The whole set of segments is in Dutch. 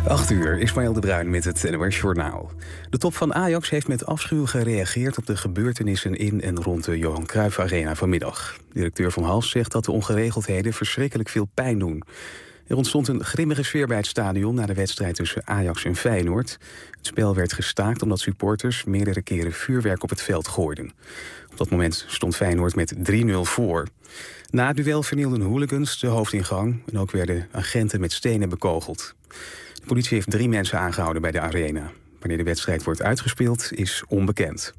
8 uur, Ismaël de Bruin met het NOS Journaal. De top van Ajax heeft met afschuw gereageerd op de gebeurtenissen in en rond de Johan Cruijff Arena vanmiddag. Directeur Van Hals zegt dat de ongeregeldheden verschrikkelijk veel pijn doen. Er ontstond een grimmige sfeer bij het stadion na de wedstrijd tussen Ajax en Feyenoord. Het spel werd gestaakt omdat supporters meerdere keren vuurwerk op het veld gooiden. Op dat moment stond Feyenoord met 3-0 voor. Na het duel vernielden hooligans de hoofdingang en ook werden agenten met stenen bekogeld. De politie heeft 3 mensen aangehouden bij de arena. Wanneer de wedstrijd wordt uitgespeeld is onbekend.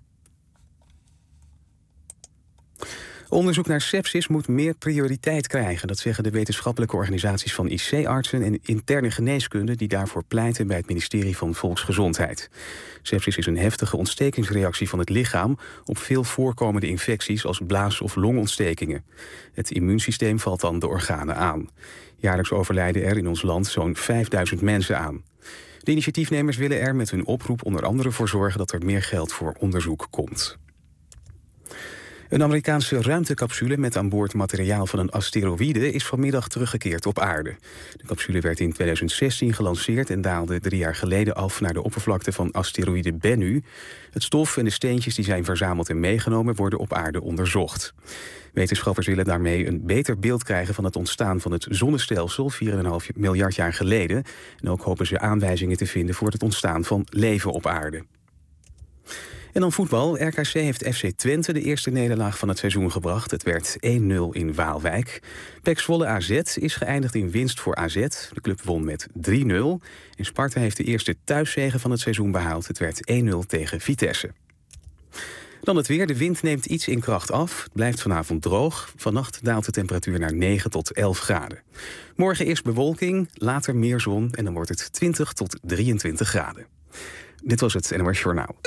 Onderzoek naar sepsis moet meer prioriteit krijgen. Dat zeggen de wetenschappelijke organisaties van IC-artsen en interne geneeskunde die daarvoor pleiten bij het ministerie van Volksgezondheid. Sepsis is een heftige ontstekingsreactie van het lichaam op veel voorkomende infecties als blaas- of longontstekingen. Het immuunsysteem valt dan de organen aan. Jaarlijks overlijden er in ons land zo'n 5000 mensen aan. De initiatiefnemers willen er met hun oproep onder andere voor zorgen dat er meer geld voor onderzoek komt. Een Amerikaanse ruimtecapsule met aan boord materiaal van een asteroïde is vanmiddag teruggekeerd op aarde. De capsule werd in 2016 gelanceerd en daalde 3 jaar geleden af naar de oppervlakte van asteroïde Bennu. Het stof en de steentjes die zijn verzameld en meegenomen worden op aarde onderzocht. Wetenschappers willen daarmee een beter beeld krijgen van het ontstaan van het zonnestelsel 4,5 miljard jaar geleden. En ook hopen ze aanwijzingen te vinden voor het ontstaan van leven op aarde. En dan voetbal. RKC heeft FC Twente de eerste nederlaag van het seizoen gebracht. Het werd 1-0 in Waalwijk. PEC Zwolle AZ is geëindigd in winst voor AZ. De club won met 3-0. En Sparta heeft de eerste thuiszege van het seizoen behaald. Het werd 1-0 tegen Vitesse. Dan het weer. De wind neemt iets in kracht af. Het blijft vanavond droog. Vannacht daalt de temperatuur naar 9 tot 11 graden. Morgen eerst bewolking, later meer zon en dan wordt het 20 tot 23 graden. Dit was het NOS Journaal.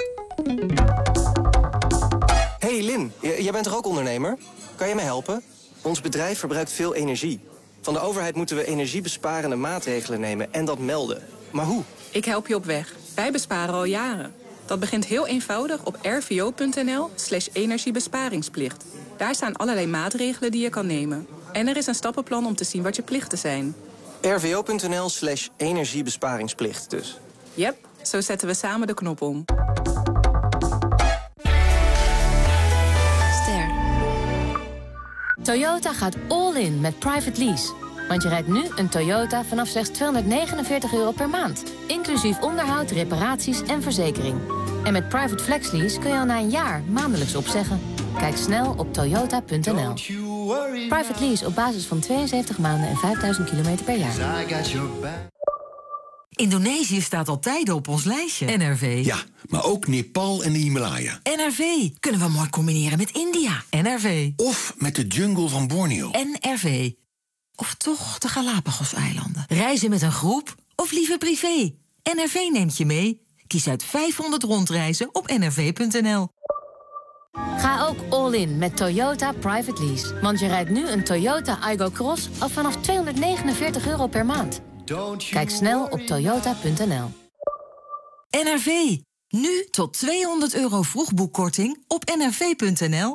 Hey Lin, jij bent toch ook ondernemer? Kan je me helpen? Ons bedrijf verbruikt veel energie. Van de overheid moeten we energiebesparende maatregelen nemen en dat melden. Maar hoe? Ik help je op weg. Wij besparen al jaren. Dat begint heel eenvoudig op rvo.nl/energiebesparingsplicht. Daar staan allerlei maatregelen die je kan nemen. En er is een stappenplan om te zien wat je plichten zijn. rvo.nl/energiebesparingsplicht dus. Yep, zo zetten we samen de knop om. Toyota gaat all in met private lease. Want je rijdt nu een Toyota vanaf slechts €249 per maand. Inclusief onderhoud, reparaties en verzekering. En met private flex lease kun je al na een jaar maandelijks opzeggen. Kijk snel op toyota.nl. Private lease op basis van 72 maanden en 5000 kilometer per jaar. Indonesië staat al tijden op ons lijstje. NRV. Ja, maar ook Nepal en de Himalaya. NRV. Kunnen we mooi combineren met India. NRV. Of met de jungle van Borneo. NRV. Of toch de Galapagos-eilanden. Reizen met een groep of liever privé. NRV neemt je mee. Kies uit 500 rondreizen op nrv.nl. Ga ook all in met Toyota Private Lease. Want je rijdt nu een Toyota Aygo Cross al vanaf €249 per maand. Kijk snel op toyota.nl. NRV. Nu tot €200 vroegboekkorting op nrv.nl.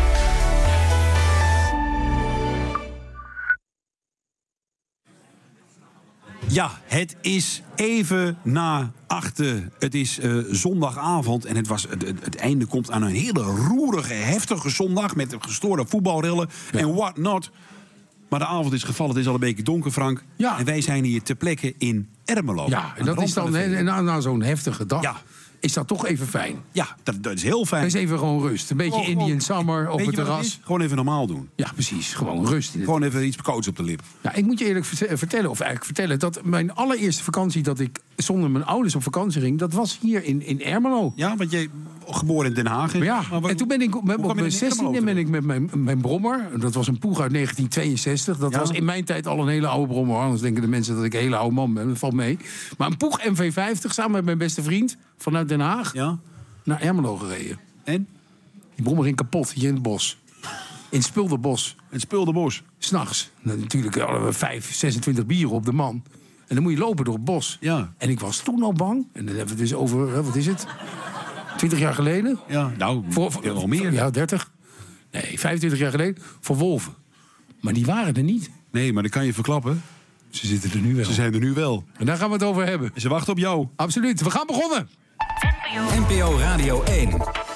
Ja, het is even na 8. Het is zondagavond en het einde komt aan een hele roerige, heftige zondag met gestoorde voetbalrellen en what not. Maar de avond is gevallen, het is al een beetje donker, Frank. Ja. En wij zijn hier ter plekke in Ermelo. Ja, en dat is dan na zo'n heftige dag. Ja. Is dat toch even fijn? Ja, dat is heel fijn. Dat is even gewoon rust. Een beetje Indian Summer op het terras. Gewoon even normaal doen. Ja, precies. Gewoon rust. Gewoon even iets coach op de lip. Ja, ik moet je eerlijk vertellen, dat mijn allereerste vakantie dat ik zonder mijn ouders op vakantie ging, dat was hier in Ermelo. Ja, want je geboren in Den Haag. Ja, en toen ben ik op mijn 16e ben ik met mijn brommer. Dat was een Poeg uit 1962. Dat was in mijn tijd al een hele oude brommer. Anders denken de mensen dat ik een hele oude man ben. Dat valt mee. Maar een Poeg MV50 samen met mijn beste vriend vanuit Den Haag naar Ermelo gereden. En? Die brommer ging kapot hier in het bos. In het Spulderbos. Het Spulderbos? 'S'nachts. Natuurlijk hadden we 26 bieren op de man. En dan moet je lopen door het bos. Ja. En ik was toen al bang. En dan hebben we het dus over, wat is het? 20 jaar geleden? Ja, nou, wel meer. Ja, 30. Nee, 25 jaar geleden. Voor wolven. Maar die waren er niet. Nee, maar dat kan je verklappen. Ze zitten er nu wel. Ze zijn er nu wel. En daar gaan we het over hebben. Ze wachten op jou. Absoluut. We gaan begonnen. NPO Radio 1.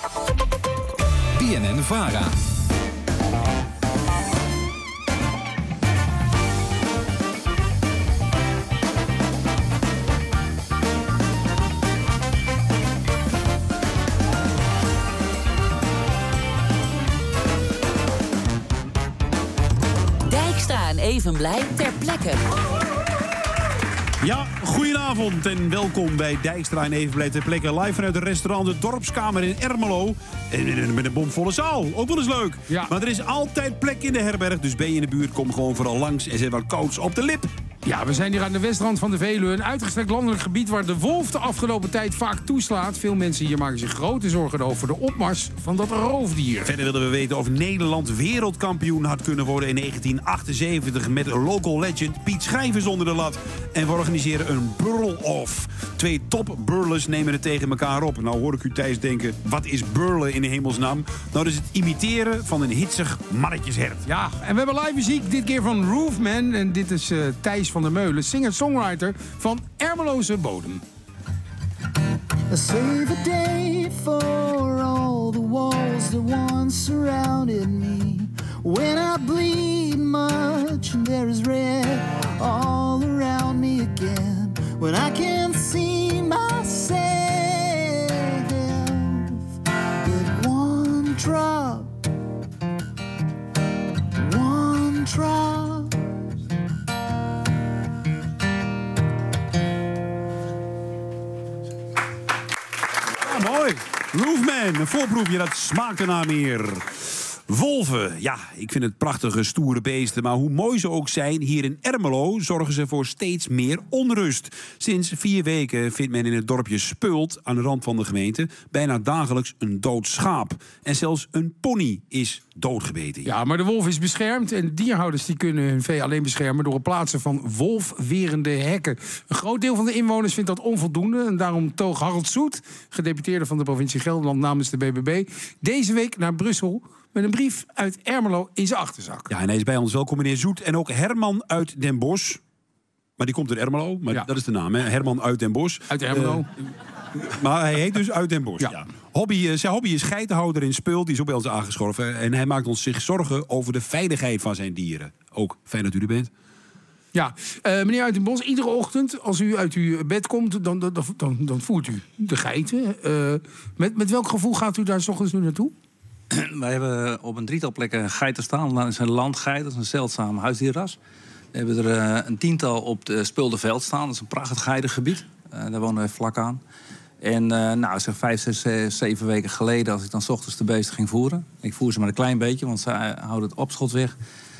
BNN-VARA. Dijkstra en Evenblij ter plekke. Ja, goedenavond en welkom bij Dijkstra en Evenblij ter plekke. Live vanuit het restaurant De Dorpskamer in Ermelo. En met een bomvolle zaal. Ook wel eens leuk. Ja. Maar er is altijd plek in de herberg. Dus ben je in de buurt, kom gewoon vooral langs. En zet wat kouds op de lip. Ja, we zijn hier aan de westrand van de Veluwe. Een uitgestrekt landelijk gebied waar de wolf de afgelopen tijd vaak toeslaat. Veel mensen hier maken zich grote zorgen over de opmars van dat roofdier. Verder wilden we weten of Nederland wereldkampioen had kunnen worden in 1978... met local legend Piet Schrijvers onder de lat. En we organiseren een burl-off. 2 top-burlers nemen het tegen elkaar op. Nou hoor ik u Thijs denken, wat is burlen in de hemelsnaam? Nou, dat is het imiteren van een hitsig mannetjeshert. Ja, en we hebben live muziek, dit keer van Roofman. En dit is Thijs van der Meulen, singer-songwriter van Ermeloze bodem. Save a day for all the walls that once surrounded me. When I bleed much and there is red all around me again. When I can't see myself, get one drop, one drop. Mooi. Roofman, een voorproefje, dat smaakt ernaar meer. Wolven, ja, ik vind het prachtige, stoere beesten. Maar hoe mooi ze ook zijn, hier in Ermelo zorgen ze voor steeds meer onrust. Sinds 4 weken vindt men in het dorpje Speult, aan de rand van de gemeente, bijna dagelijks een dood schaap. En zelfs een pony is doodgebeten. Ja, maar de wolf is beschermd en dierhouders die kunnen hun vee alleen beschermen door het plaatsen van wolfwerende hekken. Een groot deel van de inwoners vindt dat onvoldoende en daarom toog Harold Soet, gedeputeerde van de provincie Gelderland namens de BBB, deze week naar Brussel met een brief uit Ermelo in zijn achterzak. Ja, en hij is bij ons. Welkom, meneer Zoet. En ook Herman uit Den Bosch. Maar die komt uit Ermelo, maar ja, dat is de naam, hè? Herman uit Den Bosch. Uit Ermelo. Maar hij heet dus uit Den Bosch, ja. Zijn hobby is geitenhouder in Speult. Die is ook bij ons aangeschoven. En hij maakt ons zich zorgen over de veiligheid van zijn dieren. Ook fijn dat u er bent. Ja, meneer uit Den Bosch, iedere ochtend als u uit uw bed komt, dan voert u de geiten. Met welk gevoel gaat u daar 's ochtends nu naartoe? Wij hebben op een 3-tal plekken geiten staan. Dat is een landgeit, dat is een zeldzaam huisdierras. We hebben er een 10-tal op de Speulderveld staan. Dat is een prachtig heidegebied. Daar wonen wij vlak aan. En zeg 5, 6, 7 weken geleden, als ik dan 's ochtends de beesten ging voeren. Ik voer ze maar een klein beetje, want ze houden het opschot weg.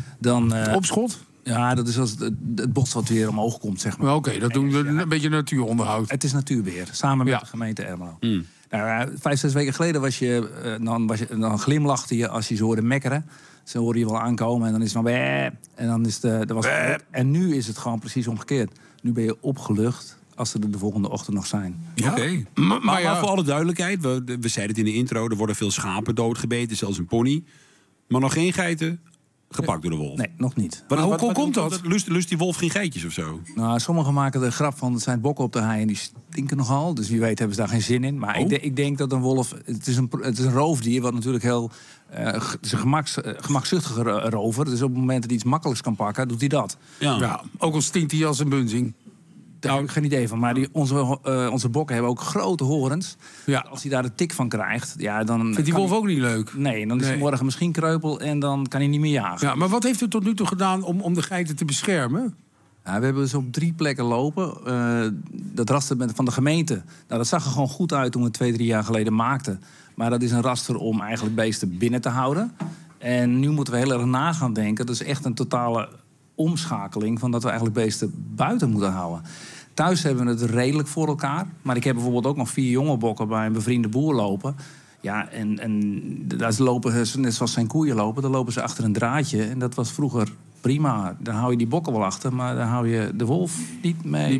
Opschot? Ja, dat is als het bos wat weer omhoog komt, zeg maar. Oké, dat doen we een beetje natuuronderhoud. Het is natuurbeheer, samen met de gemeente Ermelo. Nou, 5, 6 weken geleden dan glimlachte je als je ze hoorde mekkeren. Ze hoorden je wel aankomen en dan is het maar en dan is en nu is het gewoon precies omgekeerd. Nu ben je opgelucht als ze er de volgende ochtend nog zijn. Ja. Oké. Maar voor alle duidelijkheid, we zeiden het in de intro, er worden veel schapen doodgebeten, zelfs een pony. Maar nog geen geiten gepakt door de wolf. Nee, nog niet. Maar hoe komt dat? Lust die wolf geen geitjes of zo? Nou, sommigen maken er grap van, het zijn bokken op de hei en die stinken nogal. Dus wie weet hebben ze daar geen zin in. Maar ik denk dat een wolf, het is een roofdier wat natuurlijk heel, het is een gemakzuchtige rover. Dus op het moment dat hij iets makkelijks kan pakken, doet hij dat. Ja, ook al stinkt hij als een bunzing. Daar heb ik geen idee van. Maar onze bokken hebben ook grote horens. Ja. Als hij daar de tik van krijgt, ja, dan vindt die wolf ook niet leuk? Nee, dan is hij morgen misschien kreupel en dan kan hij niet meer jagen. Ja, maar wat heeft u tot nu toe gedaan om de geiten te beschermen? Ja, we hebben dus op 3 plekken lopen. Dat raster van de gemeente. Nou, dat zag er gewoon goed uit toen we het 2-3 jaar geleden maakten. Maar dat is een raster om eigenlijk beesten binnen te houden. En nu moeten we heel erg na gaan denken. Dat is echt een totale omschakeling van dat we eigenlijk beesten buiten moeten houden. Thuis hebben we het redelijk voor elkaar. Maar ik heb bijvoorbeeld ook nog 4 jonge bokken bij een bevriende boer lopen. Ja, en daar lopen ze, net zoals zijn koeien lopen, dan lopen ze achter een draadje. En dat was vroeger prima. Dan hou je die bokken wel achter, maar dan hou je de wolf niet mee.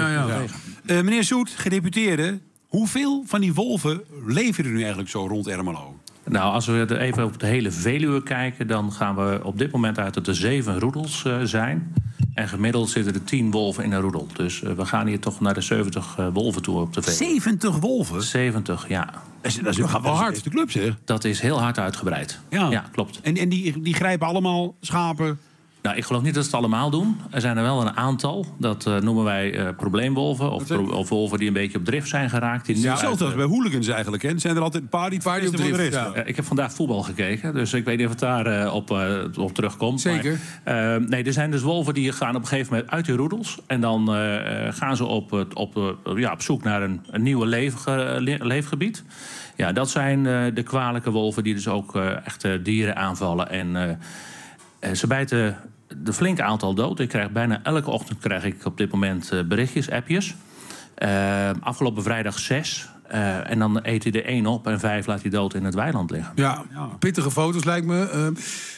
Meneer Soet, gedeputeerde, hoeveel van die wolven leven er nu eigenlijk zo rond Ermelo? Nou, als we er even op de hele Veluwe kijken, dan gaan we op dit moment uit dat er 7 roedels zijn. En gemiddeld zitten er 10 wolven in een roedel. Dus we gaan hier toch naar de 70 wolven toe op de Veluwe. 70 wolven? 70, ja. Dat is wel hard. De club, zeg. Dat is heel hard uitgebreid. Ja, klopt. En die grijpen allemaal schapen? Nou, ik geloof niet dat ze het allemaal doen. Er zijn er wel een aantal. Dat noemen wij probleemwolven. Of wolven die een beetje op drift zijn geraakt. Zelfs als bij hooligans eigenlijk. Hè? Zijn er altijd een paar die op drift. Ja. Ik heb vandaag voetbal gekeken. Dus ik weet niet of het daar op terugkomt. Zeker. Maar, nee, er zijn dus wolven die gaan op een gegeven moment uit die roedels. En dan gaan ze op zoek naar een nieuwe leefgebied. Ja, dat zijn de kwalijke wolven die dus ook echt dieren aanvallen. En ze bijten een flink aantal dood. Ik krijg bijna elke ochtend op dit moment berichtjes, appjes. Afgelopen vrijdag 6. En dan eet hij er 1 op en 5 laat hij dood in het weiland liggen. Ja, pittige foto's lijkt me.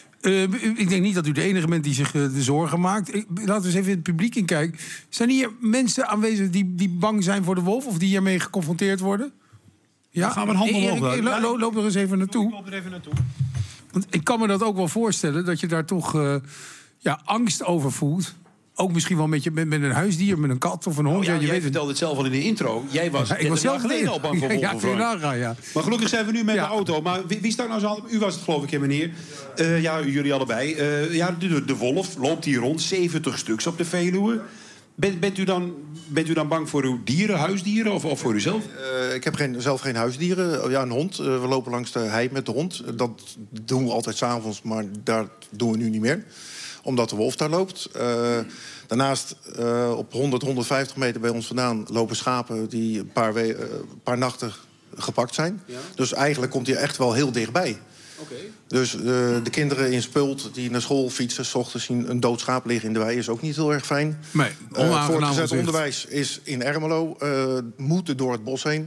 Ik denk niet dat u de enige bent die zich de zorgen maakt. Laten we eens even in het publiek in kijken. Zijn hier mensen aanwezig die bang zijn voor de wolf? Of die hiermee geconfronteerd worden? Ja, gaan we een hand omhoog. Loop er eens even naartoe. Ik loop er even naartoe. Want ik kan me dat ook wel voorstellen, dat je daar toch angst over voelt. Ook misschien wel met een huisdier, met een kat of een hond. Jij vertelde het zelf al in de intro. Jij was ik was zelf geleden al bang voor wolven. Ja. Maar gelukkig zijn we nu met de auto. Maar wie staat nou zo? U was het geloof ik, hè, meneer. Jullie allebei. De wolf loopt hier rond. 70 stuks op de Veluwe. Bent u dan bang voor uw dieren, huisdieren of voor uzelf? Ik heb zelf geen huisdieren. Ja, een hond. We lopen langs de hei met de hond. Dat doen we altijd 's avonds, maar dat doen we nu niet meer. Omdat de wolf daar loopt. Daarnaast op 150 meter bij ons vandaan lopen schapen die een paar nachten gepakt zijn. Ja? Dus eigenlijk komt hij echt wel heel dichtbij. Okay. Dus de kinderen in Spult die naar school fietsen, 's ochtends zien een dood schaap liggen in de wei, is ook niet heel erg fijn. Nee, voortgezet onderwijs is in Ermelo, moeten door het bos heen.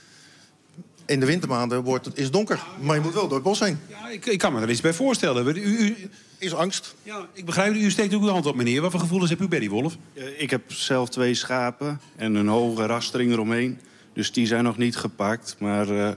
In de wintermaanden is het donker, maar je moet wel door het bos heen. Ja, ik kan me er iets bij voorstellen. U is angst. Ja, ik begrijp, u steekt ook uw hand op, meneer. Wat voor gevoelens hebt u bij die wolf? Ik heb zelf 2 schapen en een hoge rastering eromheen. Dus die zijn nog niet gepakt, maar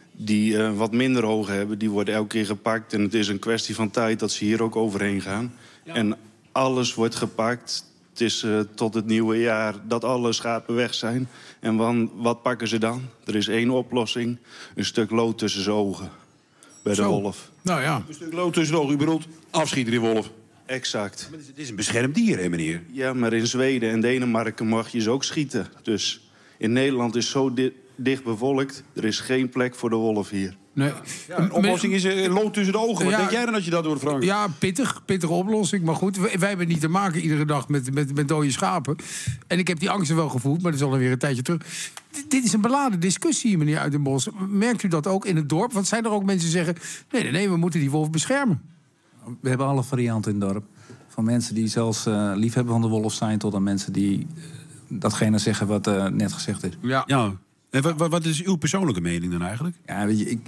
die wat minder hoog hebben, die worden elke keer gepakt. En het is een kwestie van tijd dat ze hier ook overheen gaan. Ja. En alles wordt gepakt. Het is tot het nieuwe jaar dat alle schapen weg zijn. En wat pakken ze dan? Er is 1 oplossing. Een stuk lood tussen zijn ogen. Bij de wolf. Nou ja. Een stuk lood tussen de ogen. U bedoelt afschieten die wolf? Exact. Maar het is een beschermd dier, hè, meneer? Ja, maar in Zweden en Denemarken mag je ze ook schieten. Dus in Nederland is zo dicht bevolkt. Er is geen plek voor de wolf hier. Nee. Ja, een oplossing is lood tussen de ogen. Wat denk jij dan als je dat doet, Frank? Ja, pittige oplossing. Maar goed, wij hebben niet te maken iedere dag met dode schapen. En ik heb die angsten wel gevoeld, maar dat is alweer een tijdje terug. Dit is een beladen discussie, meneer Uitenbos. Merkt u dat ook in het dorp? Want zijn er ook mensen die zeggen, nee, we moeten die wolf beschermen? We hebben alle varianten in het dorp. Van mensen die zelfs liefhebber van de wolf zijn, tot aan mensen die datgene zeggen wat net gezegd is. Ja. En wat is uw persoonlijke mening dan eigenlijk? Ja, weet je,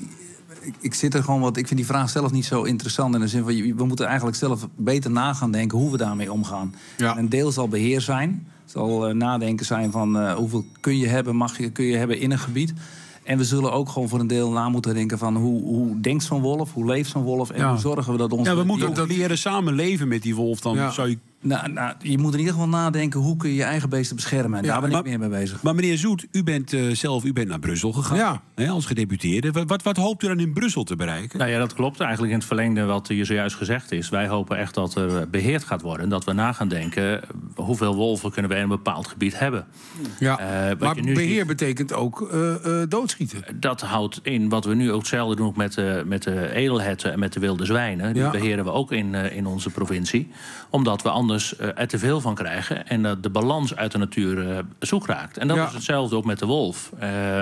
ik zit er gewoon ik vind die vraag zelf niet zo interessant. In de zin van, we moeten eigenlijk zelf beter na gaan denken hoe we daarmee omgaan. Ja. Een deel zal beheer zijn. Zal nadenken zijn van hoeveel kun je hebben in een gebied. En we zullen ook gewoon voor een deel na moeten denken van hoe denkt zo'n wolf, hoe leeft zo'n wolf en hoe zorgen we dat ons... Ja, we moeten ook leren samen leven met die wolf. Dan zou je... Nou, je moet in ieder geval nadenken hoe kun je je eigen beesten beschermen. En daar ben ik meer mee bezig. Maar meneer Zoet, u bent naar Brussel gegaan als gedeputeerde. Wat hoopt u dan in Brussel te bereiken? Nou ja, dat klopt. Eigenlijk in het verlengde wat hier zojuist gezegd is. Wij hopen echt dat er beheerd gaat worden. En dat we na gaan denken hoeveel wolven kunnen we in een bepaald gebied hebben. Ja, maar beheer betekent ook doodschieten. Dat houdt in wat we nu ook hetzelfde doen met de edelherten en met de wilde zwijnen. Die beheren we ook in onze provincie. Omdat we anders er te veel van krijgen en de balans uit de natuur zoek raakt. En dat is hetzelfde ook met de wolf.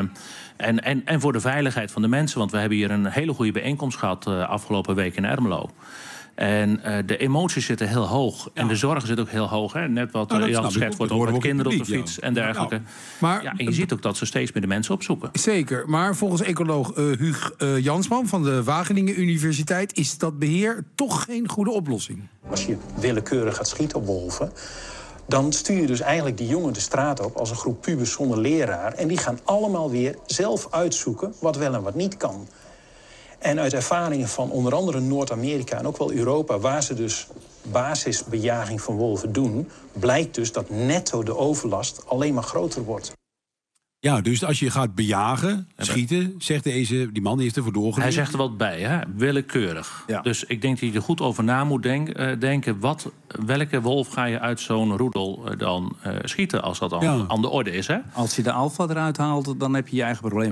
En voor de veiligheid van de mensen. Want we hebben hier een hele goede bijeenkomst gehad afgelopen week in Ermelo. En de emoties zitten heel hoog. En de zorgen zitten ook heel hoog. Hè? Net wat Jan geschetst wordt over met kinderen op de fiets en dergelijke. Maar, en je ziet ook dat ze steeds meer de mensen opzoeken. Zeker. Maar volgens ecoloog Huug Jansman van de Wageningen Universiteit is dat beheer toch geen goede oplossing. Als je willekeurig gaat schieten op wolven, dan stuur je dus eigenlijk die jongen de straat op als een groep pubers zonder leraar. En die gaan allemaal weer zelf uitzoeken wat wel en wat niet kan. En uit ervaringen van onder andere Noord-Amerika en ook wel Europa, waar ze dus basisbejaging van wolven doen, blijkt dus dat netto de overlast alleen maar groter wordt. Ja, dus als je gaat bejagen, schieten, zegt die man die heeft ervoor doorgeleerd. Hij zegt er wat bij, hè? Willekeurig. Ja. Dus ik denk dat je er goed over na moet denken. Welke wolf ga je uit zo'n roedel dan schieten als dat aan de orde is, hè? Als je de alfa eruit haalt, dan heb je je eigen probleem.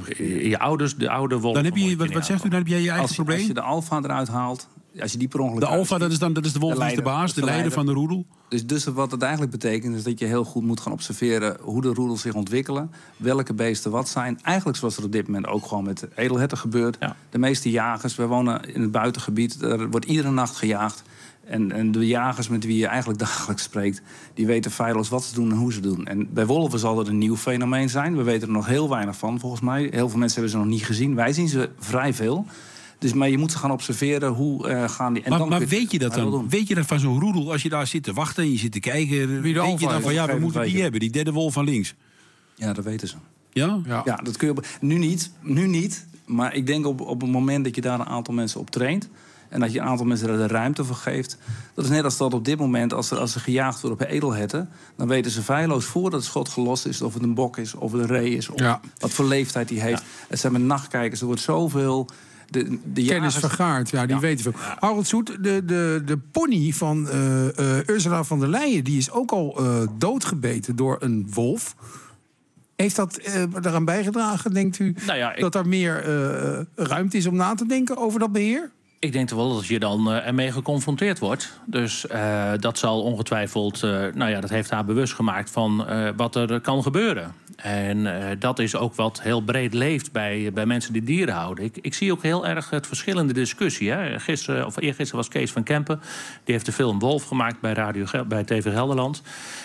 De oude wolf. Dan heb je, wat zegt u, dan heb jij je eigen probleem? Als je de alfa eruit haalt, als je die per ongeluk... De alfa, dat is de wolf, die is de baas, de leider van de roedel. Dus wat het eigenlijk betekent, is dat je heel goed moet gaan observeren hoe de roedels zich ontwikkelen. Welke beesten wat zijn. Eigenlijk zoals er op dit moment ook gewoon met edelherten gebeurt. Ja. De meeste jagers, we wonen in het buitengebied, er wordt iedere nacht gejaagd. En de jagers met wie je eigenlijk dagelijks spreekt, die weten feilloos wat ze doen en hoe ze doen. En bij wolven zal er een nieuw fenomeen zijn. We weten er nog heel weinig van, volgens mij. Heel veel mensen hebben ze nog niet gezien. Wij zien ze vrij veel. Dus, maar je moet ze gaan observeren, hoe gaan die... En maar weet je dat dan? Weet je dat van zo'n roedel, als je daar zit te wachten en je zit te kijken... Weet je dan van, we moeten die hebben, die derde wolf van links? Ja, dat weten ze. Ja? Ja, dat kun je... Nu niet, maar ik denk op het moment dat je daar een aantal mensen op traint... en dat je een aantal mensen er de ruimte voor geeft... dat is net als dat op dit moment, als er gejaagd wordt op edelherten... dan weten ze feilloos voordat het schot gelost is... of het een bok is, of het een ree is, of wat voor leeftijd die heeft. Het zijn met nachtkijkers, er wordt zoveel... De kennis vergaard, die weten veel. Harold Zoet, de pony van Ursula von der Leyen... die is ook al doodgebeten door een wolf. Heeft dat eraan bijgedragen, denkt u, dat er meer ruimte is om na te denken over dat beheer? Ik denk toch wel dat je dan ermee geconfronteerd wordt. Dus dat zal ongetwijfeld... dat heeft haar bewust gemaakt van wat er kan gebeuren. En dat is ook wat heel breed leeft bij mensen die dieren houden. Ik zie ook heel erg het verschil in de discussie. Hè. Eergisteren was Kees van Kempen. Die heeft de film Wolf gemaakt bij TV Gelderland.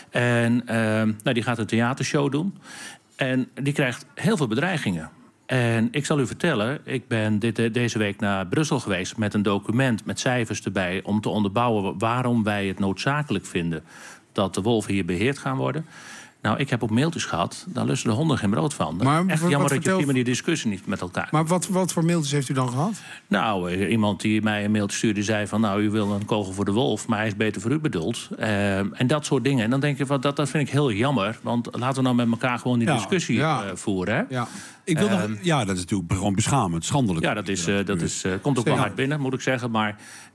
En die gaat een theatershow doen. En die krijgt heel veel bedreigingen. En ik zal u vertellen, ik ben deze week naar Brussel geweest... met een document met cijfers erbij... om te onderbouwen waarom wij het noodzakelijk vinden... dat de wolven hier beheerd gaan worden. Nou, ik heb ook mailtjes gehad, daar lusten de honden geen brood van. Maar echt jammer dat je op die manier discussie niet met elkaar... Maar wat voor mailtjes heeft u dan gehad? Nou, iemand die mij een mailtje stuurde zei van... nou, u wil een kogel voor de wolf, maar hij is beter voor u bedoeld. En dat soort dingen. En dan denk je van, dat vind ik heel jammer. Want laten we nou met elkaar gewoon die discussie voeren. Hè? Ja. Ik wil dat is natuurlijk gewoon beschamend, schandelijk. Ja, dat komt ook wel hard binnen, moet ik zeggen. Maar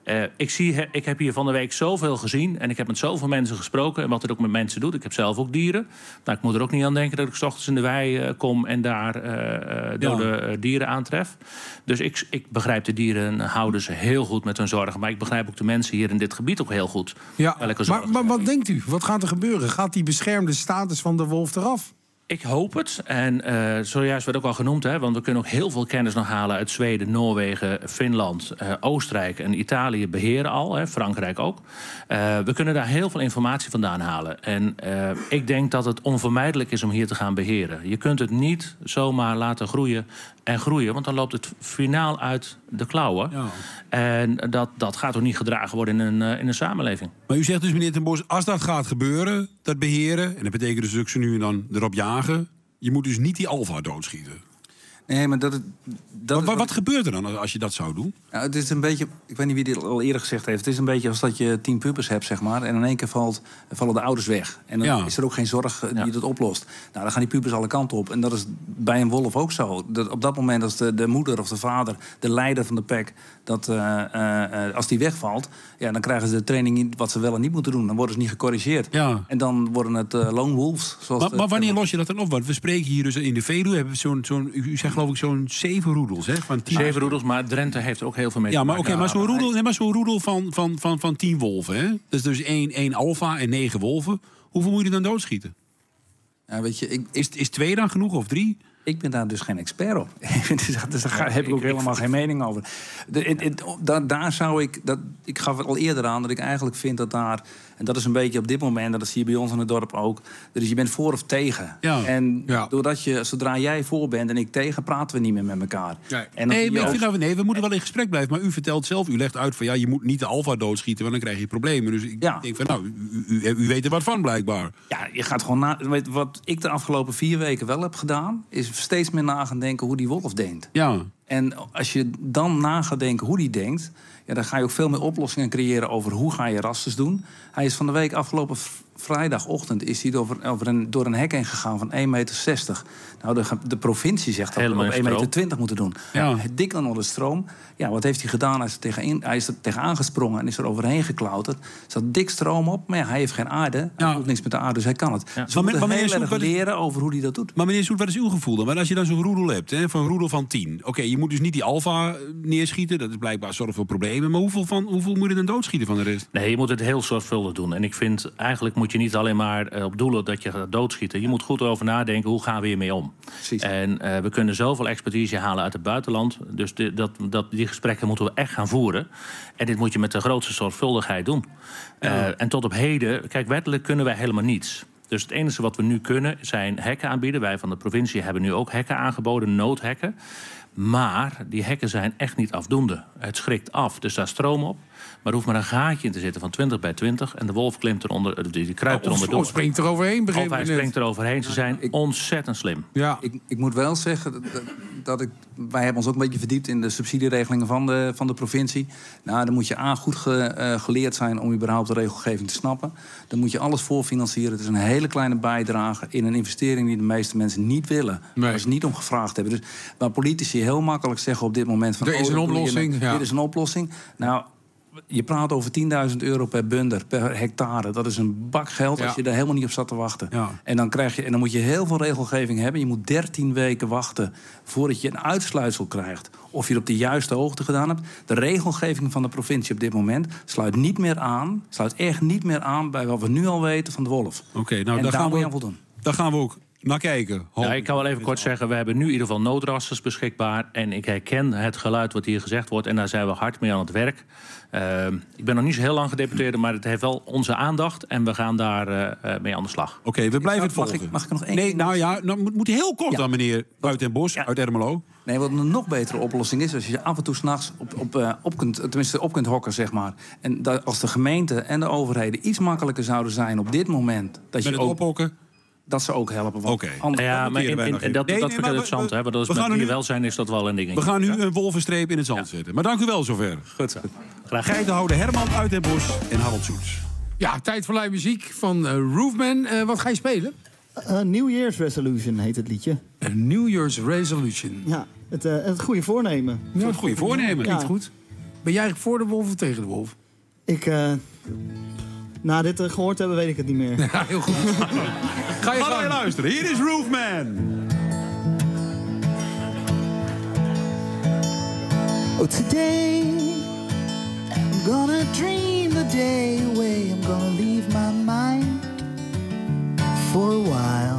ik heb hier van de week zoveel gezien... en ik heb met zoveel mensen gesproken... en wat het ook met mensen doet. Ik heb zelf ook dieren. Nou, ik moet er ook niet aan denken dat ik 's ochtends in de wei kom... en daar dode dieren aantref. Dus ik begrijp de dierenhouders heel goed met hun zorgen. Maar ik begrijp ook de mensen hier in dit gebied ook heel goed. Ja, maar wat denkt u? Wat gaat er gebeuren? Gaat die beschermde status van de wolf eraf? Ik hoop het. En zojuist werd ook al genoemd, hè, want we kunnen ook heel veel kennis nog halen uit Zweden, Noorwegen, Finland, Oostenrijk en Italië beheren al, hè, Frankrijk ook. We kunnen daar heel veel informatie vandaan halen. En ik denk dat het onvermijdelijk is om hier te gaan beheren. Je kunt het niet zomaar laten groeien en groeien, want dan loopt het finaal uit de klauwen. Ja. En dat gaat ook niet gedragen worden in een samenleving. Maar u zegt dus, meneer Ten Bos, als dat gaat gebeuren, dat beheren... en dat betekent dus dat ze nu en dan erop jagen... je moet dus niet die alfa doodschieten. Nee, maar wat gebeurt er dan als je dat zou doen? Nou, het is een beetje, ik weet niet wie dit al eerder gezegd heeft... het is een beetje als dat je 10 pubers hebt, zeg maar... en in één keer vallen de ouders weg. En dan is er ook geen zorg die dat oplost. Nou, dan gaan die pubers alle kanten op. En dat is bij een wolf ook zo. Op dat moment als de moeder of de vader, de leider van de pack... als die wegvalt, dan krijgen ze de training wat ze wel en niet moeten doen. Dan worden ze niet gecorrigeerd. Ja. En dan worden het lone wolves. Maar wanneer los je dat dan op? Want we spreken hier dus in de Veluwe... hebben we u zegt geloof ik zo'n 7 roedels, hè? Van 10. 7 roedels, maar Drenthe heeft er ook heel veel mee. Ja, maar zo'n roedel van 10 wolven, hè? Dus 1 alfa en 9 wolven. Hoeveel moet je dan doodschieten? Ja, weet je, is 2 dan genoeg of 3? Ik ben daar dus geen expert op. Dus daar heb ik ook helemaal geen mening over. Daar zou ik... Ik gaf het al eerder aan dat ik eigenlijk vind dat daar... en dat is een beetje op dit moment, dat zie je bij ons in het dorp ook... dus je bent voor of tegen. Ja. En doordat zodra jij voor bent en ik tegen... praten we niet meer met elkaar. Ja. En we moeten wel in gesprek blijven. Maar u vertelt zelf, u legt uit van... je moet niet de alfa doodschieten, want dan krijg je problemen. Dus ik denk van, u weet er wat van blijkbaar. Ja, je gaat gewoon wat ik de afgelopen 4 weken wel heb gedaan... is steeds meer na gaan denken hoe die wolf denkt. Ja. En als je dan na gaat denken hoe die denkt, ja, dan ga je ook veel meer oplossingen creëren over hoe ga je rasters doen. Hij is van de week afgelopen vrijdagochtend is hij door een hek heen gegaan van 1,60 meter. Nou, de provincie zegt dat we op 1,20 meter moeten doen. Ja. Dik onder de stroom. Ja, wat heeft hij gedaan? Hij is er tegenaan gesprongen en is er overheen geklauterd. Er zat dik stroom op, maar ja, hij heeft geen aarde. Hij doet niks met de aarde, dus hij kan het. Ja. Dus we moeten heel erg leren over hoe hij dat doet. Maar meneer Soet, wat is uw gevoel dan? Maar als je dan zo'n roedel hebt, van een roedel van 10. Oké, je moet dus niet die alfa neerschieten. Dat is blijkbaar zorgt voor problemen. Maar hoeveel moet je dan doodschieten van de rest? Nee, je moet het heel zorgvuldig doen. En ik vind, eigenlijk moet je niet alleen maar op doelen dat je gaat doodschieten. Je moet goed over nadenken, hoe gaan we hiermee om? Precies. En we kunnen zoveel expertise halen uit het buitenland. Dus die gesprekken moeten we echt gaan voeren. En dit moet je met de grootste zorgvuldigheid doen. En tot op heden, kijk, wettelijk kunnen wij helemaal niets. Dus het enige wat we nu kunnen zijn hekken aanbieden. Wij van de provincie hebben nu ook hekken aangeboden, noodhekken. Maar die hekken zijn echt niet afdoende. Het schrikt af, dus daar stroom op. Maar er hoeft maar een gaatje in te zitten van 20 bij 20. En de wolf klimt eronder, die kruipt eronder door. Of springt er overheen. Of hij springt er overheen. Ze zijn ontzettend slim. Ja. Ik moet wel zeggen wij hebben ons ook een beetje verdiept in de subsidieregelingen van de provincie. Nou, dan moet je goed geleerd zijn om überhaupt de regelgeving te snappen. Dan moet je alles voorfinancieren. Het is een hele kleine bijdrage in een investering die de meeste mensen niet willen. Nee. Waar ze niet om gevraagd hebben. Dus waar politici heel makkelijk zeggen op dit moment van, er is een oplossing. Dit is een oplossing. Nou, je praat over €10.000 per bunder, per hectare. Dat is een bak geld als je daar helemaal niet op zat te wachten. Ja. En dan moet je heel veel regelgeving hebben. Je moet 13 weken wachten voordat je een uitsluitsel krijgt. Of je het op de juiste hoogte gedaan hebt. De regelgeving van de provincie op dit moment sluit echt niet meer aan bij wat we nu al weten van de wolf. Oké, nou, daar moet je aan voldoen. Daar gaan we ook naar kijken. Ja, ik kan wel even kort zeggen, we hebben nu in ieder geval noodrasters beschikbaar. En ik herken het geluid wat hier gezegd wordt. En daar zijn we hard mee aan het werk. Ik ben nog niet zo heel lang gedeputeerde, maar het heeft wel onze aandacht. En we gaan daar mee aan de slag. Oké, we blijven het volgen. Mag ik nog één? Nee, nou ja, moet heel kort dan, meneer Buit en Bos uit Ermelo. Nee, wat een nog betere oplossing is, als je af en toe 's nachts op kunt hokken, zeg maar. En als de gemeente en de overheden iets makkelijker zouden zijn op dit moment. Dat met je het ophokken? Dat ze ook helpen. Oké. Ja, maar dat vind ik het zand. Want als het met welzijn is dat wel een ding. We gaan nu een wolvenstreep in het zand zetten. Maar dank u wel zover. Goed zo. Graag. Geitenhouder Herman uit Den Bosch en Harold Soets. Ja, tijd voor live muziek van Roofman. Wat ga je spelen? New Year's Resolution heet het liedje. Een New Year's Resolution. Ja, het goede voornemen. Ja, het goede voornemen. Klinkt goed. Ben jij eigenlijk voor de wolf of tegen de wolf? Na dit gehoord hebben, weet ik het niet meer. Ja, heel goed. Ga je gang. Luisteren. Hier is Roofman. Oh, today I'm gonna dream the day away. I'm gonna leave my mind for a while.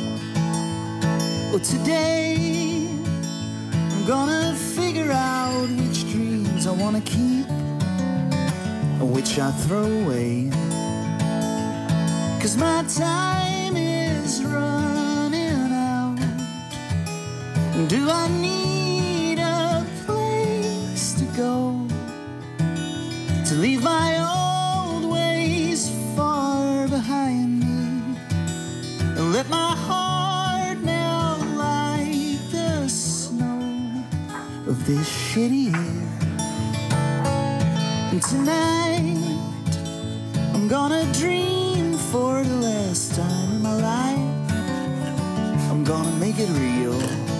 Oh, today I'm gonna figure out which dreams I wanna keep and which I throw away. 'Cause my time is running out. Do I need a place to go to leave my old ways far behind me and let my heart melt like the snow of this shitty year? And tonight I'm gonna dream for the last time in my life. I'm gonna make it real.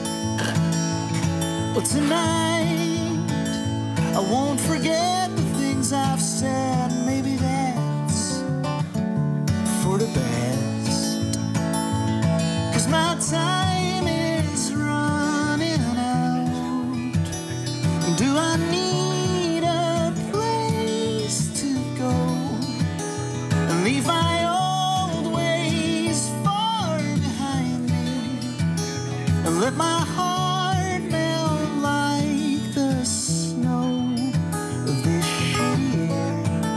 Well, tonight I won't forget the things I've said. Maybe that's for the best. 'Cause my time is running out. Do I need a place to go and leave my old ways far behind me and let my heart melt like the snow of this shitty year?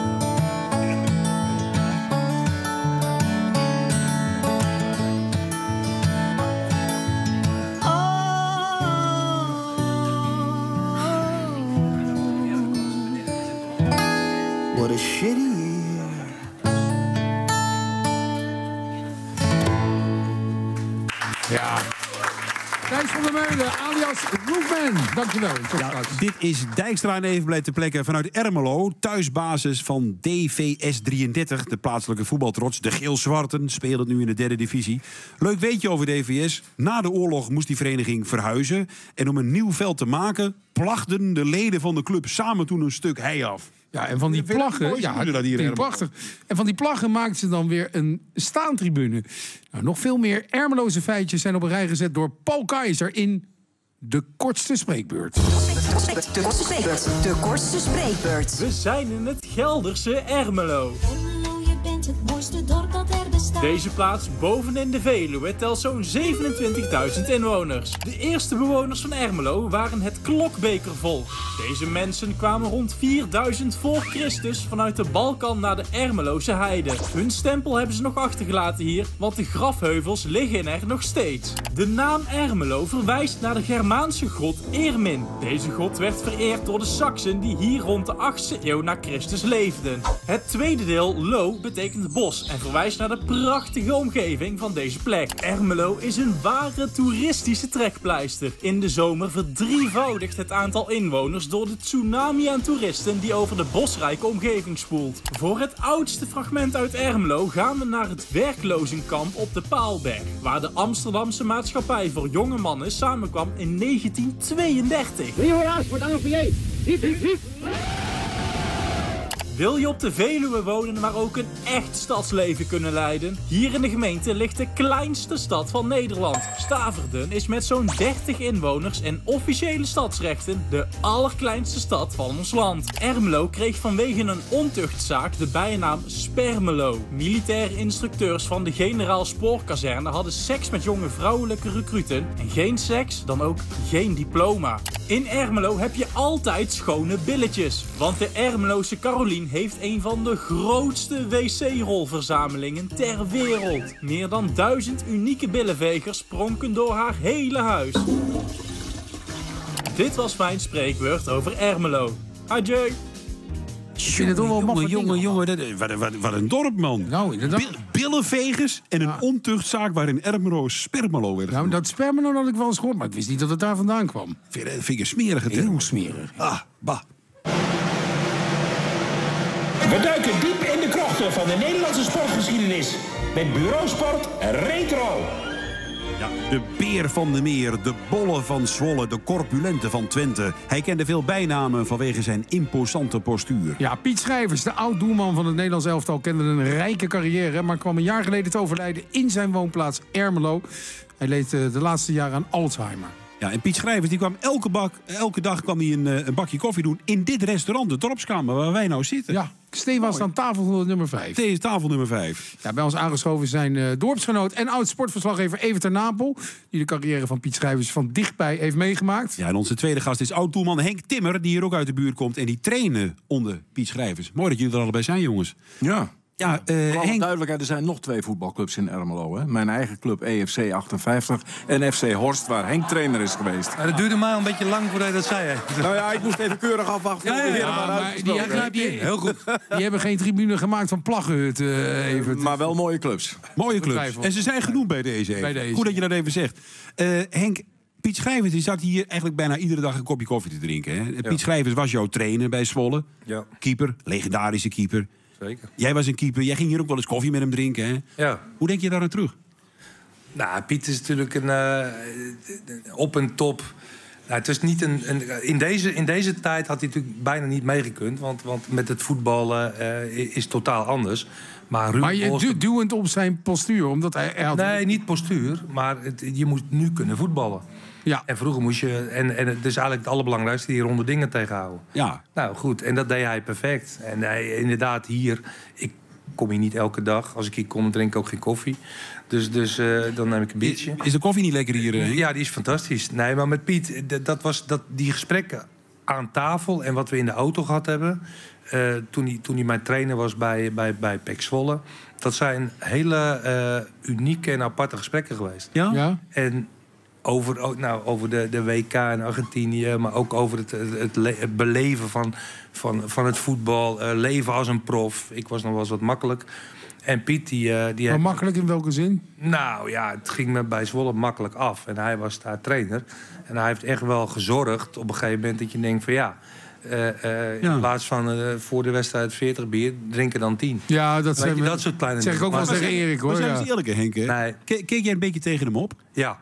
What a shitty year. Ja. Thijs van der Meulen, alias Roofman. Dankjewel. Dit is Dijkstra en Evenblij ter plekke vanuit Ermelo. Thuisbasis van DVS 33, de plaatselijke voetbaltrots. De geel-zwarten spelen nu in de 3e divisie. Leuk weetje over DVS. Na de oorlog moest die vereniging verhuizen. En om een nieuw veld te maken, plagden de leden van de club samen toen een stuk hei af. Ja, en van die plaggen, prachtig. En van die plaggen maakten ze dan weer een staantribune. Nou, nog veel meer Ermeloze feitjes zijn op een rij gezet door Paul Keizer in De Kortste Spreekbeurt. De Kortste Spreekbeurt. We zijn in het Gelderse Ermelo. Je bent het mooiste dorp dat er bestaat. Deze plaats bovenin de Veluwe telt zo'n 27.000 inwoners. De eerste bewoners van Ermelo waren het Klokbekervolk. Deze mensen kwamen rond 4000 voor Christus vanuit de Balkan naar de Ermeloze heide. Hun stempel hebben ze nog achtergelaten hier, want de grafheuvels liggen er nog steeds. De naam Ermelo verwijst naar de Germaanse god Irmin. Deze god werd vereerd door de Saksen die hier rond de 8e eeuw na Christus leefden. Het tweede deel, Lo, betekent bos en verwijst naar de prachtige omgeving van deze plek. Ermelo is een ware toeristische trekpleister. In de zomer verdrievoudigt het aantal inwoners door de tsunami aan toeristen die over de bosrijke omgeving spoelt. Voor het oudste fragment uit Ermelo gaan we naar het werklozenkamp op de Paalberg, waar de Amsterdamse Maatschappij voor Jonge Mannen samenkwam in 1932. Wil je op de Veluwe wonen, maar ook een echt stadsleven kunnen leiden? Hier in de gemeente ligt de kleinste stad van Nederland. Staverden is met zo'n 30 inwoners en officiële stadsrechten de allerkleinste stad van ons land. Ermelo kreeg vanwege een ontuchtzaak de bijnaam Spermelo. Militaire instructeurs van de Generaal Spoorkazerne hadden seks met jonge vrouwelijke recruten. En geen seks, dan ook geen diploma. In Ermelo heb je altijd schone billetjes. Want de Ermeloze Carolien heeft een van de grootste wc-rolverzamelingen ter wereld. Meer dan 1000 unieke billenvegers pronken door haar hele huis. Dit was mijn spreekwoord over Ermelo. Adieu. Jongen, wat een dorp, man. Nou, inderdaad. Billenvegers en een ontuchtzaak waarin Ermelo Spermelo werd. Nou, dat Spermelo had ik wel eens gehoord, maar ik wist niet dat het daar vandaan kwam. Vind ik een smerige term. Heel smerig. Ah, bah. We duiken diep in de krochten van de Nederlandse sportgeschiedenis. Met Bureau Sport Retro. Ja, de beer van de meer, de bolle van Zwolle, de corpulente van Twente. Hij kende veel bijnamen vanwege zijn imposante postuur. Ja, Piet Schrijvers, de oud-doelman van het Nederlands elftal, kende een rijke carrière, maar kwam een jaar geleden te overlijden in zijn woonplaats Ermelo. Hij leed de laatste jaren aan Alzheimer. Ja, en Piet Schrijvers die kwam elke dag kwam hij een bakje koffie doen in dit restaurant, de Dorpskamer, waar wij nou zitten. Ja, Steen was aan tafel nummer 5. Steen is tafel nummer 5. Ja, bij ons aangeschoven zijn dorpsgenoot en oud-sportverslaggever Evert ter Napel, die de carrière van Piet Schrijvers van dichtbij heeft meegemaakt. Ja, en onze tweede gast is oud-doelman Henk Timmer, die hier ook uit de buurt komt. En die trainen onder Piet Schrijvers. Mooi dat jullie er allebei zijn, jongens. Ja. Ja, Henk... duidelijkheid, er zijn nog 2 voetbalclubs in Ermelo. Hè? Mijn eigen club EFC 58 en FC Horst, waar Henk trainer is geweest. Ja, dat duurde maar een beetje lang voordat je dat zei. Hè? Nou ja, ik moest even keurig afwachten. Heel goed. Die hebben geen tribune gemaakt van Plaggenhut, Evert. Maar wel mooie clubs. Mooie clubs. En ze zijn genoemd bij deze. Goed dat je dat even zegt. Henk, Piet Schrijvers die zat hier eigenlijk bijna iedere dag een kopje koffie te drinken. Hè? Ja. Piet Schrijvers was jouw trainer bij Zwolle. Ja. Keeper, legendarische keeper. Zeker. Jij was een keeper. Jij ging hier ook wel eens koffie met hem drinken. Hè? Ja. Hoe denk je daar aan terug? Nou, Piet is natuurlijk op en top. Nou, het is niet in deze tijd had hij natuurlijk bijna niet meegekund. Want met het voetballen is totaal anders. Maar je duwend op zijn postuur, omdat hij had... Nee, niet postuur, maar je moet nu kunnen voetballen. Ja. En vroeger moest je... En het is eigenlijk het allerbelangrijkste, die ronde dingen tegenhouden. Ja. Nou, goed. En dat deed hij perfect. En inderdaad, hier... Ik kom hier niet elke dag. Als ik hier kom, drink ik ook geen koffie. Dus dan neem ik een biertje. Is de koffie niet lekker hier? Ja, die is fantastisch. Nee, maar met Piet, die gesprekken aan tafel... en wat we in de auto gehad hebben... toen hij mijn trainer was bij PEC Zwolle... dat zijn hele unieke en aparte gesprekken geweest. Ja? En over de WK in Argentinië... maar ook over het beleven van het voetbal... leven als een prof. Ik was nog wel eens wat makkelijk. En Piet, die Maar makkelijk in welke zin? Nou ja, het ging me bij Zwolle makkelijk af. En hij was daar trainer. En hij heeft echt wel gezorgd op een gegeven moment dat je denkt van ja... in plaats van voor de wedstrijd 40 bier, drinken dan 10. Ja, dat zijn dat soort kleine zeg ik ook wel tegen Erik, hoor. Maar zijn eens eerlijk, Henk. Nee. Keek jij een beetje tegen hem op? Ja.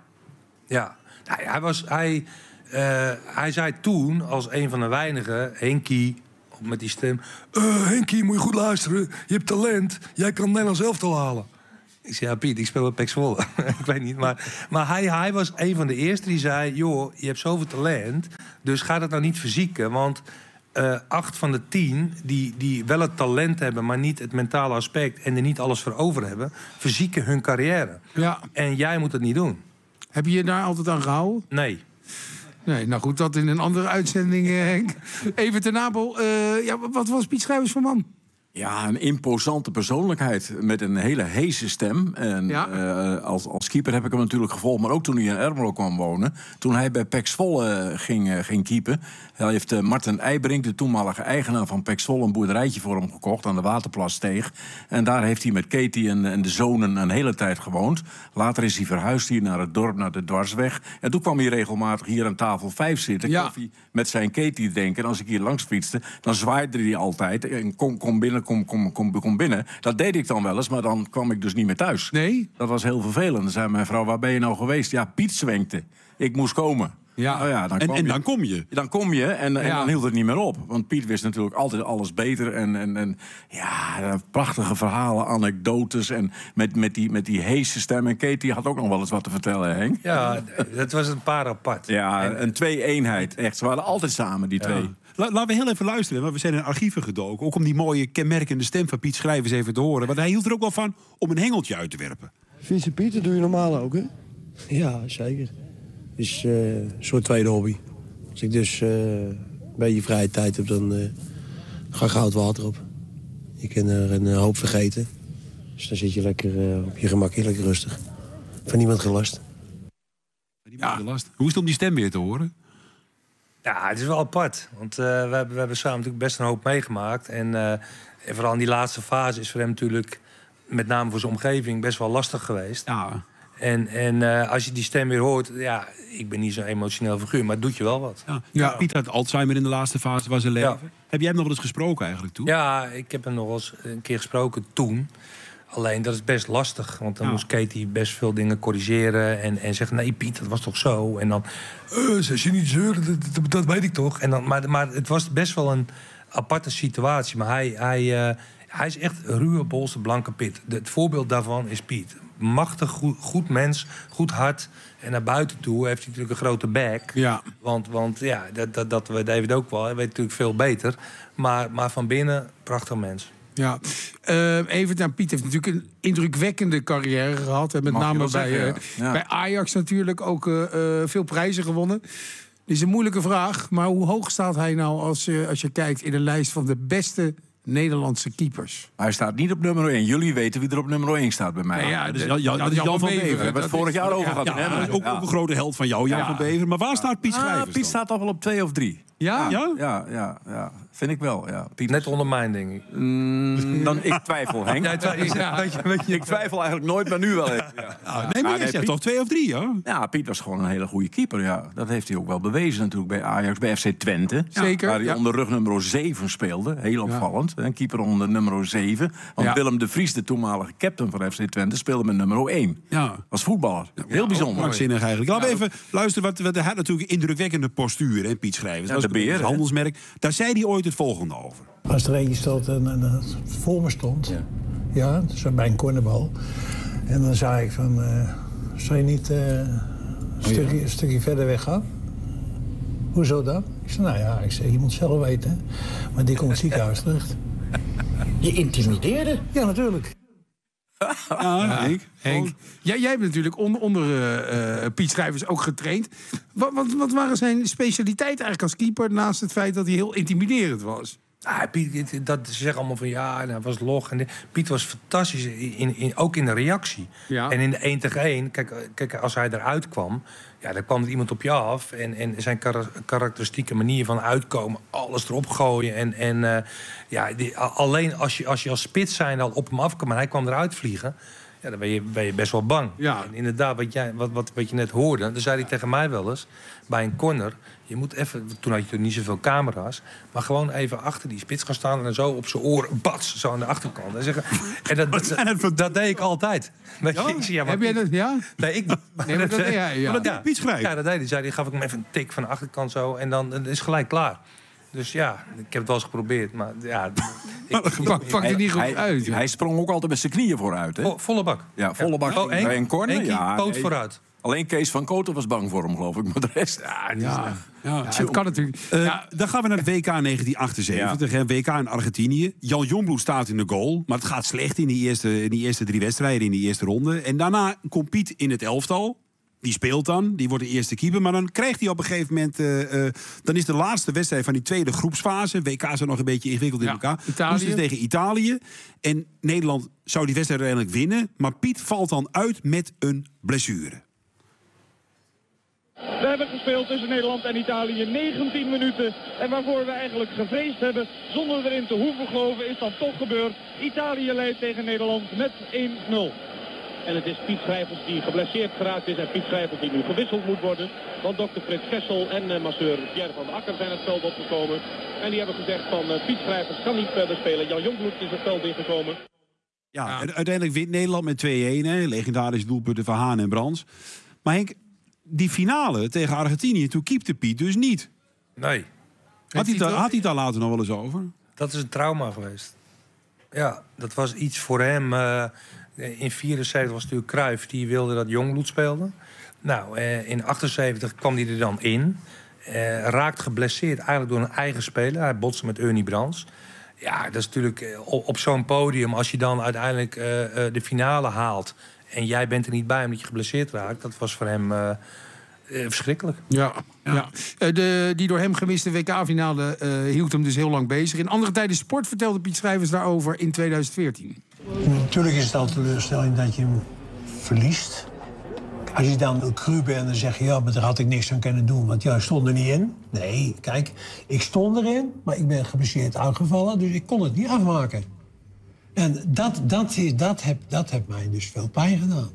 Nou, hij zei toen, als een van de weinigen, Henkie, met die stem... Henkie, moet je goed luisteren. Je hebt talent. Jij kan Nederlands elftal halen. Ik zei, ja, Piet, ik speel bij PEC Zwolle. Ik weet niet, maar hij was een van de eerste die zei... joh, je hebt zoveel talent, dus ga dat nou niet verzieken. Want 8 van de 10 die wel het talent hebben... maar niet het mentale aspect en er niet alles voor over hebben... verzieken hun carrière. Ja. En jij moet het niet doen. Heb je je daar altijd aan gehouden? Nee. Nee, nou goed, dat in een andere uitzending, Henk. Even ten Napel. Wat was Piet Schrijvers voor man? Ja, een imposante persoonlijkheid met een hele heese stem. En als keeper heb ik hem natuurlijk gevolgd, maar ook toen hij in Ermelo kwam wonen. Toen hij bij PEC Zwolle ging keepen. Hij heeft Marten Eibrink, de toenmalige eigenaar van PEC Zwolle, een boerderijtje voor hem gekocht aan de Waterplassteeg. En daar heeft hij met Katie en de zonen een hele tijd gewoond. Later is hij verhuisd hier naar het dorp, naar de Dwarsweg. En toen kwam hij regelmatig hier aan tafel 5 zitten, koffie met zijn Katie drinken. En als ik hier langs fietste, dan zwaaide hij altijd. En kom binnen. Dat deed ik dan wel eens, maar dan kwam ik dus niet meer thuis. Nee? Dat was heel vervelend. Dan zei mijn vrouw, waar ben je nou geweest? Ja, Piet zwenkte. Ik moest komen. Ja. Nou ja, dan kom je. Dan kom je en dan hield het niet meer op. Want Piet wist natuurlijk altijd alles beter. En prachtige verhalen, anekdotes. En met die heese stem. En Katie had ook nog wel eens wat te vertellen, Henk. Ja, dat was een paar apart. Ja, een twee-eenheid. Echt, ze waren altijd samen, die twee. Laten we heel even luisteren, want we zijn in archieven gedoken. Ook om die mooie, kenmerkende stem van Piet Schrijvers even te horen. Want hij hield er ook wel van om een hengeltje uit te werpen. Fietsen Piet, dat doe je normaal ook, hè? Ja, zeker. Het is een soort tweede hobby. Als ik dus een beetje vrije tijd heb, dan ga ik goud water op. Je kan er een hoop vergeten. Dus dan zit je lekker op je gemak, lekker rustig. Van niemand gelast. Hoe is het om die stem weer te horen? Ja, het is wel apart. Want we hebben samen natuurlijk best een hoop meegemaakt. En vooral in die laatste fase is voor hem natuurlijk... met name voor zijn omgeving best wel lastig geweest. Ja. En als je die stem weer hoort... Ja, ik ben niet zo'n emotioneel figuur, maar het doet je wel wat. Ja. Piet had Alzheimer in de laatste fase van zijn leven. Ja. Heb jij hem nog wel eens gesproken eigenlijk toen? Ja, ik heb hem nog wel eens een keer gesproken toen. Alleen dat is best lastig. Want dan moest Katie best veel dingen corrigeren. En zeggen, nee Piet, dat was toch zo? En dan, als je niet zeuren, dat weet ik toch. En dan, maar het was best wel een aparte situatie. Maar hij is echt ruwe, bolste, blanke Piet. Het voorbeeld daarvan is Piet. Machtig, goed mens, goed hart. En naar buiten toe heeft hij natuurlijk een grote bek. Ja. Want ja, dat weet David ook wel. Hij weet natuurlijk veel beter. Maar van binnen, prachtig mens. Ja, even, Piet heeft natuurlijk een indrukwekkende carrière gehad. En met name bij Ajax natuurlijk ook veel prijzen gewonnen. Dit is een moeilijke vraag, maar hoe hoog staat hij nou als je kijkt in de lijst van de beste Nederlandse keepers? Hij staat niet op nummer 1. Jullie weten wie er op nummer 1 staat bij mij. Ja, dat is Jan van Beveren. We hebben het vorig jaar over gehad. Dat is ook een grote held van jou, Jan van Beveren. Maar waar staat Piet Schrijvers? Piet staat toch wel op 2 of 3. Ja. Vind ik wel, ja. Piet net onder mijn, denk ik. Ik twijfel, Henk. Ik twijfel eigenlijk nooit, maar nu wel even. Nee, maar je zegt toch 2 of 3, hoor? Ja, Piet was gewoon een hele goede keeper, ja. Dat heeft hij ook wel bewezen natuurlijk bij Ajax, bij FC Twente. Zeker. Waar hij onder rug nummer 7 speelde. Heel opvallend. Een keeper onder nummer 7. Want Willem de Vries, de toenmalige captain van FC Twente, speelde met nummer 1. Ja. Als voetballer. Heel bijzonder. Krankzinnig eigenlijk. Laten we even luisteren. Hij had natuurlijk indrukwekkende postuur, hè, Piet Schrijvers. Beer, handelsmerk. Daar zei hij ooit het volgende over. Als er eentje stond en voor me stond, zo bij een cornerbal. En dan zei ik van, zou je niet een stukje verder weg gaan? Hoezo dan? Ik zei, je moet zelf weten. Maar die komt het ziekenhuis terug. Je intimideerde? Ja, natuurlijk. Henk. Jij hebt natuurlijk onder Piet Schrijvers ook getraind. Wat waren zijn specialiteiten eigenlijk als keeper... naast het feit dat hij heel intimiderend was? Piet, dat ze zeggen allemaal van ja, hij was log. Piet was fantastisch, ook in de reactie. Ja. En in de 1 tegen 1, kijk, als hij eruit kwam... Ja, dan kwam er iemand op je af. En zijn karakteristieke manier van uitkomen... alles erop gooien. Alleen als je als spits zijn al op hem afkwam... en hij kwam eruit vliegen... Ja, dan ben je best wel bang. Ja. En inderdaad, wat je net hoorde... dan zei hij tegen mij wel eens, bij een corner... je moet even, toen had je niet zoveel camera's... maar gewoon even achter die spits gaan staan... en zo op zijn oren, bats, zo aan de achterkant. En zeggen, dat deed ik altijd. Weet je, ik zie, heb jij dat, ja? Nee, ik nee, maar dat deed jij, ja. Maar dat Piet schrijft. Ja, dat deed hij. Gaf ik hem even een tik van de achterkant zo... en dan is gelijk klaar. Dus ja, ik heb het wel eens geprobeerd, maar ja... Pak er niet goed uit. Hij sprong ook altijd met zijn knieën vooruit, hè? Volle bak. Ja, volle bak. Bij een corner, ja. Poot vooruit. Alleen Kees van Kooten was bang voor hem, geloof ik. Maar de rest... Het kan natuurlijk... Dan gaan we naar het WK 1978. Ja. WK in Argentinië. Jan Jongbloed staat in de goal. Maar het gaat slecht in die eerste 3 wedstrijden, in die eerste ronde. En daarna komt Piet in het elftal. Die speelt dan, die wordt de eerste keeper. Maar dan krijgt hij op een gegeven moment... dan is de laatste wedstrijd van die tweede groepsfase. WK is nog een beetje ingewikkeld in elkaar. Italië. Dus tegen Italië. En Nederland zou die wedstrijd uiteindelijk winnen. Maar Piet valt dan uit met een blessure. We hebben gespeeld tussen Nederland en Italië 19 minuten. En waarvoor we eigenlijk gevreesd hebben, zonder erin te hoeven geloven, is dat toch gebeurd. Italië leidt tegen Nederland met 1-0. En het is Piet Schrijvers die geblesseerd geraakt is. En Piet Schrijvers die nu gewisseld moet worden. Want dokter Frits Kessel en masseur Pierre van der Akker zijn het veld opgekomen. En die hebben gezegd van Piet Schrijvers kan niet verder spelen. Jan Jongbloed is het veld ingekomen. Ja, uiteindelijk wint Nederland met 2-1. Legendarische doelpunten van Haan en Brands. Maar Henk, die finale tegen Argentinië, toen keepte Piet dus niet. Nee. Had hij het daar later nog wel eens over? Dat is een trauma geweest. Ja, dat was iets voor hem... in 74 was natuurlijk Cruijff, die wilde dat Jongbloed speelde. Nou, in 78 kwam hij er dan in. Raakt geblesseerd eigenlijk door een eigen speler. Hij botste met Ernie Brands. Ja, dat is natuurlijk op zo'n podium... als je dan uiteindelijk de finale haalt... en jij bent er niet bij omdat je geblesseerd raakt... dat was voor hem verschrikkelijk. Ja. Die door hem gemiste WK-finale hield hem dus heel lang bezig. In andere tijden sport vertelde Piet Schrijvers daarover in 2014. Natuurlijk is het al teleurstelling dat je hem verliest. Als je dan cru bent, dan zeg je... ja, maar daar had ik niks aan kunnen doen, want jij stond er niet in. Nee, kijk, ik stond erin, maar ik ben geblesseerd uitgevallen... dus ik kon het niet afmaken. En dat heeft mij dus veel pijn gedaan.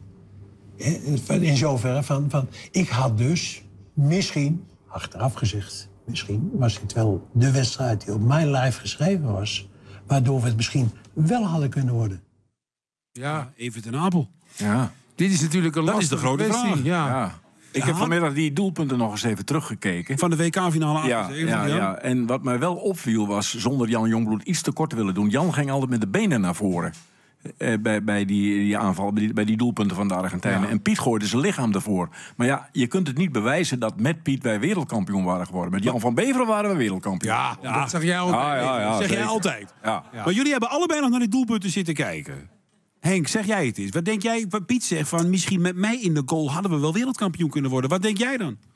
In zoverre van... ik had dus misschien, achteraf gezegd... misschien was dit wel de wedstrijd die op mijn lijf geschreven was... waardoor we het misschien wel hadden kunnen worden. Ja, even ten Apel. Ja. Dit is natuurlijk een lastige grote vraag. Ja. Ik heb vanmiddag die doelpunten nog eens even teruggekeken. Van de WK-finale. Ja. En wat mij wel opviel was, zonder Jan Jongbloed iets te kort te willen doen... Jan ging altijd met de benen naar voren. Bij die aanval, bij die doelpunten van de Argentijnen. Ja. En Piet gooide zijn lichaam ervoor. Maar ja, je kunt het niet bewijzen dat met Piet wij wereldkampioen waren geworden. Met Jan van Beveren waren we wereldkampioen. Ja. Dat zeg jij altijd. Dat zeg jij altijd. Ja. Maar jullie hebben allebei nog naar die doelpunten zitten kijken. Henk, zeg jij het eens. Wat denk jij, wat Piet zegt van... misschien met mij in de goal hadden we wel wereldkampioen kunnen worden. Wat denk jij dan?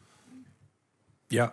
Ja.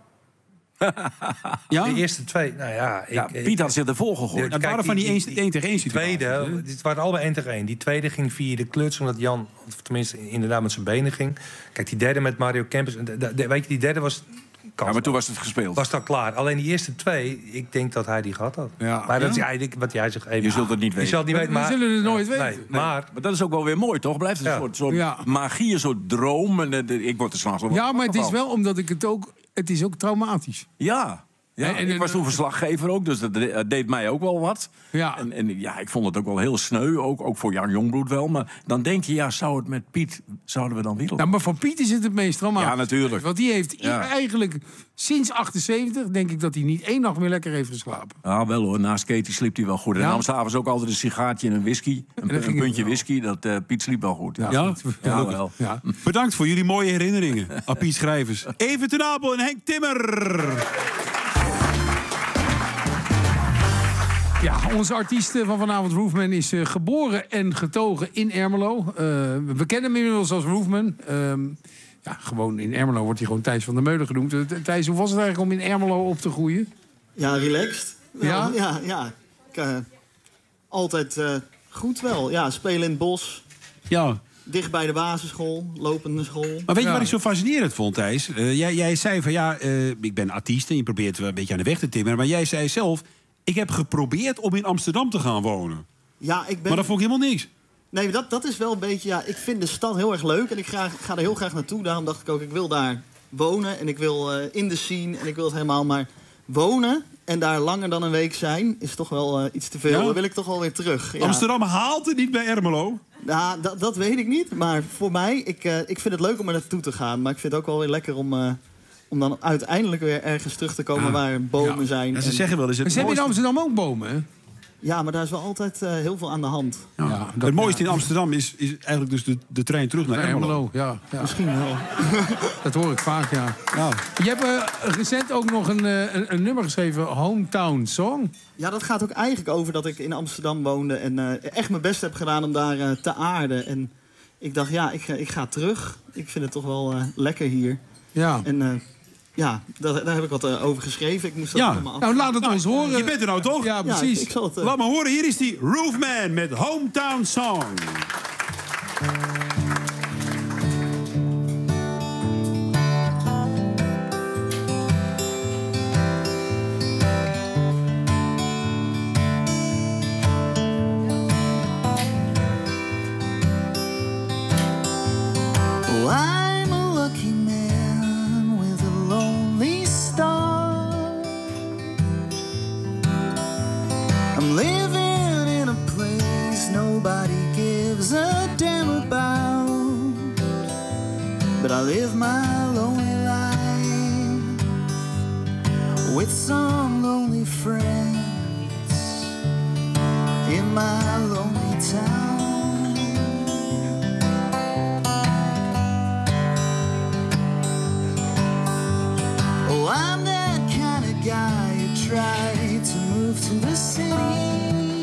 Ja? De eerste 2, nou ja... Piet had zich ervoor gegooid. Dat waren van die 1 tegen 1 situaties. Tweede, dit waren allebei 1 tegen 1. Die tweede ging via de kluts, omdat Jan... of tenminste inderdaad met zijn benen ging. Kijk, die derde met Mario Kempers... weet je, die derde was... Ja, maar toen was het gespeeld. Was dat klaar. Alleen die eerste 2, ik denk dat hij die gehad had. Ja. Maar dat is eigenlijk wat jij zegt. Even, je zult het niet weten. Je zult het niet weten, maar... We zullen het nooit weten. Nee, maar dat is ook wel weer mooi, toch? Blijft een soort magie, een soort droom. En, ik word er s'nachts wel... Ja, maar het is wel omdat ik het ook... Het is ook traumatisch. Ja. Ja, en ik was toen verslaggever ook, dus dat deed mij ook wel wat. Ja. En ik vond het ook wel heel sneu, ook voor Jan Jongbloed wel. Maar dan denk je, ja, zou het met Piet, zouden we dan wereld... Nou, maar voor Piet is het meest traumatisch. Ja, natuurlijk. Want die heeft eigenlijk sinds 78, denk ik dat hij niet 1 nacht meer lekker heeft geslapen. Ja, wel hoor, naast Katie sliep hij wel goed. En nam s'avonds ook altijd een sigaartje en een whisky. Een puntje whisky, dat Piet sliep wel goed. Ja, wel. Ja. Bedankt voor jullie mooie herinneringen aan Piet Schrijvers. Even ten Apel en Henk Timmer. Ja, onze artiest van vanavond, Roofman, is geboren en getogen in Ermelo. We kennen hem inmiddels als Roofman. Gewoon in Ermelo wordt hij gewoon Thijs van der Meulen genoemd. Thijs, hoe was het eigenlijk om in Ermelo op te groeien? Ja, relaxed. Ja? Ja. Altijd goed wel. Ja, spelen in het bos. Ja. Dicht bij de basisschool, lopende school. Maar weet je wat ik zo fascinerend vond, Thijs? Jij zei van ik ben artiest en je probeert een beetje aan de weg te timmeren. Maar jij zei zelf, ik heb geprobeerd om in Amsterdam te gaan wonen. Ja, maar dat vond ik helemaal niks. Nee, dat is wel een beetje... Ja, ik vind de stad heel erg leuk en ik ga er heel graag naartoe. Daarom dacht ik ook, ik wil daar wonen en ik wil in de scene en ik wil het helemaal maar wonen. En daar langer dan een week zijn is toch wel iets te veel. Ja? Dan wil ik toch wel weer terug. Ja. Amsterdam haalt het niet bij Ermelo. Ja, dat weet ik niet. Maar voor mij, ik vind het leuk om er naartoe te gaan. Maar ik vind het ook wel weer lekker om dan uiteindelijk weer ergens terug te komen waar bomen zijn. En ze zeggen wel eens... Maar ze hebben in Amsterdam ook bomen, hè? Ja, maar daar is wel altijd heel veel aan de hand. Ja, het mooiste in Amsterdam is eigenlijk dus de trein terug naar Ermelo. Ja. Misschien wel. Dat hoor ik vaak, ja. Je hebt recent ook nog een nummer geschreven, Hometown Song. Ja, dat gaat ook eigenlijk over dat ik in Amsterdam woonde en echt mijn best heb gedaan om daar te aarden. En ik dacht, ik ga terug. Ik vind het toch wel lekker hier. Ja. En daar heb ik wat over geschreven. Ik moest dat helemaal af. Nou, laat het ons horen. Je bent er nou toch? Ja, precies. Ik zal het, Laat maar horen, hier is die Roofman met Hometown Song. I'm a lucky man with a lonely star. I'm living in a place nobody gives a damn about. But I live my lonely life with some lonely friends in my lonely town. Oh, I'm that kind of guy who tried to move to the city.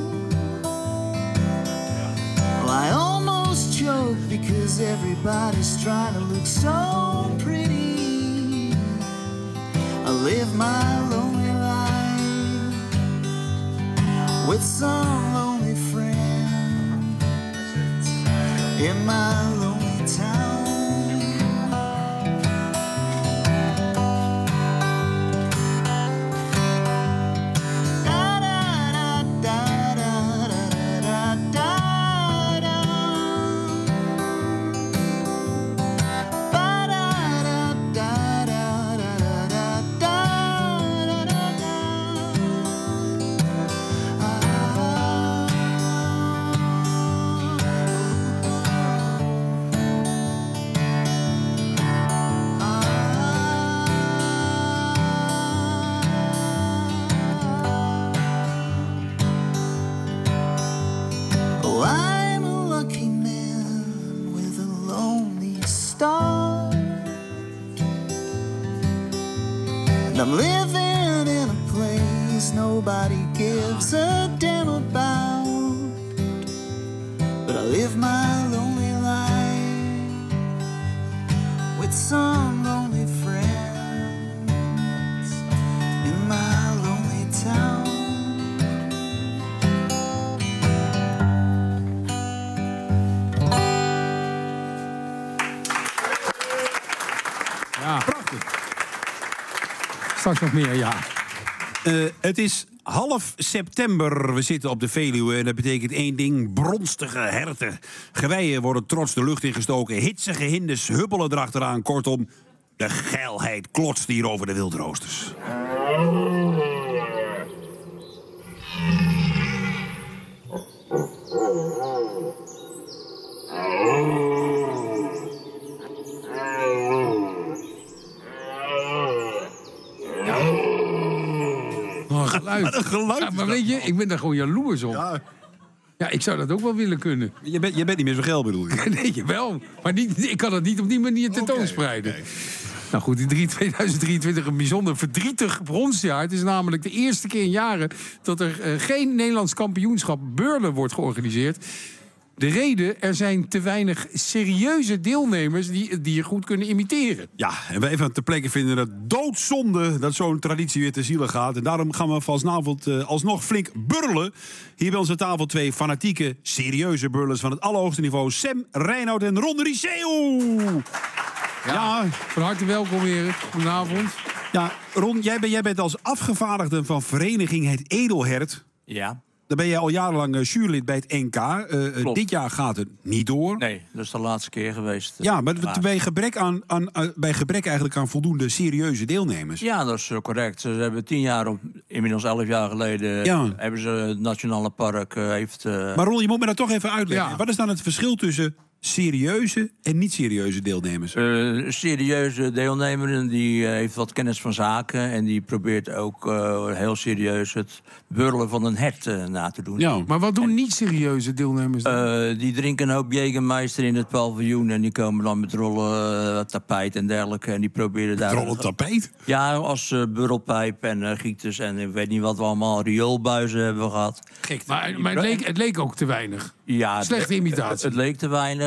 Well, I almost choke because everybody's trying to look so pretty. I live my lonely life with some lonely friends in my lonely town. Oh, I'm a lucky man with a lonely start. And I'm living in a place nobody gives a damn about. But I live my lonely life with some lonely friends in my lonely town. Ja, prachtig. Straks nog meer, ja. Het is half september. We zitten op de Veluwe en dat betekent één ding. Bronstige herten. Geweien worden trots de lucht ingestoken. Hitsige hindes huppelen erachteraan. Kortom, de geilheid klotst hier over de wildroosters. Geluid. Wat een geluid. Ja, maar weet je, ik ben daar gewoon jaloers op. Ja, ik zou dat ook wel willen kunnen. Je bent niet meer zo geil, bedoel je? Nee, jawel. Maar ik kan dat niet op die manier tentoonspreiden. Okay. Nou goed, in 2023 een bijzonder verdrietig bronsjaar. Het is namelijk de eerste keer in jaren dat er geen Nederlands kampioenschap beurlen wordt georganiseerd. De reden, er zijn te weinig serieuze deelnemers die je goed kunnen imiteren. Ja, en we even ter plekke vinden het doodzonde dat zo'n traditie weer te ziele gaat. En daarom gaan we vanavond alsnog flink burlen. Hier bij ons aan tafel 2 fanatieke, serieuze burlers van het allerhoogste niveau. Sam Reinoud en Ron Riceu. Ja, van harte welkom weer. Goedenavond. Ja, Ron, jij bent als afgevaardigde van vereniging Het Edelhert. Ja. Dan ben jij al jarenlang jurylid bij het NK. Dit jaar gaat het niet door. Nee, dat is de laatste keer geweest. Ja, maar bij gebrek eigenlijk aan voldoende serieuze deelnemers. Ja, dat is correct. Ze hebben 10 jaar, inmiddels 11 jaar geleden... hebben ze het Nationale Park heeft... Maar Ron, je moet me dat toch even uitleggen. Ja. Wat is dan het verschil tussen serieuze en niet-serieuze deelnemers? Serieuze deelnemer die heeft wat kennis van zaken... en die probeert ook heel serieus het burlen van een hert na te doen. Ja. Maar wat doen niet-serieuze deelnemers dan? Die drinken een hoop Jägermeister in het paviljoen... en die komen dan met rollen tapijt en dergelijke. En die proberen daar... Rollen tapijt? Ja, als burrelpijp en gieters en ik weet niet wat we allemaal... rioolbuizen hebben we gehad. Gek, maar het leek ook te weinig. Ja, slechte imitatie. Het leek te weinig.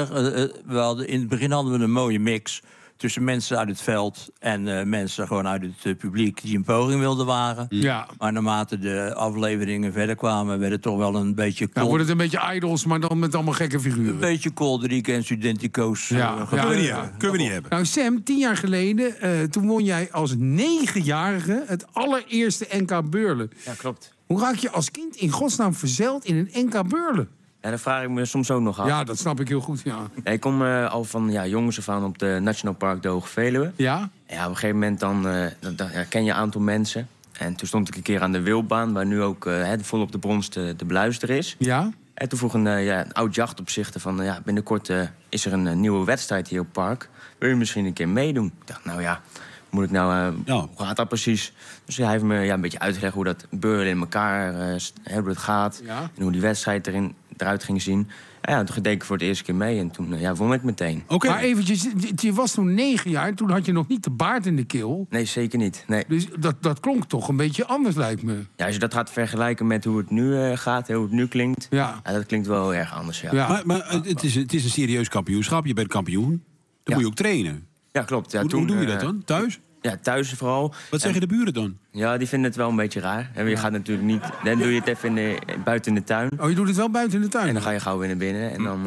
In het begin hadden we een mooie mix tussen mensen uit het veld en mensen gewoon uit het publiek die een poging wilden wagen. Ja. Maar naarmate de afleveringen verder kwamen, werd het toch wel een beetje... Nou, wordt het een beetje idols, maar dan met allemaal gekke figuren. Een beetje kolderiek en studentico's. Kunnen we niet hebben. Nou Sam, 10 jaar geleden, toen won jij als 9-jarige het allereerste NK Burlen. Ja, klopt. Hoe raak je als kind in godsnaam verzeild in een NK Burlen? Ja, daar vraag ik me soms ook nog af. Ja, dat snap ik heel goed, ja. Ja, ik kom al van jongens af aan op de National Park de Hoge Veluwe. Ja? Ja, op een gegeven moment dan ken je een aantal mensen. En toen stond ik een keer aan de Wildbaan, waar nu ook volop de brons te beluisteren is. Ja? En toen vroeg een oud jachtopzichter van... binnenkort is er een nieuwe wedstrijd hier op het park. Wil je misschien een keer meedoen? Ik dacht, nou ja, moet ik nou... Hoe gaat dat precies? Dus hij heeft me een beetje uitgelegd hoe dat beurlen in elkaar... hoe het gaat en hoe die wedstrijd eruit ging zien. Ja, toen deed ik voor het eerste keer mee en toen won ik meteen. Okay. Maar eventjes, je was toen 9 jaar, toen had je nog niet de baard in de keel. Nee, zeker niet. Nee. Dus dat klonk toch een beetje anders, lijkt me. Ja, als je dat gaat vergelijken met hoe het nu gaat, hoe het nu klinkt... Ja, dat klinkt wel heel erg anders, ja. Maar het is een serieus kampioenschap, je bent kampioen. Dan moet je ook trainen. Ja, klopt. Ja, hoe doe je dat dan? Thuis? Ja, thuis vooral. Wat zeggen de buren dan? Ja, die vinden het wel een beetje raar. En je gaat natuurlijk niet... Dan doe je het even buiten in de tuin. Oh, je doet het wel buiten in de tuin? En dan ga je gauw weer naar binnen. En dan,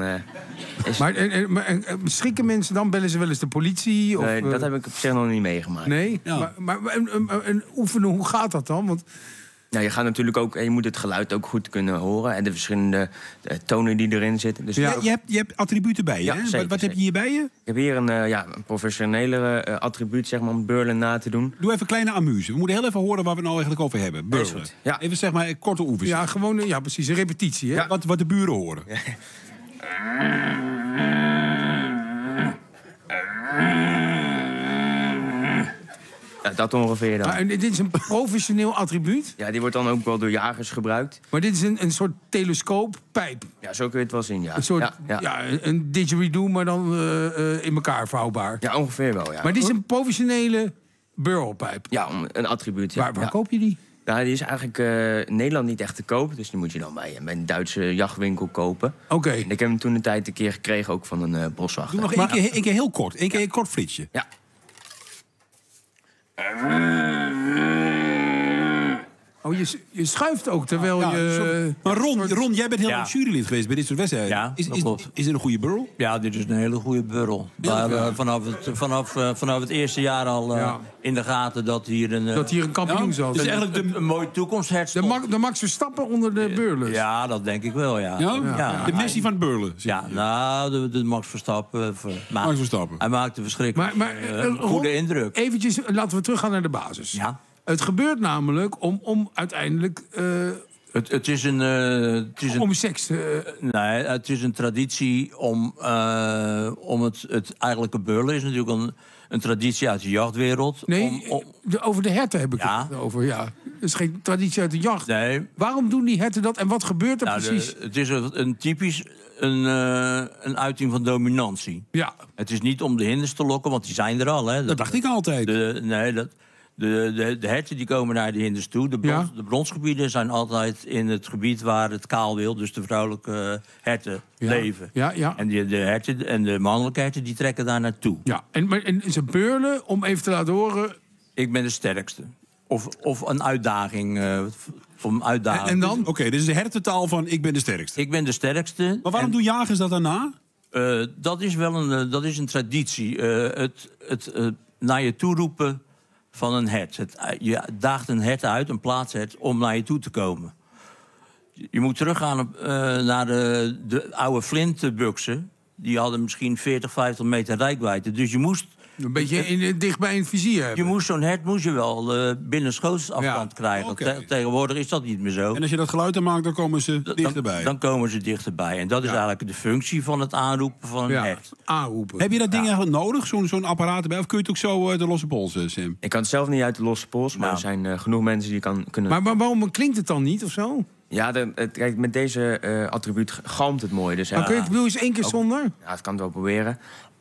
Maar schrikken mensen dan? Bellen ze wel eens de politie? Of, nee, dat heb ik op zich nog niet meegemaakt. Nee? Ja. Maar oefenen, hoe gaat dat dan? Want... Ja, je gaat natuurlijk ook... Je moet het geluid ook goed kunnen horen. En de verschillende tonen die erin zitten. Dus je hebt attributen bij je, hè? Zeker, wat heb je hier bij je? Ik heb hier een professionelere attribuut, zeg maar, om burlen na te doen. Doe even een kleine amuse. We moeten heel even horen waar we het nou eigenlijk over hebben. Burlen. Ja. Even zeg maar korte oefening. Ja, gewoon precies. Een repetitie, hè? Ja. Wat de buren horen. Ja. Ja, dat ongeveer dan. Maar dit is een professioneel attribuut? Ja, die wordt dan ook wel door jagers gebruikt. Maar dit is een soort telescooppijp? Ja, zo kun je het wel zien, ja. Een soort, een didgeridoo, maar dan in elkaar vouwbaar? Ja, ongeveer wel, ja. Maar dit is een professionele burlpijp? Ja, een attribuut, ja. Waar koop je die? Ja, die is eigenlijk in Nederland niet echt te koop. Dus die moet je dan bij een Duitse jachtwinkel kopen. Oké. En ik heb hem toen een tijd een keer gekregen, ook van een boswachter. Doe nog één keer heel kort. Eén keer een kort flitsje. Ja. Oh, je schuift ook terwijl je... Maar Ron, jij bent heel lang jurylid geweest bij dit soort wedstrijden. Ja, is dit een goede burl? Ja, dit is een hele goede burl. Vanaf het eerste jaar al in de gaten dat hier een kampioen zat. Dus eigenlijk een mooie toekomst. De Max Verstappen onder de burlers. Ja, dat denk ik wel, ja. De Messi van het burlen. Ja, nou, de Max Verstappen. Max Verstappen. Hij maakte verschrikkelijk goede indruk. Eventjes, laten we teruggaan naar de basis. Ja. Het gebeurt namelijk om uiteindelijk... Het is een... om seks... Nee, het is een traditie om het eigenlijke burlen is natuurlijk een traditie uit de jachtwereld. Nee, over de herten heb ik het over, ja. Het is geen traditie uit de jacht. Nee. Waarom doen die herten dat en wat gebeurt er precies? Het is een typisch een uiting van dominantie. Ja. Het is niet om de hinders te lokken, want die zijn er al. Hè. Dat dacht ik altijd. De herten die komen naar de hinders toe. De bronsgebieden zijn altijd in het gebied waar het kaal wil. Dus de vrouwelijke herten leven. Ja. En de herten en de mannelijke herten die trekken daar naartoe. Ja, en ze beurlen om even te laten horen... Ik ben de sterkste. Of een uitdaging. En dan? Oké, dit is de hertentaal van ik ben de sterkste. Ik ben de sterkste. Maar waarom doen jagers dat daarna? Dat is wel een traditie. Het naar je toe roepen van een hert. Je daagt een hert uit, een plaatshert, om naar je toe te komen. Je moet teruggaan naar de oude flintenbuksen. Die hadden misschien 40, 50 meter reikwijdte. Dus je moest... Een beetje dichtbij in het vizier hebben. Je moest zo'n hert wel binnen schootsafstand krijgen. Okay. Tegenwoordig is dat niet meer zo. En als je dat geluid dan maakt, dan komen ze dichterbij. Dan komen ze dichterbij. En dat is eigenlijk de functie van het aanroepen van een hert. Aanroepen. Heb je dat ding eigenlijk nodig, zo'n apparaat erbij? Of kun je het ook zo uit de losse pols, Sim? Ik kan het zelf niet uit de losse pols, maar er zijn genoeg mensen die kunnen... Maar waarom klinkt het dan niet, of zo? Ja, kijk, met deze attribuut galmt het mooi. Dus, maar kun je het eens 1 keer zonder? Ja, dat kan het wel proberen.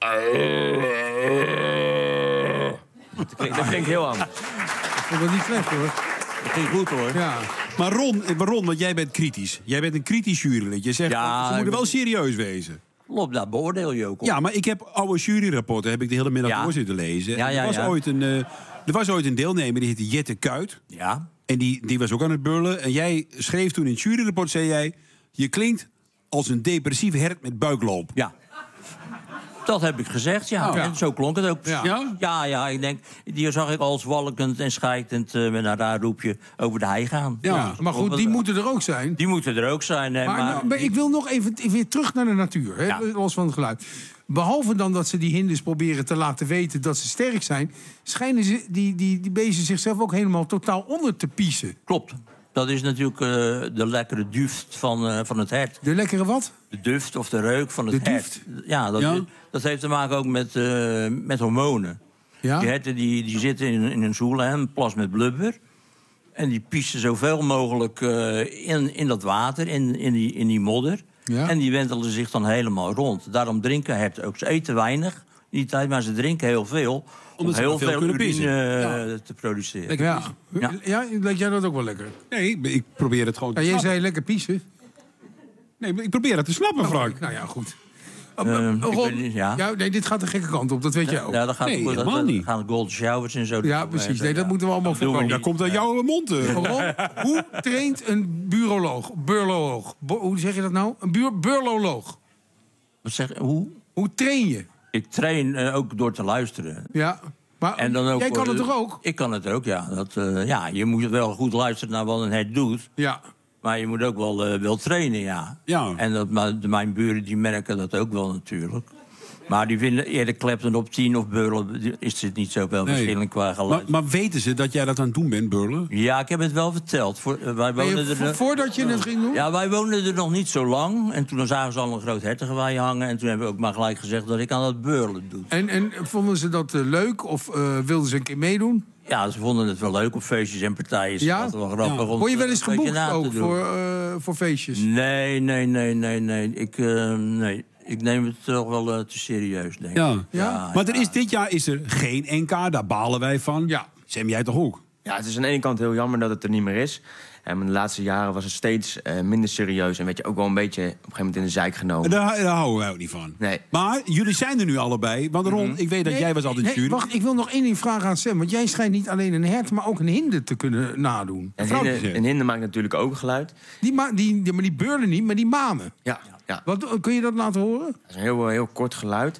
Dat klinkt heel anders. Ik vond het niet slecht, hoor. Dat ging goed, hoor. Ja. Maar Ron, want jij bent kritisch. Jij bent een kritisch jurylid. Je zegt, ze moeten wel serieus wezen. Klopt, daar beoordeel je ook op. Ja, maar ik heb oude juryrapporten heb ik de hele middag door zitten lezen. Er was ooit een deelnemer, die heette Jette Kuit. Ja. En die was ook aan het burlen. En jij schreef toen in het juryrapport, zei jij... je klinkt als een depressieve hert met buikloop. Ja. Dat heb ik gezegd, ja. En zo klonk het ook. Ja, ik denk, die zag ik als walkend en scheidend met een raar roepje over de hei gaan. Ja, maar goed, die moeten er ook zijn. Die moeten er ook zijn. Maar ik wil nog even weer terug naar de natuur, hè, los van het geluid. Behalve dan dat ze die hinders proberen te laten weten dat ze sterk zijn... schijnen ze die beesten zichzelf ook helemaal totaal onder te piezen. Klopt. Dat is natuurlijk de lekkere duft van het hert. De lekkere wat? De duft of de reuk van het hert. Ja, dat heeft te maken ook met hormonen. Ja? Die herten die zitten in een zoel, een plas met blubber. En die piezen zoveel mogelijk in dat water, in die modder. Ja? En die wentelen zich dan helemaal rond. Daarom drinken herten ook. Ze eten weinig in die tijd, maar ze drinken heel veel... om heel veel urine te produceren. Ja, lijkt jij dat ook wel lekker? Nee, ik probeer het gewoon te snappen. Jij zei lekker piezen. Nee, maar ik probeer het te snappen, Frank. Nou ja, goed. Dit gaat de gekke kant op, dat weet jij ook. Ja, dan gaan golden showers en zo. Ja, precies. Nee, dat moeten we allemaal voorkomen. Daar komt uit jouw mond. Hoe traint een buroloog? Hoe zeg je dat nou? Een burloloog. Wat zeg je? Hoe train je? Ik train ook door te luisteren. Ja, maar en dan ook, jij kan het toch ook? Ik kan het ook, ja. Je moet wel goed luisteren naar wat een hert doet. Ja. Maar je moet ook wel trainen, ja. En mijn buren die merken dat ook wel natuurlijk. Maar die vinden eerder klepten op 10 of burlen. Is het niet zoveel verschillend qua geluid. Maar weten ze dat jij dat aan het doen bent, burlen? Ja, ik heb het wel verteld. Voordat je het ging doen? Ja, wij woonden er nog niet zo lang. En toen zagen ze al een groot hertengewaai hangen. En toen hebben we ook maar gelijk gezegd dat ik aan het burlen doe. En vonden ze dat leuk of wilden ze een keer meedoen? Ja, ze vonden het wel leuk op feestjes en partijen. Ja? Dat wel grappig. Word je wel eens geboekt ook voor feestjes? Nee. Ik neem het toch wel te serieus, denk ik. Ja. Maar dit jaar is er geen NK, daar balen wij van. Ja. Sam, jij toch ook? Ja, het is aan de ene kant heel jammer dat het er niet meer is. En de laatste jaren was het steeds minder serieus. En werd je ook wel een beetje op een gegeven moment in de zeik genomen. Daar houden wij ook niet van. Nee. Maar jullie zijn er nu allebei. Want Ron, ik weet dat jij was altijd jury. Wacht, ik wil nog één ding vragen aan Sam. Want jij schijnt niet alleen een hert, maar ook een hinde te kunnen nadoen. Een hinde maakt natuurlijk ook geluid. Maar die beurlen niet, maar die manen. Ja. Kun je dat laten horen? Dat is een heel kort geluid.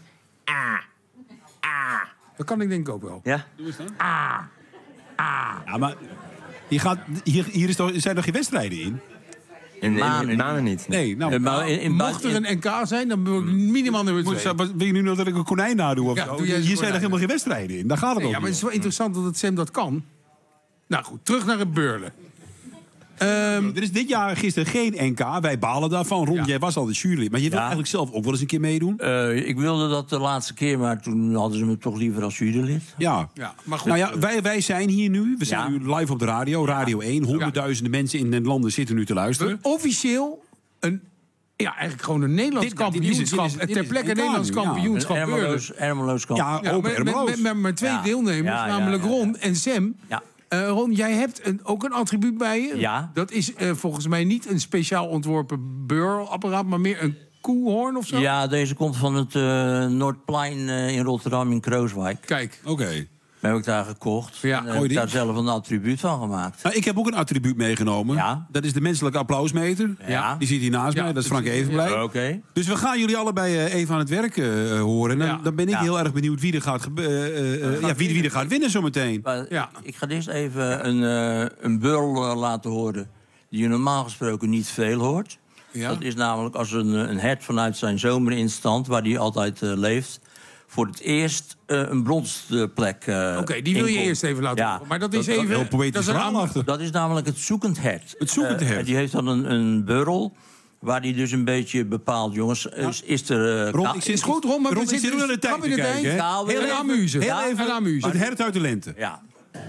Dat kan ik denk ik ook wel. Ja? Doe eens dan. Ja, maar hier zijn er geen wedstrijden in? In manen niet. Nee, nou, mocht er een NK zijn, dan wil ik minimaal nummer 2. Wil je nu nog dat ik een konijn nadoe of zo? Hier zijn er helemaal geen wedstrijden in. Daar gaat het om. Ja, maar het is wel interessant dat het Sam dat kan. Nou goed, terug naar het burlen. Er is dit jaar gisteren geen NK. Wij balen daarvan. Ron, jij was al de jurylid. Maar je wil eigenlijk zelf ook wel eens een keer meedoen? Ik wilde dat de laatste keer, maar toen hadden ze me toch liever als jurylid. Ja. Maar goed. Nou ja, wij zijn hier nu. We zijn nu live op de radio. Radio 1. Honderdduizenden mensen in de landen zitten nu te luisteren. Officieel een Ja, eigenlijk gewoon een Nederlands kampioenschap. Ter plekke een Nederlands kampioenschap. Ermeloos kampioenschap. Met 2 deelnemers, namelijk Ron en Sam. Ja. Ron, jij hebt ook een attribuut bij je. Ja. Dat is volgens mij niet een speciaal ontworpen beurlapparaat, maar meer een koehoorn of zo? Ja, deze komt van het Noordplein in Rotterdam in Krooswijk. Kijk. Oké. Heb ik daar gekocht. Ja. En heb ik daar zelf een attribuut van gemaakt. Nou, ik heb ook een attribuut meegenomen. Ja. Dat is de menselijke applausmeter. Ja. Die zit hier naast mij. Dat is Frank Evenblij. Ja, okay. Dus we gaan jullie allebei even aan het werk horen. En dan ben ik heel erg benieuwd wie er gaat winnen zometeen. Ik ga eerst even een beul laten horen die je normaal gesproken niet veel hoort. Ja. Dat is namelijk als een hert vanuit zijn zomerinstand, waar hij altijd leeft, voor het eerst een bronsplek. Oké, die wil je eerst even laten horen. Maar dat is even heel poëtisch verhaal achter. Dat is namelijk het zoekend hert. Het zoekend hert. Die heeft dan een beurl waar hij dus een beetje bepaalt, jongens. Is er... Ron, ik zit goed, Ron, maar we zitten nu aan de tijd te kijken. Heel amuse. Heel even amuse. Het hert uit de lente. Ja.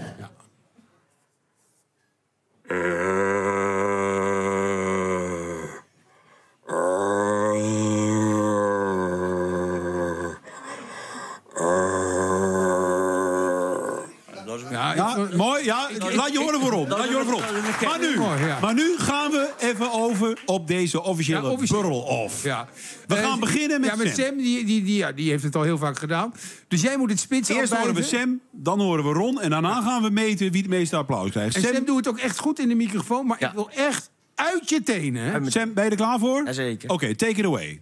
Mooi, ja. Laat je horen voorop. Maar nu gaan we even over op deze officiële burl-off. Ja. We gaan beginnen met Sam. Met Sam, die heeft het al heel vaak gedaan. Dus jij moet het spitsen Eerst horen we Sam, dan horen we Ron. En daarna gaan we meten wie het meeste applaus krijgt. En Sam doet het ook echt goed in de microfoon. Maar ik wil echt uit je tenen. Hè? Sam, ben je er klaar voor? Jazeker. Oké, take it away.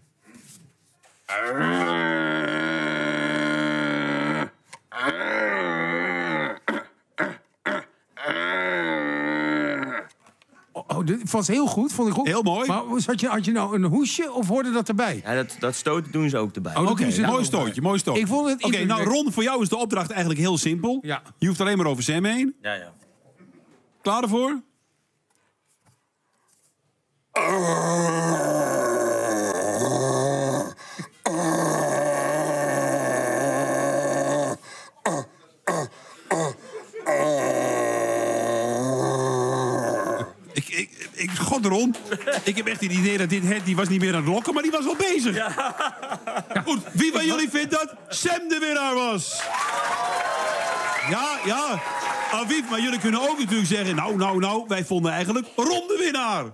Dit was heel goed, vond ik goed. Heel mooi. Maar had je nou een hoesje of hoorde dat erbij? Ja, dat stoten doen ze ook erbij. Oké, mooi stootje. Ik vond het Oké, nou Ron, voor jou is de opdracht eigenlijk heel simpel. Ja. Je hoeft alleen maar over Sam heen. Ja. Klaar ervoor? God, Ron. Ik heb echt het idee dat dit hert, die was niet meer aan het lokken, maar die was wel bezig. Ja. Goed, wie van jullie vindt dat Sam de winnaar was? Ja. Aviv, maar jullie kunnen ook natuurlijk zeggen, nou, wij vonden eigenlijk Ron de winnaar.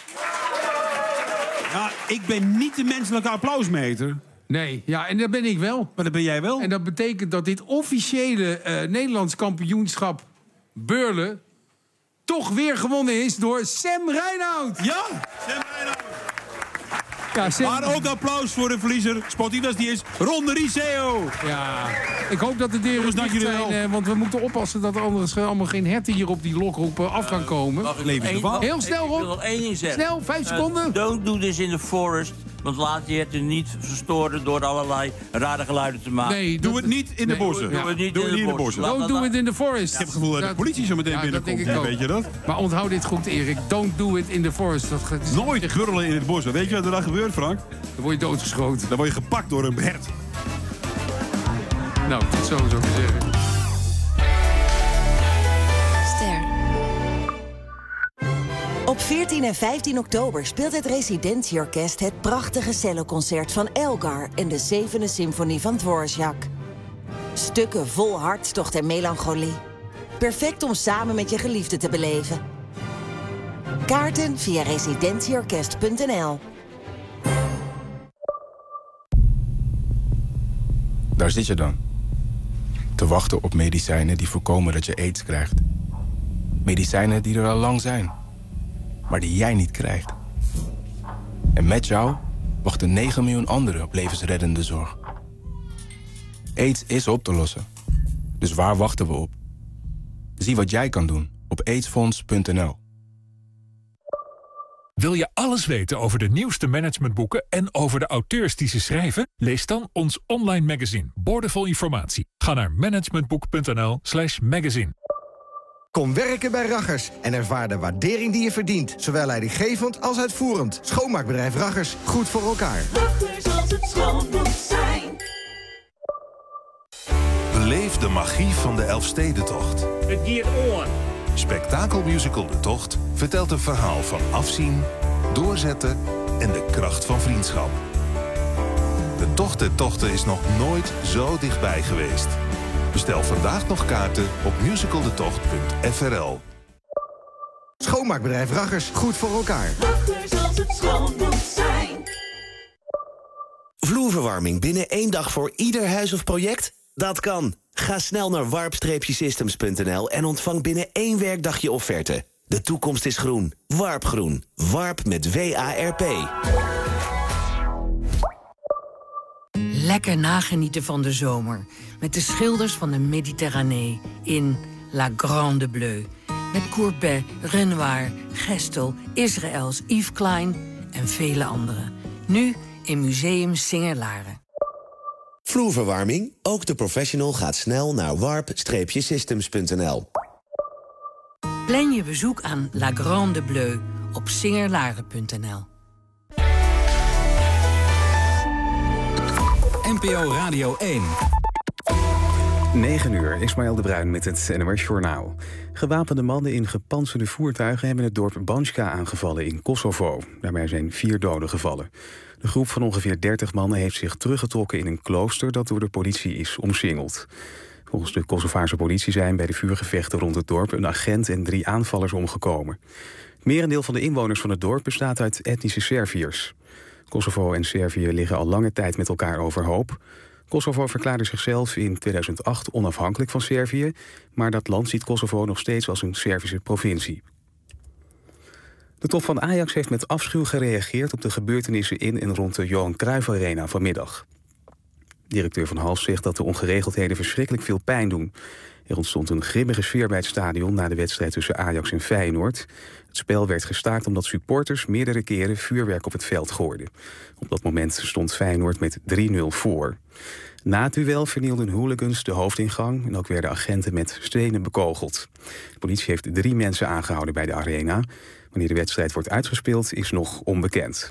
Ja, ik ben niet de menselijke applausmeter. Nee, ja, en dat ben ik wel. Maar dat ben jij wel. En dat betekent dat dit officiële Nederlands kampioenschap beurlen toch weer gewonnen is door Sam Reinoud. Ja, Sam Reinoud. Ja, maar ook applaus voor de verliezer. Sportief als die is, Ron de Riceo. Ja, ik hoop dat de deuren dicht zijn. Want we moeten oppassen dat er anders allemaal geen herten hier op die lokroep af gaan komen. Heel snel, Ron. Ik wil nog één ding zeggen. Snel, 5 seconden. Don't do this in the forest. Want laat je herten niet verstoren door allerlei rare geluiden te maken. Nee, doe het niet in de bossen. Doe het niet in de bossen. Don't do it in the forest. Ik heb het gevoel dat de politie zo meteen binnenkomt. Weet je dat? Maar onthoud dit goed, Erik. Don't do it in the forest. Nooit burrelen in het bos. Weet je wat er dan gebeurt, Frank? Dan word je doodgeschoten. Dan word je gepakt door een hert. Nou, tot zo zou ik zeggen. Op 14 en 15 oktober speelt het Residentieorkest het prachtige celloconcert van Elgar en de 7e symfonie van Dvorak. Stukken vol hartstocht en melancholie. Perfect om samen met je geliefde te beleven. Kaarten via residentieorkest.nl. Daar zit je dan. Te wachten op medicijnen die voorkomen dat je aids krijgt. Medicijnen die er al lang zijn, maar die jij niet krijgt. En met jou wachten 9 miljoen anderen op levensreddende zorg. AIDS is op te lossen. Dus waar wachten we op? Zie wat jij kan doen op aidsfonds.nl. Wil je alles weten over de nieuwste managementboeken en over de auteurs die ze schrijven? Lees dan ons online magazine, Boordevol Informatie. Ga naar managementboek.nl/magazine. Kom werken bij Raggers en ervaar de waardering die je verdient. Zowel leidinggevend als uitvoerend. Schoonmaakbedrijf Raggers, goed voor elkaar. Raggers als het schoon moet zijn. Beleef de magie van de Elfstedentocht. Het giert oor. Spektakelmusical De Tocht vertelt een verhaal van afzien, doorzetten en de kracht van vriendschap. De Tocht der Tochten is nog nooit zo dichtbij geweest. Bestel vandaag nog kaarten op musicaldetocht.frl. Schoonmaakbedrijf Raggers, goed voor elkaar. Raggers als het schoon moet zijn. Vloerverwarming binnen 1 dag voor ieder huis of project? Dat kan. Ga snel naar warp-systems.nl en ontvang binnen 1 werkdag je offerte. De toekomst is groen. Warpgroen. Warp met W-A-R-P. Lekker nagenieten van de zomer. Met de schilders van de Méditerranée in La Grande Bleue. Met Courbet, Renoir, Gestel, Israëls, Yves Klein en vele anderen. Nu in Museum Singer-Laren. Vloerverwarming? Ook de professional gaat snel naar warp-systems.nl. Plan je bezoek aan La Grande Bleue op singerlaren.nl. NPO Radio 1. 9 uur, Ismaël de Bruin met het NOS Journaal. Gewapende mannen in gepantserde voertuigen hebben het dorp Banjka aangevallen in Kosovo. Daarbij zijn 4 doden gevallen. De groep van ongeveer 30 mannen heeft zich teruggetrokken in een klooster dat door de politie is omsingeld. Volgens de Kosovaarse politie zijn bij de vuurgevechten rond het dorp een agent en 3 aanvallers omgekomen. Het merendeel van de inwoners van het dorp bestaat uit etnische Serviërs. Kosovo en Servië liggen al lange tijd met elkaar overhoop. Kosovo verklaarde zichzelf in 2008 onafhankelijk van Servië, maar dat land ziet Kosovo nog steeds als een Servische provincie. De top van Ajax heeft met afschuw gereageerd op de gebeurtenissen in en rond de Johan Cruijff Arena vanmiddag. Directeur Van Hals zegt dat de ongeregeldheden verschrikkelijk veel pijn doen. Er ontstond een grimmige sfeer bij het stadion na de wedstrijd tussen Ajax en Feyenoord. Het spel werd gestaakt omdat supporters meerdere keren vuurwerk op het veld gooiden. Op dat moment stond Feyenoord met 3-0 voor. Na het duel vernielden hooligans de hoofdingang en ook werden agenten met stenen bekogeld. De politie heeft 3 mensen aangehouden bij de arena. Wanneer de wedstrijd wordt uitgespeeld is nog onbekend.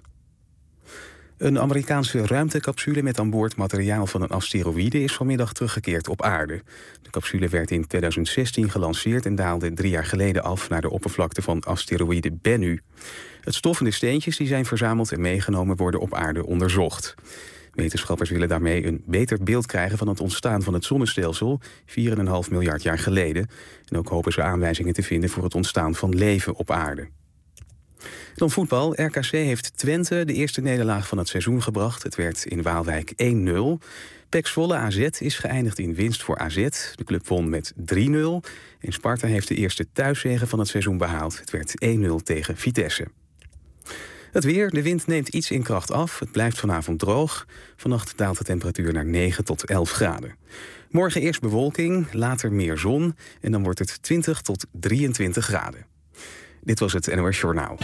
Een Amerikaanse ruimtecapsule met aan boord materiaal van een asteroïde is vanmiddag teruggekeerd op aarde. De capsule werd in 2016 gelanceerd en daalde 3 jaar geleden af naar de oppervlakte van asteroïde Bennu. Het stof en de steentjes die zijn verzameld en meegenomen worden op aarde onderzocht. Wetenschappers willen daarmee een beter beeld krijgen van het ontstaan van het zonnestelsel 4,5 miljard jaar geleden. En ook hopen ze aanwijzingen te vinden voor het ontstaan van leven op aarde. Dan voetbal. RKC heeft Twente de eerste nederlaag van het seizoen gebracht. Het werd in Waalwijk 1-0. PEC Zwolle AZ is geëindigd in winst voor AZ. De club won met 3-0. En Sparta heeft de eerste thuiszege van het seizoen behaald. Het werd 1-0 tegen Vitesse. Het weer. De wind neemt iets in kracht af. Het blijft vanavond droog. Vannacht daalt de temperatuur naar 9 tot 11 graden. Morgen eerst bewolking, later meer zon. En dan wordt het 20 tot 23 graden. Dit was het NOS Journaal.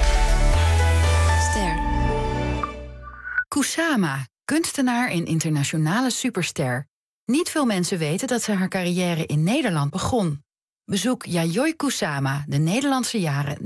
Ster. Kusama, kunstenaar en internationale superster. Niet veel mensen weten dat ze haar carrière in Nederland begon. Bezoek Yayoi Kusama, de Nederlandse jaren 1965-1970.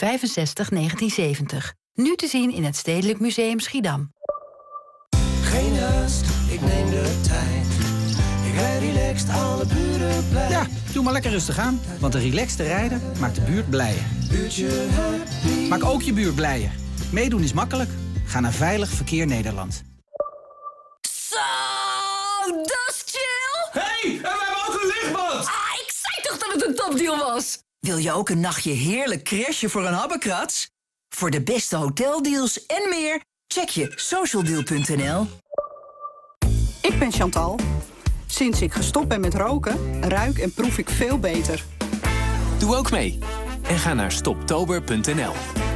Nu te zien in het Stedelijk Museum Schiedam. Geen haast, ik neem de tijd. Ik rijd relaxed, alle buren blij. Ja, doe maar lekker rustig aan, want een relaxte rijder maakt de buurt blijer. Buurtje happy. Maak ook je buurt blijer. Meedoen is makkelijk. Ga naar Veilig Verkeer Nederland. Zo, dat is chill! Hey, en we hebben ook een lichtbad! Ah, ik zei toch dat het een topdeal was? Wil je ook een nachtje heerlijk crashen voor een habbekrats? Voor de beste hoteldeals en meer, check je socialdeal.nl. Ik ben Chantal. Sinds ik gestopt ben met roken, ruik en proef ik veel beter. Doe ook mee en ga naar stoptober.nl.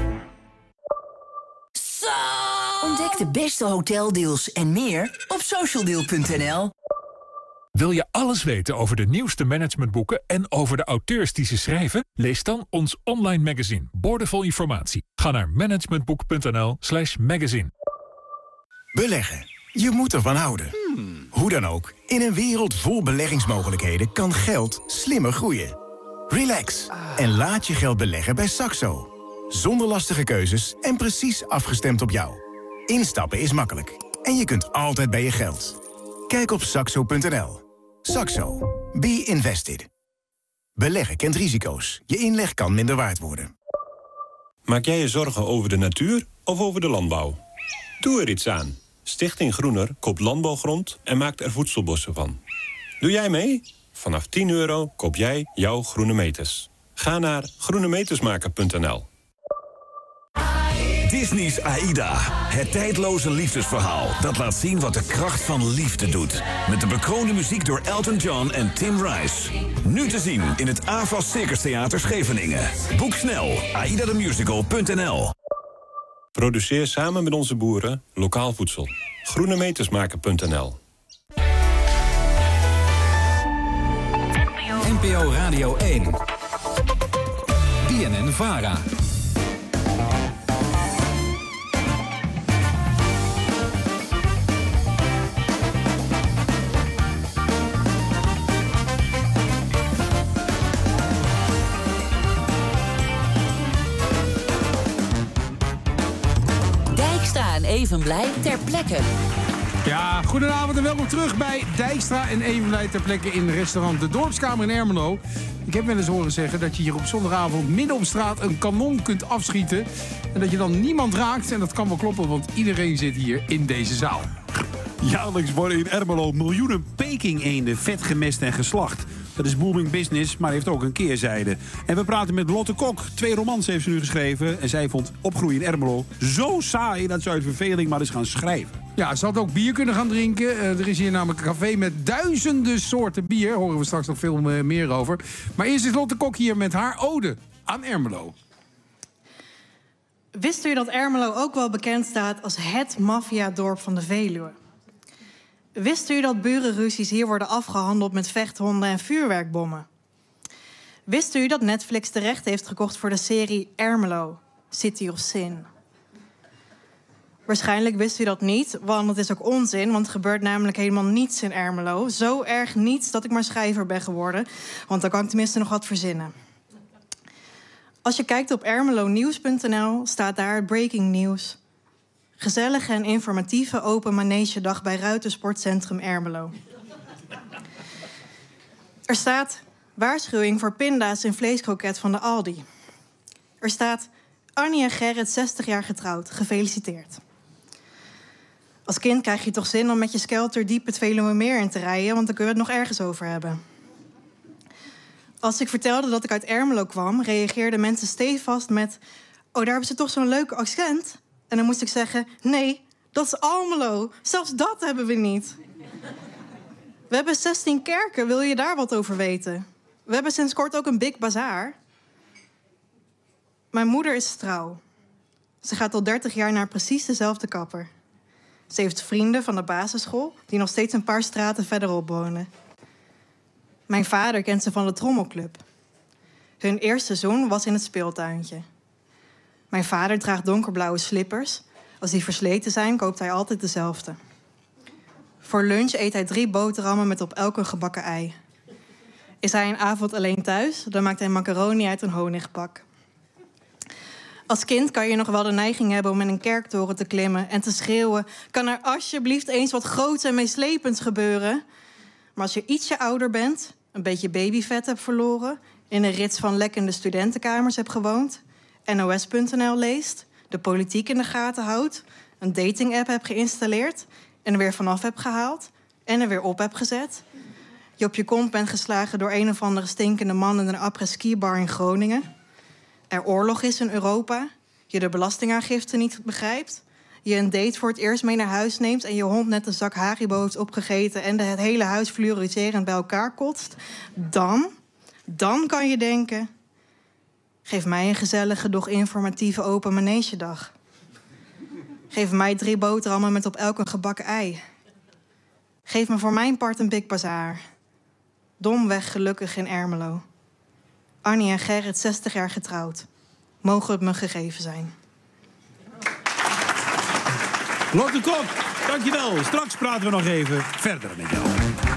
Ontdek de beste hoteldeals en meer op socialdeal.nl. Wil je alles weten over de nieuwste managementboeken en over de auteurs die ze schrijven? Lees dan ons online magazine, Boordevol Informatie. Ga naar managementboek.nl/magazine. Beleggen. Je moet ervan houden. Hoe dan ook, in een wereld vol beleggingsmogelijkheden kan geld slimmer groeien. Relax en laat je geld beleggen bij Saxo. Zonder lastige keuzes en precies afgestemd op jou. Instappen is makkelijk en je kunt altijd bij je geld. Kijk op saxo.nl. Saxo. Be invested. Beleggen kent risico's. Je inleg kan minder waard worden. Maak jij je zorgen over de natuur of over de landbouw? Doe er iets aan. Stichting Groener koopt landbouwgrond en maakt er voedselbossen van. Doe jij mee? Vanaf €10 koop jij jouw groene meters. Ga naar groenemetersmaker.nl. Disney's Aida. Het tijdloze liefdesverhaal dat laat zien wat de kracht van liefde doet. Met de bekroonde muziek door Elton John en Tim Rice. Nu te zien in het AVAS Circus Theater Scheveningen. Boek snel aidathemusical.nl. Produceer samen met onze boeren lokaal voedsel. groenemetersmaker.nl. NPO Radio 1. BNN-VARA. Dijkstra en Evenblij ter plekke. Ja, goedenavond en welkom terug bij Dijkstra en Evenblij ter plekke in restaurant De Dorpskamer in Ermelo. Ik heb wel eens horen zeggen dat je hier op zondagavond midden op straat een kanon kunt afschieten. En dat je dan niemand raakt. En dat kan wel kloppen, want iedereen zit hier in deze zaal. Jaarlijks worden in Ermelo miljoenen Peking-eenden vet gemest en geslacht. Dat is booming business, maar heeft ook een keerzijde. En we praten met Lotte Kok. 2 romans heeft ze nu geschreven. En zij vond opgroeien in Ermelo zo saai dat ze uit verveling maar eens gaan schrijven. Ja, ze had ook bier kunnen gaan drinken. Er is hier namelijk een café met duizenden soorten bier. Daar horen we straks nog veel meer over. Maar eerst is Lotte Kok hier met haar ode aan Ermelo. Wist u dat Ermelo ook wel bekend staat als het maffiadorp van de Veluwe? Wist u dat burenruzies hier worden afgehandeld met vechthonden en vuurwerkbommen? Wist u dat Netflix de rechten heeft gekocht voor de serie Ermelo, City of Sin? Waarschijnlijk wist u dat niet, want het is ook onzin, want er gebeurt namelijk helemaal niets in Ermelo. Zo erg niets dat ik maar schrijver ben geworden, want dan kan ik tenminste nog wat verzinnen. Als je kijkt op ermelonews.nl staat daar breaking news. Gezellige en informatieve open manegedag bij Ruitersportcentrum Ermelo. Er staat waarschuwing voor pinda's in vleeskroket van de Aldi. Er staat Annie en Gerrit 60 jaar getrouwd. Gefeliciteerd. Als kind krijg je toch zin om met je skelter diep het Veluwemeer in te rijden, want dan kunnen we het nog ergens over hebben. Als ik vertelde dat ik uit Ermelo kwam, reageerden mensen stevast met: oh, daar hebben ze toch zo'n leuke accent? En dan moest ik zeggen: nee, dat is Almelo. Zelfs dat hebben we niet. We hebben 16 kerken. Wil je daar wat over weten? We hebben sinds kort ook een Big Bazaar. Mijn moeder is trouw. Ze gaat al 30 jaar naar precies dezelfde kapper. Ze heeft vrienden van de basisschool die nog steeds een paar straten verderop wonen. Mijn vader kent ze van de trommelclub. Hun eerste seizoen was in het speeltuintje. Mijn vader draagt donkerblauwe slippers. Als die versleten zijn, koopt hij altijd dezelfde. Voor lunch eet hij 3 boterhammen met op elk een gebakken ei. Is hij een avond alleen thuis, dan maakt hij macaroni uit een honigpak. Als kind kan je nog wel de neiging hebben om in een kerktoren te klimmen en te schreeuwen: kan er alsjeblieft eens wat groots en meeslepends gebeuren? Maar als je ietsje ouder bent, een beetje babyvet hebt verloren, in een rits van lekkende studentenkamers hebt gewoond, NOS.nl leest, de politiek in de gaten houdt, een dating-app hebt geïnstalleerd en er weer vanaf hebt gehaald en er weer op hebt gezet, je op je kont bent geslagen door een of andere stinkende man in een après-ski bar in Groningen, er oorlog is in Europa, je de belastingaangifte niet begrijpt, je een date voor het eerst mee naar huis neemt en je hond net een zak Haribo heeft opgegeten en het hele huis fluoriserend bij elkaar kotst, dan kan je denken: geef mij een gezellige, doch informatieve open manegedag. Geef mij 3 boterhammen met op elk een gebakken ei. Geef me voor mijn part een Big Bazaar. Domweg gelukkig in Ermelo. Annie en Gerrit 60 jaar getrouwd. Mogen het me gegeven zijn. Lotte Kok, dankjewel. Straks praten we nog even verder met jou.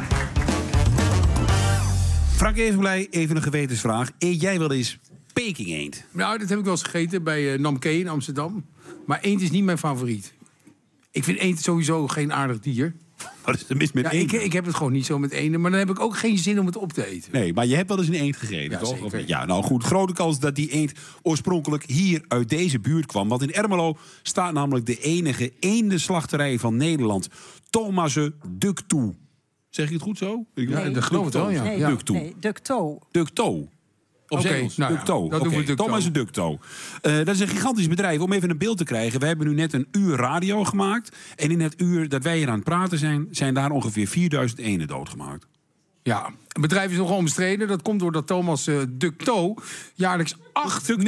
Frank Evenblij, even een gewetensvraag. Eet jij wel eens Peking-eend? Nou, dat heb ik wel eens gegeten bij Namke in Amsterdam. Maar eend is niet mijn favoriet. Ik vind eend sowieso geen aardig dier. Wat is er mis met eenden? Ik heb het gewoon niet zo met eenden, maar dan heb ik ook geen zin om het op te eten. Nee, maar je hebt wel eens een eend gegeten, Ja, toch? zeker. Ja, nou goed, grote kans dat die eend oorspronkelijk hier uit deze buurt kwam. Want in Ermelo staat namelijk de enige eendenslachterij van Nederland. Thomasse Ductou. Zeg ik het goed zo? Nee. Dat geloof ik wel, ja. Nee, Ductou. Ductou. Ductou. Op Oké, Engels. nou ja, Ductou. dat doen we Oké, Ductou. Thomasse Ductou. Dat is een gigantisch bedrijf. Om even een beeld te krijgen. We hebben nu net een uur radio gemaakt. En in het uur dat wij hier aan het praten zijn daar ongeveer 4000 eenden doodgemaakt. Ja, het bedrijf is nogal omstreden. Dat komt doordat Thomas Ductou jaarlijks 8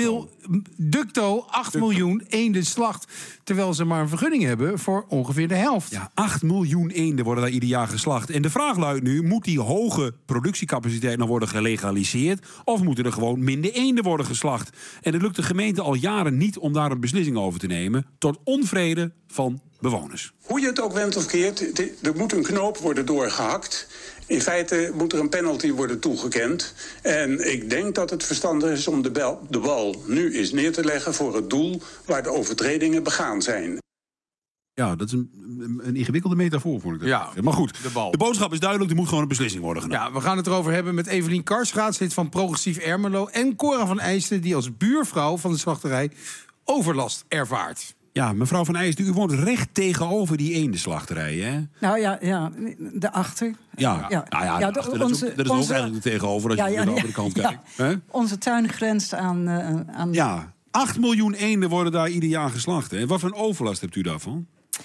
miljoen eenden slacht. Terwijl ze maar een vergunning hebben voor ongeveer de helft. Ja, 8 miljoen eenden worden daar ieder jaar geslacht. En de vraag luidt nu, moet die hoge productiecapaciteit nou worden gelegaliseerd? Of moeten er gewoon minder eenden worden geslacht? En het lukt de gemeente al jaren niet om daar een beslissing over te nemen. Tot onvrede van bewoners. Hoe je het ook wendt of keert, er moet een knoop worden doorgehakt. In feite moet er een penalty worden toegekend. En ik denk dat het verstandig is om de bal nu eens neer te leggen voor het doel waar de overtredingen begaan zijn. Ja, dat is een ingewikkelde metafoor, vond ik dat. Ja, maar goed, de bal. de boodschap is duidelijk, er moet gewoon een beslissing worden genomen. Ja, we gaan het erover hebben met Evelien Kars, raadslid van Progressief Ermelo, en Cora van Eijsten, die als buurvrouw van de slachterij overlast ervaart. Ja, mevrouw van Eijsten, u woont recht tegenover die eendenslachterij, hè? Nou ja, daarachter. Ja, dat is ook eigenlijk tegenover als je aan de andere kant kijkt. Hè? Onze tuin grenst aan... Ja, 8 miljoen eenden worden daar ieder jaar geslacht. Hè? Wat voor een overlast hebt u daarvan?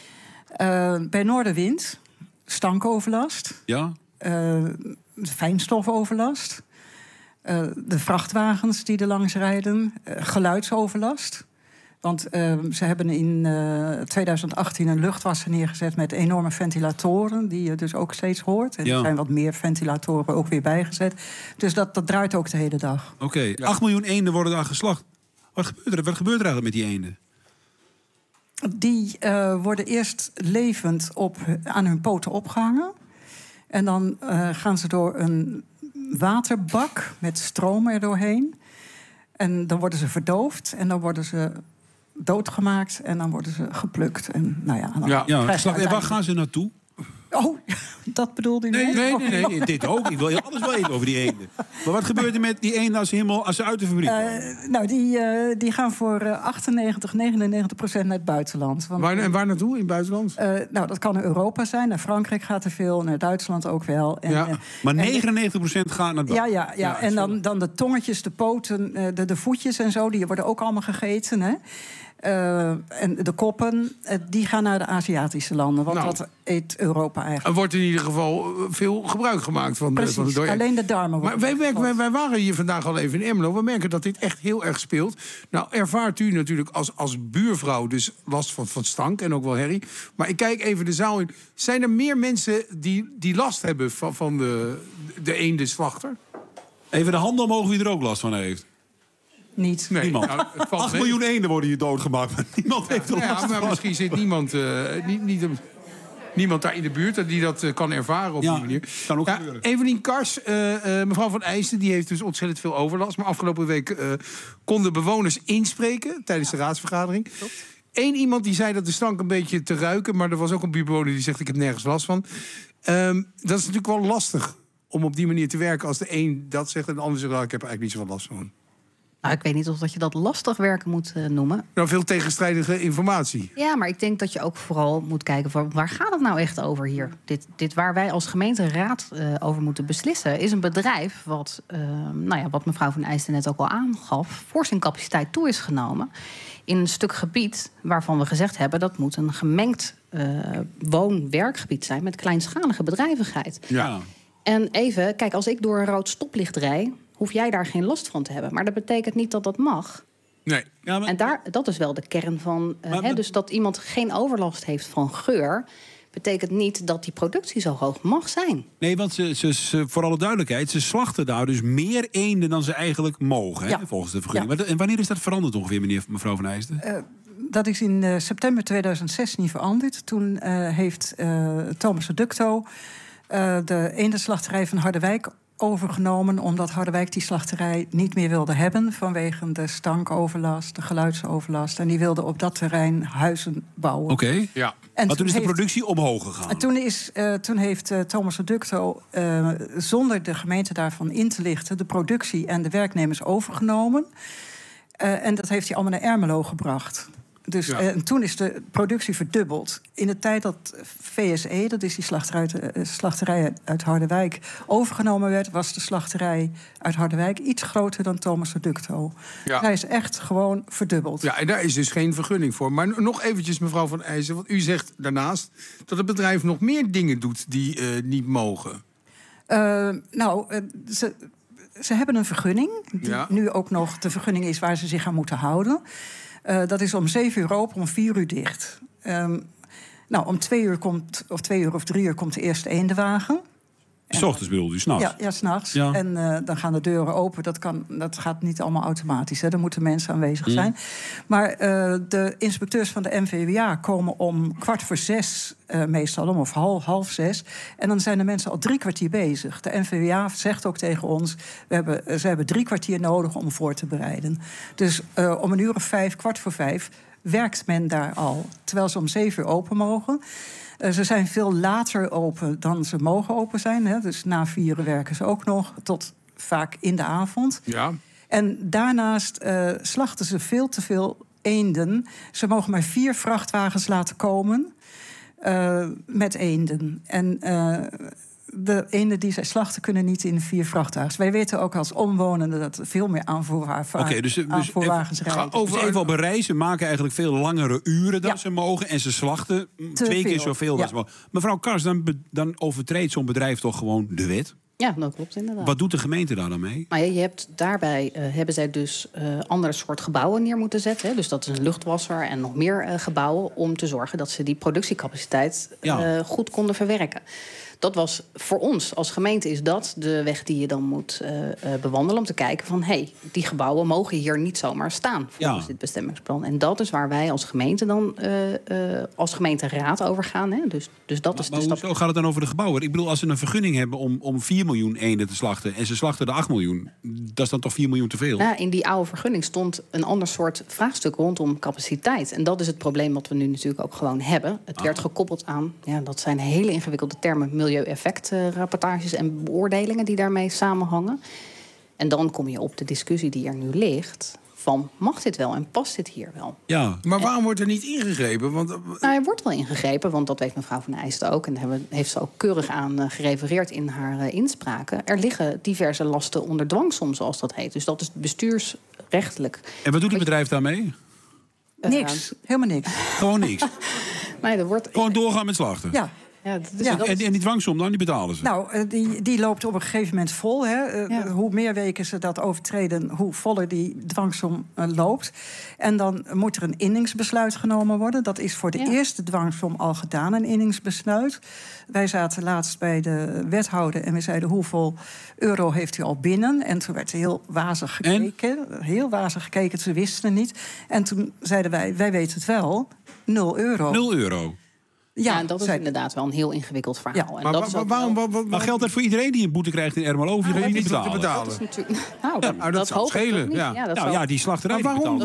Bij Noorderwind, stankoverlast. Ja? Fijnstofoverlast. De vrachtwagens die er langs rijden. Geluidsoverlast. Want ze hebben in 2018 een luchtwasser neergezet met enorme ventilatoren, die je dus ook steeds hoort. En er zijn wat meer ventilatoren ook weer bijgezet. Dus dat draait ook de hele dag. Oké, 8 miljoen eenden worden daar geslacht. Wat gebeurt er eigenlijk met die eenden? Die worden eerst levend aan hun poten opgehangen. En dan gaan ze door een waterbak met stroom er doorheen. En dan worden ze verdoofd en dan worden ze doodgemaakt en dan worden ze geplukt. En nou ja, en waar gaan ze naartoe? Oh, dat bedoelde je niet? Nee, dit ook. Ik wil alles wel even over die eenden. Maar wat gebeurt er met die eenden als ze uit de fabriek komen? Die gaan voor 99% naar het buitenland. Want, en waar naartoe in het buitenland? Dat kan naar Europa zijn. Naar Frankrijk gaat er veel, naar Duitsland ook wel. En, maar 99% gaat naar het buitenland? Ja, en dan de tongetjes, de poten, de voetjes en zo, die worden ook allemaal gegeten, hè? En de koppen, die gaan naar de Aziatische landen. Want dat eet Europa eigenlijk. Er wordt in ieder geval veel gebruik gemaakt van Precies, van de alleen de darmen worden. Maar wij waren hier vandaag al even in Ermelo. We merken dat dit echt heel erg speelt. Nou, ervaart u natuurlijk als buurvrouw dus last van stank en ook wel herrie. Maar ik kijk even de zaal in. Zijn er meer mensen die last hebben van de eendenslachter? Even de handen omhoog wie er ook last van heeft. Niet. Nee, niemand. 8 miljoen eenden worden hier doodgemaakt, maar niemand heeft er last van. Maar misschien zit niemand daar in de buurt die dat kan ervaren op die manier. Kan ook gebeuren. Evelien Kars, mevrouw van Eijsten, die heeft dus ontzettend veel overlast. Maar afgelopen week konden bewoners inspreken tijdens de raadsvergadering. Eén iemand die zei dat de stank een beetje te ruiken, maar er was ook een buurtbewoner die zegt ik heb nergens last van. Dat is natuurlijk wel lastig om op die manier te werken als de een dat zegt en de ander zegt ik heb er eigenlijk niet zoveel last van. Nou, ik weet niet of dat je dat lastig werken moet noemen. Nou, veel tegenstrijdige informatie. Ja, maar ik denk dat je ook vooral moet kijken van waar gaat het nou echt over hier? Dit waar wij als gemeenteraad over moeten beslissen, is een bedrijf wat, wat mevrouw van Eijsten net ook al aangaf, voor zijn capaciteit toe is genomen in een stuk gebied waarvan we gezegd hebben dat moet een gemengd woon-werkgebied zijn met kleinschalige bedrijvigheid. Ja. En even, kijk, als ik door een rood stoplicht rijd, hoef jij daar geen last van te hebben. Maar dat betekent niet dat dat mag. Nee. Ja, maar... En dat is wel de kern van... dus dat iemand geen overlast heeft van geur, betekent niet dat die productie zo hoog mag zijn. Nee, want ze voor alle duidelijkheid, ze slachten daar dus meer eenden dan ze eigenlijk mogen, hè, volgens de vergunning. Ja. En wanneer is dat veranderd ongeveer, mevrouw van Eijsten? Dat is in september 2016 veranderd. Toen heeft Thomasse Ductou de eendenslachterij van Harderwijk overgenomen omdat Harderwijk die slachterij niet meer wilde hebben vanwege de stankoverlast, de geluidsoverlast. En die wilde op dat terrein huizen bouwen. Oké. Ja. Maar toen is de productie omhoog gegaan. En toen heeft Thomas Reducto, zonder de gemeente daarvan in te lichten, de productie en de werknemers overgenomen. En dat heeft hij allemaal naar Ermelo gebracht. Dus, en toen is de productie verdubbeld. In de tijd dat VSE, dat is die slachterij uit Harderwijk, overgenomen werd, was de slachterij uit Harderwijk iets groter dan Thomas Reducto. Ja. Hij is echt gewoon verdubbeld. Ja, en daar is dus geen vergunning voor. Maar nog eventjes, mevrouw Van IJzen, want u zegt daarnaast dat het bedrijf nog meer dingen doet die niet mogen. Ze hebben een vergunning, die nu ook nog de vergunning is waar ze zich aan moeten houden. Dat is om 7 uur open, om 4 uur dicht. Om 2 uur of 3 uur komt de eerste eendenwagen. 's ochtends bedoel je, 's nachts? Ja, 's nachts. Ja. En dan gaan de deuren open. Dat gaat niet allemaal automatisch. Hè. Er moeten mensen aanwezig zijn. Maar de inspecteurs van de NVWA komen om 5:15 meestal, of half 6. En dan zijn de mensen al 3 kwartier bezig. De NVWA zegt ook tegen ons, ze hebben 3 kwartier nodig om voor te bereiden. Dus om 5:15, 5:15... werkt men daar al, terwijl ze om 7 uur open mogen. Ze zijn veel later open dan ze mogen open zijn. Hè. Dus na 4 uur werken ze ook nog, tot vaak in de avond. Ja. En daarnaast slachten ze veel te veel eenden. Ze mogen maar 4 vrachtwagens laten komen met eenden. En de eenden die zij slachten kunnen niet in 4 vrachtwagens. Wij weten ook als omwonenden dat er veel meer aanvoerwagens rijden. Even op een reis. Ze maken eigenlijk veel langere uren dan ze mogen. En ze slachten 2 keer zoveel als ze mogen. Mevrouw Kars, dan overtreedt zo'n bedrijf toch gewoon de wet? Ja, dat klopt inderdaad. Wat doet de gemeente daar dan mee? Maar je hebt daarbij hebben zij dus andere soort gebouwen neer moeten zetten. Hè. Dus dat is een luchtwasser en nog meer gebouwen om te zorgen dat ze die productiecapaciteit goed konden verwerken. Dat was voor ons als gemeente is dat de weg die je dan moet bewandelen om te kijken van die gebouwen mogen hier niet zomaar staan volgens dit bestemmingsplan. En dat is waar wij als gemeente dan als gemeenteraad over gaan. Hè. Dus dat is de stap. Hoe gaat het dan over de gebouwen? Ik bedoel, als ze een vergunning hebben om 4 miljoen eenden te slachten en ze slachten de 8 miljoen, dat is dan toch 4 miljoen te veel? Nou, in die oude vergunning stond een ander soort vraagstuk rondom capaciteit. En dat is het probleem wat we nu natuurlijk ook gewoon hebben. Het werd gekoppeld aan, dat zijn hele ingewikkelde termen, milieueffectrapportages en beoordelingen die daarmee samenhangen. En dan kom je op de discussie die er nu ligt van mag dit wel en past dit hier wel? Ja, maar waarom wordt er niet ingegrepen? Want er wordt wel ingegrepen, want dat weet mevrouw Van IJsten ook. En daar heeft ze ook keurig aan gerefereerd in haar inspraken. Er liggen diverse lasten onder dwangsom, zoals dat heet. Dus dat is bestuursrechtelijk. En wat doet het bedrijf daarmee? Niks, helemaal niks. Gewoon niks? Nee, er wordt gewoon doorgaan met slachten? Ja. En die dwangsom dan, die betalen ze? Nou, die loopt op een gegeven moment vol. Hè. Hoe meer weken ze dat overtreden, hoe voller die dwangsom loopt. En dan moet er een inningsbesluit genomen worden. Dat is voor de eerste dwangsom al gedaan, een inningsbesluit. Wij zaten laatst bij de wethouder en we zeiden hoeveel euro heeft u al binnen? En toen werd heel wazig gekeken. Heel wazig gekeken, ze wisten het niet. En toen zeiden wij weten het wel, 0 euro. 0 euro? Ja, dat is inderdaad wel een heel ingewikkeld verhaal. Ja, maar geldt dat voor iedereen die een boete krijgt in Ermelo? Of je niet betalen? betalen? Dat is natuurlijk, dat zou schelen. Die slachterij.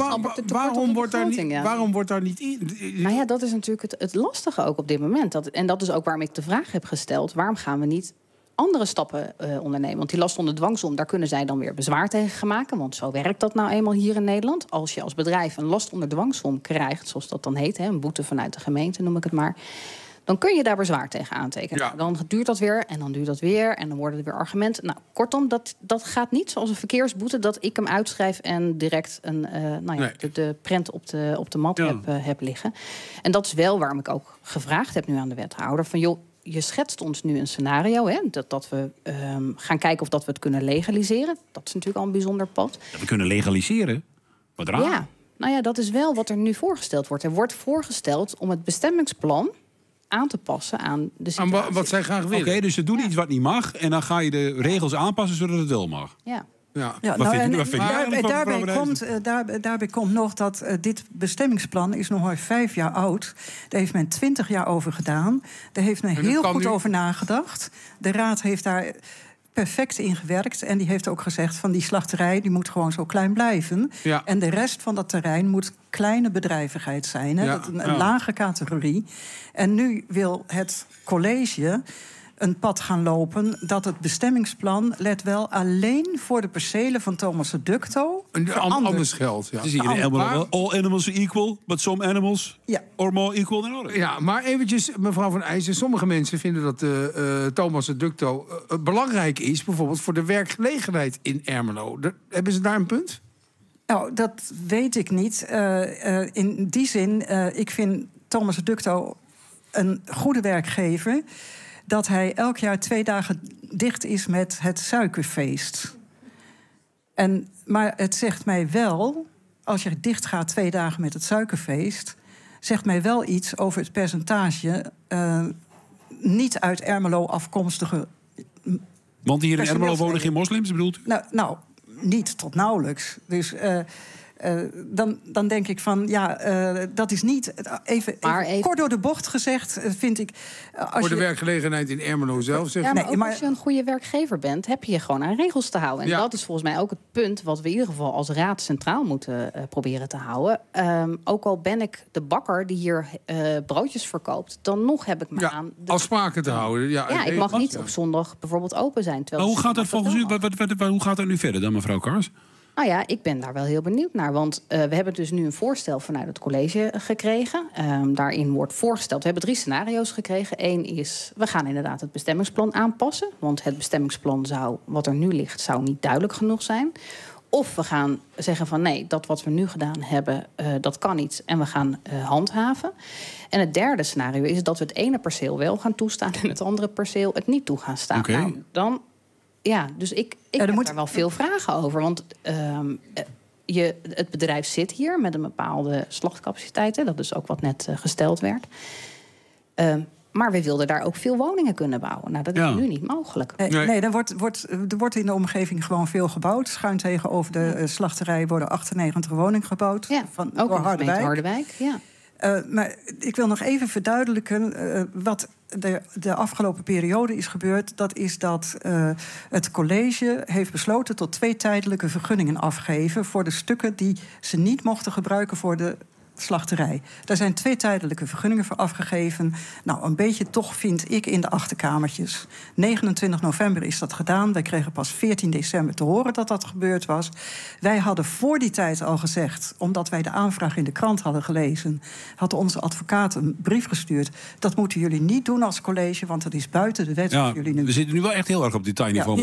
Waarom wordt daar niet in? Nou ja, dat is natuurlijk het lastige ook op dit moment. En dat is ook waarom ik de vraag heb gesteld: waarom gaan we niet andere stappen ondernemen? Want die last onder dwangsom, daar kunnen zij dan weer bezwaar tegen gaan maken. Want zo werkt dat nou eenmaal hier in Nederland. Als je als bedrijf een last onder dwangsom krijgt, zoals dat dan heet, een boete vanuit de gemeente noem ik het maar, dan kun je daar bezwaar tegen aantekenen. Ja. Dan duurt dat weer en dan duurt dat weer en dan worden er weer argumenten. Nou, kortom, dat gaat niet zoals een verkeersboete, dat ik hem uitschrijf en direct de prent op de mat heb liggen. En dat is wel waarom ik ook gevraagd heb nu aan de wethouder van joh, je schetst ons nu een scenario, dat we gaan kijken of dat we het kunnen legaliseren. Dat is natuurlijk al een bijzonder pad. Dat we kunnen legaliseren? Wat raar. Ja, nou ja, dat is wel wat er nu voorgesteld wordt. Er wordt voorgesteld om het bestemmingsplan aan te passen aan de situatie. Aan wat zij graag willen. Oké, dus ze doen iets wat niet mag en dan ga je de regels aanpassen zodat het wel mag. Ja. Daarbij komt nog dat dit bestemmingsplan is nog maar 5 jaar oud. Daar heeft men 20 jaar over gedaan. Daar heeft men heel goed over nagedacht. De raad heeft daar perfect ingewerkt. En die heeft ook gezegd van die slachterij die moet gewoon zo klein blijven. Ja. En de rest van dat terrein moet kleine bedrijvigheid zijn. Hè? Ja. Dat een lage categorie. En nu wil het college een pad gaan lopen dat het bestemmingsplan, let wel, alleen voor de percelen van Thomas de Ducto Anders geldt. Ja. Het is hier in all animals are equal, but some animals are more equal than others. Ja, maar eventjes, mevrouw Van IJssen. Sommige mensen vinden dat Thomas de Ducto belangrijk is, bijvoorbeeld voor de werkgelegenheid in Ermelo. Hebben ze daar een punt? Nou, dat weet ik niet. In die zin, ik vind Thomas de Ducto een goede werkgever, dat hij elk jaar 2 dagen dicht is met het suikerfeest. Maar het zegt mij wel, als je dicht gaat 2 dagen met het suikerfeest, zegt mij wel iets over het percentage niet uit Ermelo afkomstige. Want hier in Ermelo wonen geen moslims, bedoelt u? Nou, niet tot nauwelijks. Dus dan denk ik van, dat is niet... Even kort door de bocht gezegd, vind ik... Voor de werkgelegenheid in Ermelo zelf, zeg ja, maar als je een goede werkgever bent, heb je je gewoon aan regels te houden. En dat is volgens mij ook het punt wat we in ieder geval als raad centraal moeten proberen te houden. Ook al ben ik de bakker die hier broodjes verkoopt, dan nog heb ik me aan... afspraken te houden. Ja, ik mag niet op zondag bijvoorbeeld open zijn. Maar hoe gaat dat volgens u? Hoe gaat dat nu verder dan, mevrouw Kars? Nou ja, ik ben daar wel heel benieuwd naar. Want we hebben dus nu een voorstel vanuit het college gekregen. Daarin wordt voorgesteld, we hebben 3 scenario's gekregen. 1 is, we gaan inderdaad het bestemmingsplan aanpassen. Want het bestemmingsplan wat er nu ligt, zou niet duidelijk genoeg zijn. Of we gaan zeggen van nee, dat wat we nu gedaan hebben, dat kan niet. En we gaan handhaven. En het derde scenario is dat we het ene perceel wel gaan toestaan en het andere perceel het niet toe gaan staan. Okay. Nou, dan... Ja, dus ik heb daar wel veel vragen over. Want het bedrijf zit hier met een bepaalde slachtcapaciteit. Dat is ook wat net gesteld werd. Maar we wilden daar ook veel woningen kunnen bouwen. Nou, dat is nu niet mogelijk. Nee, er wordt in de omgeving gewoon veel gebouwd. Schuin tegenover de slachterij worden 98 woningen gebouwd. Ja, ook in de Harderwijk. Ja. Maar ik wil nog even verduidelijken wat de afgelopen periode is gebeurd. Dat is dat het college heeft besloten tot 2 tijdelijke vergunningen afgeven voor de stukken die ze niet mochten gebruiken voor de slachterij. Daar zijn 2 tijdelijke vergunningen voor afgegeven. Nou, een beetje toch vind ik in de achterkamertjes. 29 november is dat gedaan. Wij kregen pas 14 december te horen dat dat gebeurd was. Wij hadden voor die tijd al gezegd, omdat wij de aanvraag in de krant hadden gelezen, had onze advocaat een brief gestuurd. Dat moeten jullie niet doen als college, want dat is buiten de wet. Ja, jullie nu... We zitten nu wel echt heel erg op detailniveau.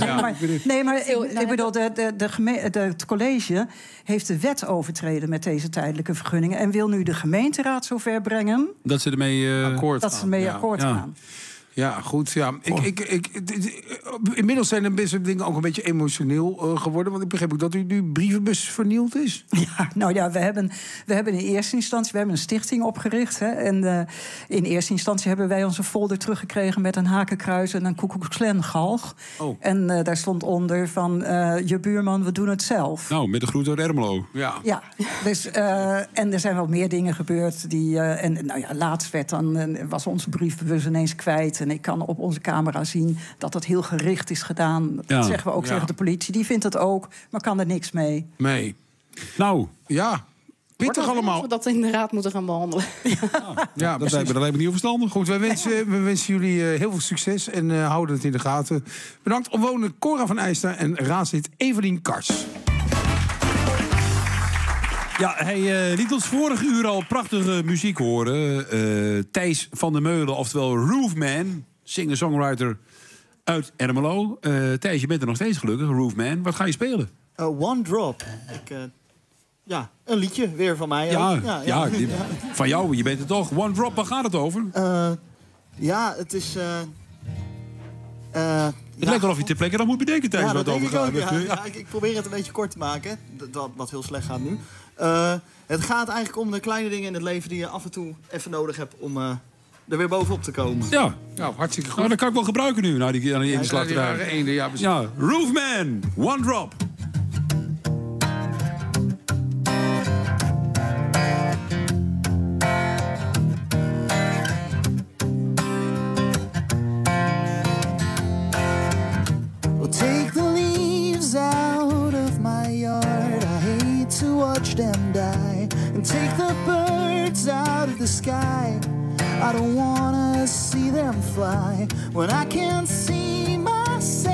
Ik bedoel, het college heeft de wet overtreden met deze tijdelijke vergunningen en wil nu de gemeenteraad zover brengen dat ze ermee akkoord gaan. Ja, goed. Ja. Inmiddels zijn er best wel dingen ook een beetje emotioneel geworden. Want ik begreep ook dat u nu brievenbus vernield is. Ja, nou ja, we hebben in eerste instantie een stichting opgericht. Hè, en in eerste instantie hebben wij onze folder teruggekregen met een hakenkruis en een Ku Klux Klan galg. Oh. En daar stond onder van je buurman, we doen het zelf. Nou, met de groet uit Ermelo. Ja, dus, en er zijn wel meer dingen gebeurd. Laatst was onze briefbus ineens kwijt. En ik kan op onze camera zien dat dat heel gericht is gedaan. Dat zeggen we ook tegen de politie. Die vindt het ook, maar kan er niks mee. Nee. Nou, ja. Pittig allemaal. We dat in de raad moeten gaan behandelen. Ja, dat lijkt me niet verstandig. Goed, we wensen jullie heel veel succes en houden het in de gaten. Bedankt omwonenden Cora van Eijsta en raadslid Evelien Kars. Ja, hij liet ons vorige uur al prachtige muziek horen. Thijs van der Meulen, oftewel Roofman, singer-songwriter uit Ermelo. Thijs, je bent er nog steeds gelukkig, Roofman. Wat ga je spelen? One Drop. Een liedje weer van mij. Van jou, je bent er toch. One Drop, waar gaat het over? Het is... Het lijkt wel of je ter plekke dan moet bedenken tijdens wat over gaat. Ik probeer het een beetje kort te maken. Wat heel slecht gaat nu. Het gaat eigenlijk om de kleine dingen in het leven die je af en toe even nodig hebt om er weer bovenop te komen. Ja, nou, hartstikke goed. Nou, dat kan ik wel gebruiken nu, in de slachterij. Ja, Roofman, One Drop. take the birds out of the sky. I don't wanna see them fly when I can't see myself.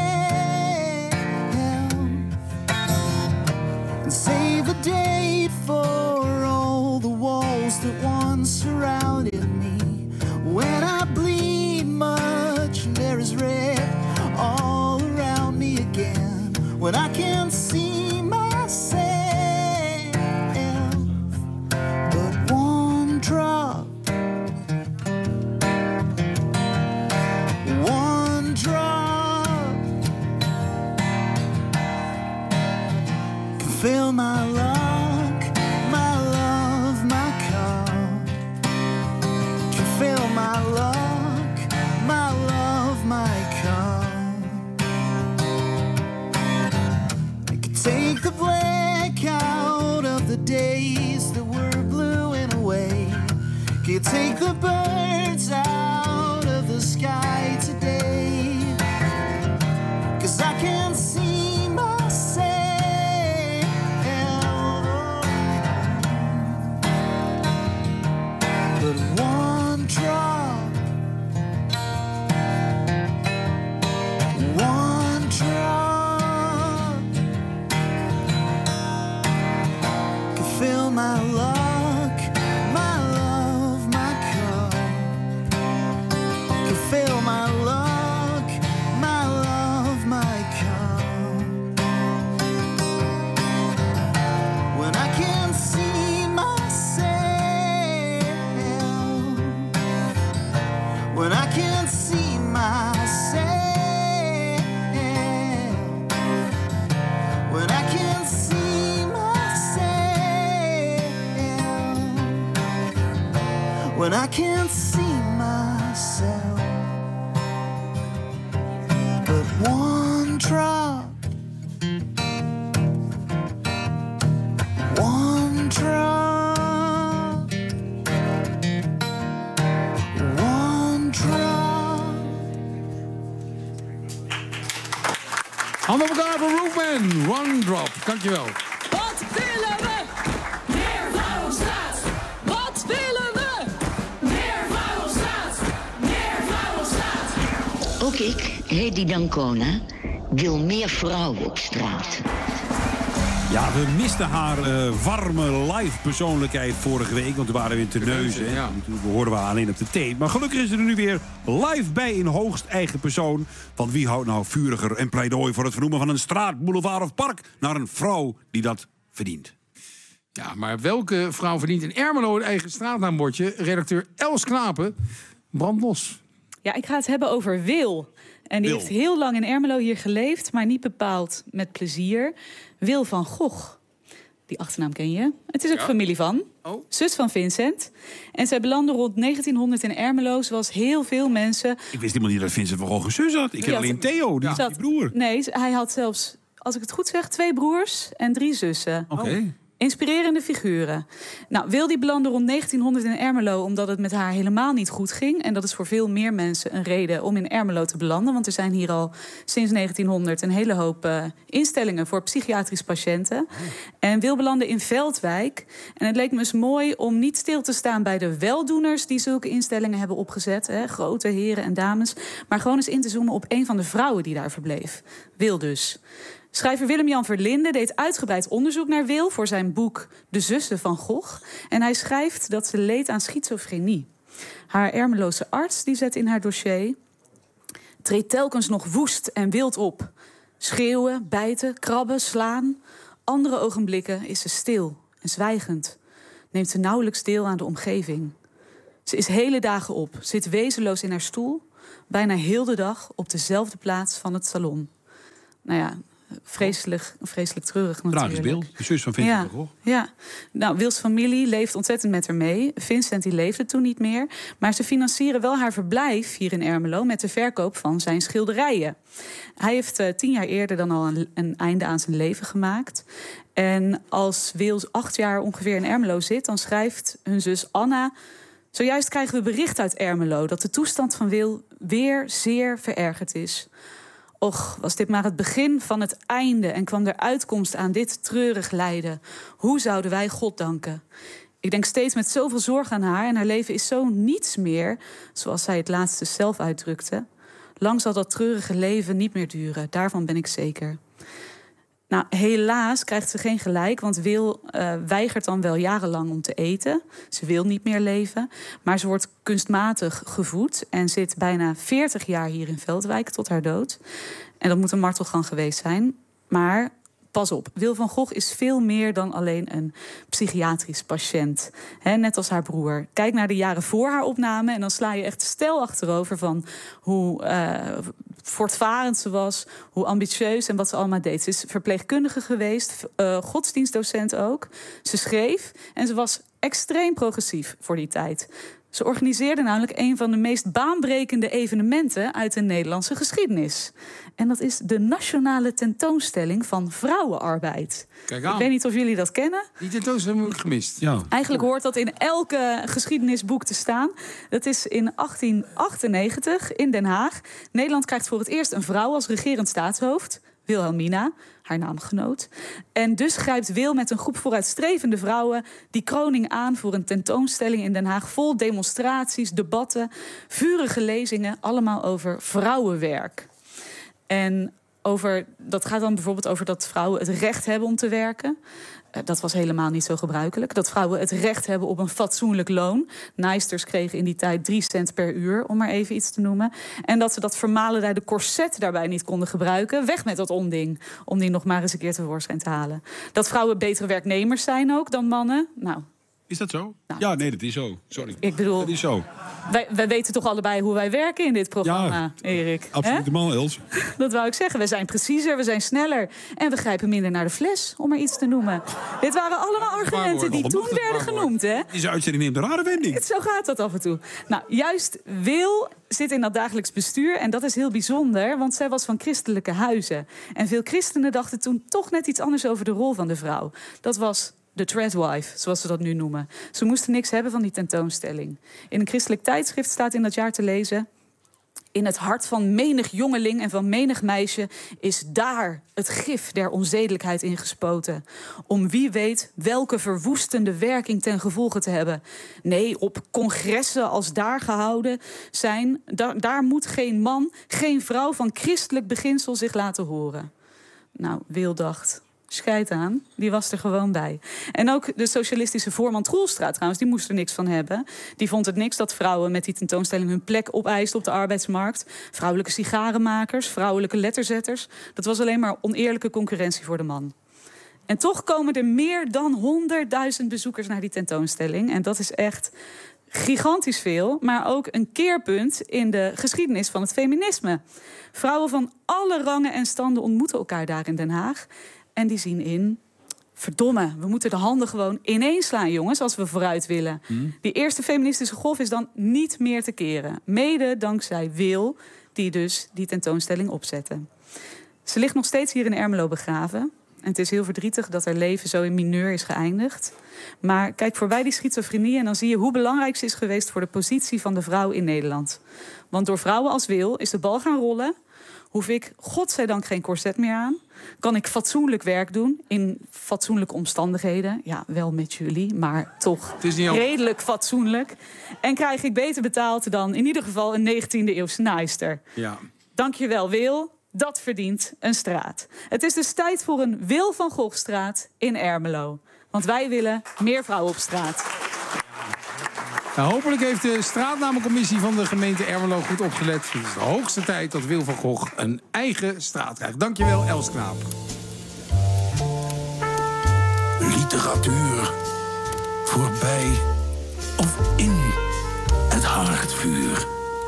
And save a day for all the walls that once surrounded me. When I bleed much and there is red all around me again. When I can't see myself, but one drop, one drop can fill my luck, my love, my cup. Can fill my luck, my love, my cup. It can take the black out of the days that were bluing away. Can take the birds out of the sky today. 'Cause I can't see myself. But one drop, one drop can fill my luck, my love, my cup. Can fill my luck, my love, my cup. When I can't see myself, when I can't see myself, when I can't see myself, when I can't see myself, but one drop, one drop, one drop. Handen op elkaar voor Roofman. One drop. Dankjewel. Wat willen we? Meer Vrouwenstraat. Wat willen we? Meer Vrouwenstraat. Meer Vrouwenstraat. Ook ik, Hedy Dancona, wil meer vrouwen op straat. Ja, we misten haar warme live persoonlijkheid vorige week. Want we waren weer te neuzen. Ja. We hoorden we alleen op de tape. Maar gelukkig is er nu weer live bij in hoogst eigen persoon. Want wie houdt nou vuriger een pleidooi voor het vernoemen van een straat, boulevard of park naar een vrouw die dat verdient? Ja, maar welke vrouw verdient in Ermelo een eigen straatnaambordje? Redacteur Els Knapen, brand los. Ja, ik ga het hebben over Wil. En die heeft heel lang in Ermelo hier geleefd, maar niet bepaald met plezier. Wil van Gogh. Die achternaam ken je. Het is ook familie van. Zus van Vincent. En zij belandde rond 1900 in Ermelo, zoals heel veel mensen. Ik wist helemaal niet dat Vincent van Gogh een zus had. Ik ken alleen Theo, die broer. Nee, hij had zelfs, als ik het goed zeg, 2 broers en 3 zussen. Oké. Inspirerende figuren. Nou, Wil die belandde rond 1900 in Ermelo omdat het met haar helemaal niet goed ging. En dat is voor veel meer mensen een reden om in Ermelo te belanden. Want er zijn hier al sinds 1900 een hele hoop instellingen voor psychiatrische patiënten. En Wil belandde in Veldwijk. En het leek me eens mooi om niet stil te staan bij de weldoeners die zulke instellingen hebben opgezet. Hè, grote heren en dames. Maar gewoon eens in te zoomen op een van de vrouwen die daar verbleef. Wil dus. Schrijver Willem-Jan Verlinde deed uitgebreid onderzoek naar Wil voor zijn boek De Zussen van Gogh. En hij schrijft dat ze leed aan schizofrenie. Haar Ermeloze arts die zet in haar dossier: treedt telkens nog woest en wild op. Schreeuwen, bijten, krabben, slaan. Andere ogenblikken is ze stil en zwijgend. Neemt ze nauwelijks deel aan de omgeving. Ze is hele dagen op, zit wezenloos in haar stoel. Bijna heel de dag op dezelfde plaats van het salon. Nou ja, vreselijk treurig natuurlijk. Tragisch beeld, de zus van Vincent van Gogh. Ja, nou, Wils familie leeft ontzettend met haar mee. Vincent die leefde toen niet meer. Maar ze financieren wel haar verblijf hier in Ermelo met de verkoop van zijn schilderijen. Hij heeft 10 jaar eerder dan al een einde aan zijn leven gemaakt. En als Wils 8 jaar ongeveer in Ermelo zit, dan schrijft hun zus Anna: zojuist krijgen we bericht uit Ermelo dat de toestand van Wil weer zeer verergerd is. Och, was dit maar het begin van het einde en kwam er uitkomst aan dit treurig lijden. Hoe zouden wij God danken? Ik denk steeds met zoveel zorg aan haar en haar leven is zo niets meer, zoals zij het laatste zelf uitdrukte. Lang zal dat treurige leven niet meer duren, daarvan ben ik zeker. Nou, helaas krijgt ze geen gelijk, want Wil weigert dan wel jarenlang om te eten. Ze wil niet meer leven, maar ze wordt kunstmatig gevoed en zit bijna 40 jaar hier in Veldwijk tot haar dood. En dat moet een martelgang geweest zijn, maar pas op, Wil van Gogh is veel meer dan alleen een psychiatrisch patiënt. Net als haar broer. Kijk naar de jaren voor haar opname en dan sla je echt stijl achterover van hoe voortvarend ze was, hoe ambitieus en wat ze allemaal deed. Ze is verpleegkundige geweest, godsdienstdocent ook. Ze schreef en ze was extreem progressief voor die tijd. Ze organiseerde namelijk een van de meest baanbrekende evenementen uit de Nederlandse geschiedenis. En dat is de Nationale Tentoonstelling van Vrouwenarbeid. Kijk aan. Ik weet niet of jullie dat kennen. Die tentoonstelling heb ik gemist. Ja. Eigenlijk hoort dat in elke geschiedenisboek te staan. Dat is in 1898 in Den Haag. Nederland krijgt voor het eerst een vrouw als regerend staatshoofd. Wilhelmina, haar naamgenoot. En dus grijpt Wil met een groep vooruitstrevende vrouwen die kroning aan voor een tentoonstelling in Den Haag vol demonstraties, debatten, vurige lezingen, allemaal over vrouwenwerk. En dat gaat dan bijvoorbeeld over dat vrouwen het recht hebben om te werken. Dat was helemaal niet zo gebruikelijk. Dat vrouwen het recht hebben op een fatsoenlijk loon. Naaisters kregen in die tijd 3 cent per uur, om maar even iets te noemen. En dat ze dat vermalendijde corset daarbij niet konden gebruiken. Weg met dat onding, om die nog maar eens een keer tevoorschijn te halen. Dat vrouwen betere werknemers zijn ook dan mannen. Nou, is dat zo? Ja, nee, dat is zo. Sorry. Ik bedoel, dat is zo. Wij weten toch allebei hoe wij werken in dit programma, Erik? Absoluut helemaal, Els. Dat wou ik zeggen. We zijn preciezer, we zijn sneller. En we grijpen minder naar de fles, om maar iets te noemen. Dit waren allemaal argumenten die toen werden genoemd, hè? Deze uitzending neemt een rare wending. Zo gaat dat af en toe. Nou, juist Wil zit in dat dagelijks bestuur. En dat is heel bijzonder, want zij was van christelijke huizen. En veel christenen dachten toen toch net iets anders over de rol van de vrouw. Dat was de tradwife, zoals ze dat nu noemen. Ze moesten niks hebben van die tentoonstelling. In een christelijk tijdschrift staat in dat jaar te lezen: in het hart van menig jongeling en van menig meisje is daar het gif der onzedelijkheid ingespoten. Om wie weet welke verwoestende werking ten gevolge te hebben. Nee, op congressen als daar gehouden zijn, daar moet geen man, geen vrouw van christelijk beginsel zich laten horen. Nou, Wil dacht, scheid aan, die was er gewoon bij. En ook de socialistische voorman Troelstra trouwens, die moest er niks van hebben. Die vond het niks dat vrouwen met die tentoonstelling hun plek opeisten op de arbeidsmarkt. Vrouwelijke sigarenmakers, vrouwelijke letterzetters. Dat was alleen maar oneerlijke concurrentie voor de man. En toch komen er meer dan 100.000 bezoekers naar die tentoonstelling. En dat is echt gigantisch veel, maar ook een keerpunt in de geschiedenis van het feminisme. Vrouwen van alle rangen en standen ontmoeten elkaar daar in Den Haag. En die zien in, verdomme, we moeten de handen gewoon ineens slaan, jongens, als we vooruit willen. Die eerste feministische golf is dan niet meer te keren. Mede dankzij Wil, die dus die tentoonstelling opzette. Ze ligt nog steeds hier in Ermelo begraven. En het is heel verdrietig dat haar leven zo in mineur is geëindigd. Maar kijk voorbij die schizofrenie en dan zie je hoe belangrijk ze is geweest voor de positie van de vrouw in Nederland. Want door vrouwen als Wil is de bal gaan rollen. Hoef ik, godzijdank, geen corset meer aan. Kan ik fatsoenlijk werk doen in fatsoenlijke omstandigheden. Ja, wel met jullie, maar toch redelijk fatsoenlijk. En krijg ik beter betaald dan in ieder geval een 19e-eeuwse naaister. Ja. Dank je wel, Wil. Dat verdient een straat. Het is dus tijd voor een Wil van Gogh-straat in Ermelo. Want wij willen meer vrouwen op straat. Nou, hopelijk heeft de straatnamencommissie van de gemeente Ermelo goed opgelet. Het is de hoogste tijd dat Wil van Gogh een eigen straat krijgt. Dankjewel, Els Knaap. Literatuur. Voorbij of in het haardvuur.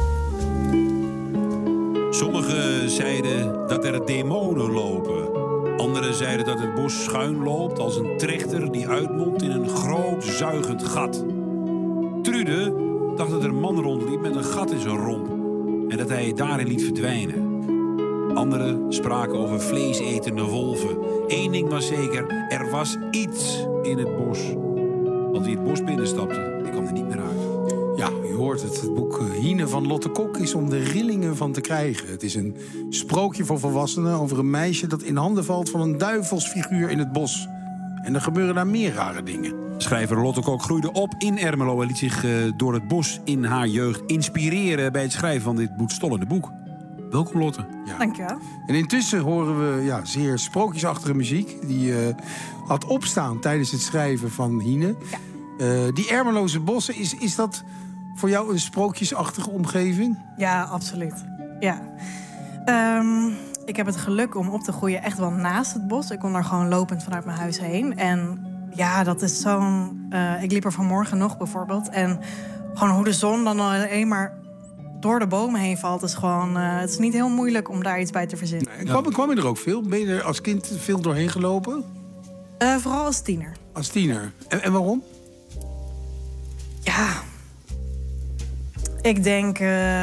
Sommigen zeiden dat er demonen lopen. Anderen zeiden dat het bos schuin loopt als een trechter die uitmondt in een groot zuigend gat. Trude dacht dat er een man rondliep met een gat in zijn romp en dat hij het daarin liet verdwijnen. Anderen spraken over vleesetende wolven. Eén ding was zeker, er was iets in het bos. Want wie het bos binnenstapte, die kwam er niet meer uit. Ja, u hoort het. Het boek Hine van Lotte Kok is om de rillingen van te krijgen. Het is een sprookje voor volwassenen over een meisje dat in handen valt van een duivelsfiguur in het bos. En er gebeuren daar meer rare dingen. Schrijver Lotte Kock groeide op in Ermelo en liet zich door het bos in haar jeugd inspireren bij het schrijven van dit boetstollende boek. Welkom, Lotte. Ja. Dankjewel. En intussen horen we zeer sprookjesachtige muziek. Die had opstaan tijdens het schrijven van Hine. Ja. Die Ermeloze bossen, is dat voor jou een sprookjesachtige omgeving? Ja, absoluut. Ja. Ik heb het geluk om op te groeien echt wel naast het bos. Ik kon daar gewoon lopend vanuit mijn huis heen. En ja, dat is zo'n... ik liep er vanmorgen nog bijvoorbeeld. En gewoon hoe de zon dan alleen maar door de bomen heen valt, is gewoon... het is niet heel moeilijk om daar iets bij te verzinnen. En kwam je er ook veel? Ben je er als kind veel doorheen gelopen? Vooral als tiener. Als tiener. En waarom? Ja... Ik denk...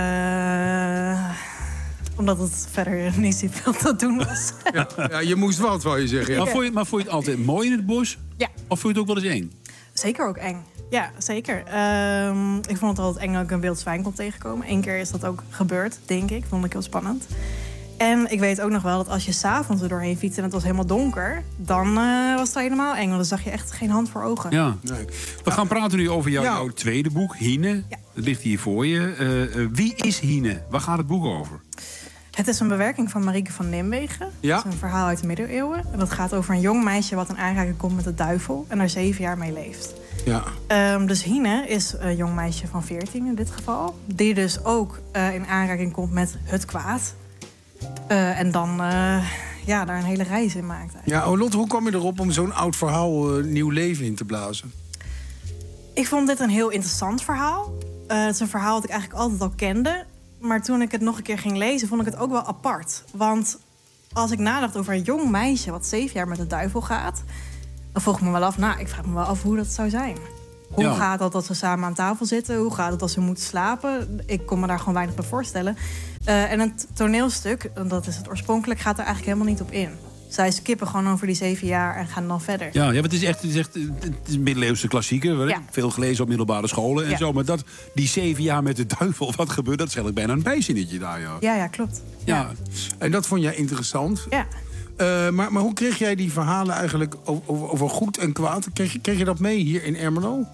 omdat het verder niet zoveel te doen was. Ja, je moest wat, wou je zeggen. Ja. Maar vond je het altijd mooi in het bos? Ja. Of vond je het ook wel eens eng? Zeker ook eng. Ja, zeker. Ik vond het altijd eng dat ik een wild zwijn kon tegenkomen. Eén keer is dat ook gebeurd, denk ik. Vond ik heel spannend. En ik weet ook nog wel dat als je 's avonds er doorheen fietste en het was helemaal donker, dan was het helemaal eng. Want dan zag je echt geen hand voor ogen. Ja. Nee. We gaan praten nu over jouw tweede boek, Hine. Ja. Het ligt hier voor je. Wie is Hine? Waar gaat het boek over? Het is een bewerking van Marieke van Nimwegen. Ja? Het is een verhaal uit de middeleeuwen. En dat gaat over een jong meisje wat in aanraking komt met de duivel en er 7 jaar mee leeft. Ja. Dus Hine is een jong meisje van 14 in dit geval. Die dus ook in aanraking komt met het kwaad. En dan daar een hele reis in maakt. Eigenlijk. Ja, Lotte, hoe kwam je erop om zo'n oud verhaal nieuw leven in te blazen? Ik vond dit een heel interessant verhaal. Het is een verhaal dat ik eigenlijk altijd al kende. Maar toen ik het nog een keer ging lezen, vond ik het ook wel apart. Want als ik nadacht over een jong meisje wat 7 jaar met de duivel gaat, dan vroeg ik me wel af, ik vraag me wel af hoe dat zou zijn. Hoe gaat dat als ze samen aan tafel zitten? Hoe gaat het als ze moeten slapen? Ik kon me daar gewoon weinig bij voorstellen. En het toneelstuk, dat is het oorspronkelijk, gaat er eigenlijk helemaal niet op in. Zij skippen gewoon over die 7 jaar en gaan dan verder. Ja, het is echt een middeleeuwse klassieker. Ja. Veel gelezen op middelbare scholen en zo. Maar die 7 jaar met de duivel, wat gebeurt? Dat is eigenlijk bijna een bijzinnetje daar. Ja, klopt. Ja. En dat vond jij interessant? Ja. Maar hoe kreeg jij die verhalen eigenlijk over goed en kwaad? Kreeg je dat mee hier in Ermelo?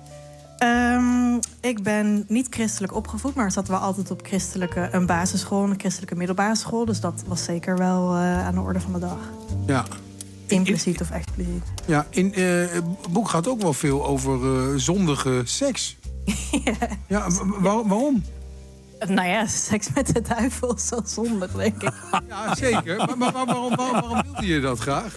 Ik ben niet christelijk opgevoed, maar zat wel altijd op een basisschool en een christelijke middelbare school. Dus dat was zeker wel aan de orde van de dag. Ja. Impliciet of expliciet. Ja, in het boek gaat ook wel veel over zondige seks. Ja, waarom? Nou ja, seks met de duivel is wel zondig, denk ik. Ja, zeker. Maar waarom wilde je dat graag?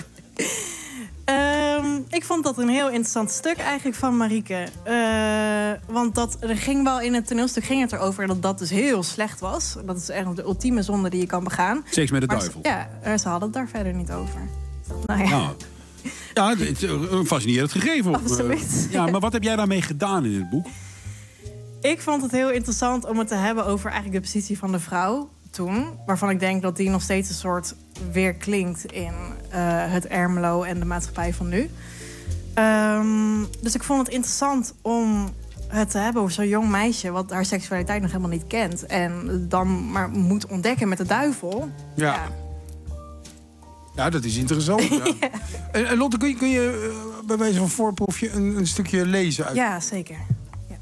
Ik vond dat een heel interessant stuk eigenlijk van Marieke. Want er ging wel in het toneelstuk ging het erover dat dat dus heel slecht was. Dat is echt de ultieme zonde die je kan begaan. Seks met de duivel. Ja, ze hadden het daar verder niet over. Nou ja. Ja, het is een fascinerend gegeven. Absoluut. Maar wat heb jij daarmee gedaan in het boek? Ik vond het heel interessant om het te hebben over eigenlijk de positie van de vrouw toen. Waarvan ik denk dat die nog steeds een soort weer klinkt in het Ermelo en de maatschappij van nu. Dus ik vond het interessant om het te hebben over zo'n jong meisje wat haar seksualiteit nog helemaal niet kent. En dan maar moet ontdekken met de duivel. Ja, dat is interessant. Ja. En Lotte, kun je bij wijze van voorproefje een stukje lezen uit? Ja, zeker. Ja.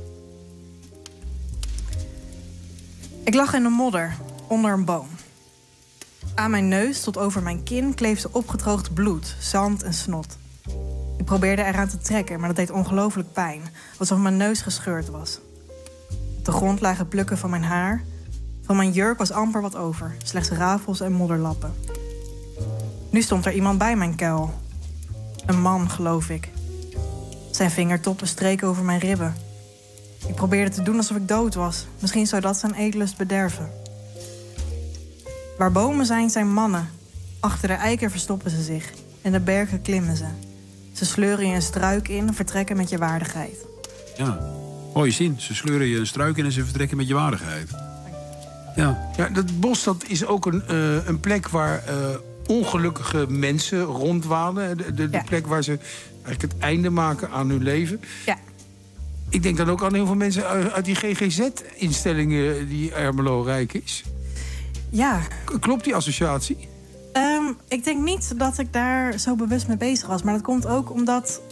Ik lag in de modder onder een boom. Aan mijn neus tot over mijn kin kleefde opgedroogd bloed, zand en snot. Ik probeerde eraan te trekken, maar dat deed ongelooflijk pijn. Alsof mijn neus gescheurd was. Op de grond lagen plukken van mijn haar. Van mijn jurk was amper wat over. Slechts rafels en modderlappen. Nu stond er iemand bij mijn kuil. Een man, geloof ik. Zijn vingertoppen streken over mijn ribben. Ik probeerde te doen alsof ik dood was. Misschien zou dat zijn eetlust bederven. Waar bomen zijn, zijn mannen. Achter de eiken verstoppen ze zich. In de bergen klimmen ze. Ze sleuren je een struik in, vertrekken met je waardigheid. Ja, mooie zin. Ze sleuren je een struik in en ze vertrekken met je waardigheid. Ja, dat bos dat is ook een plek waar ongelukkige mensen rondwalen. De plek waar ze eigenlijk het einde maken aan hun leven. Ja. Ik denk dan ook aan heel veel mensen uit die GGZ-instellingen die Ermelo rijk is. Ja. Klopt die associatie? Ik denk niet dat ik daar zo bewust mee bezig was. Maar dat komt ook omdat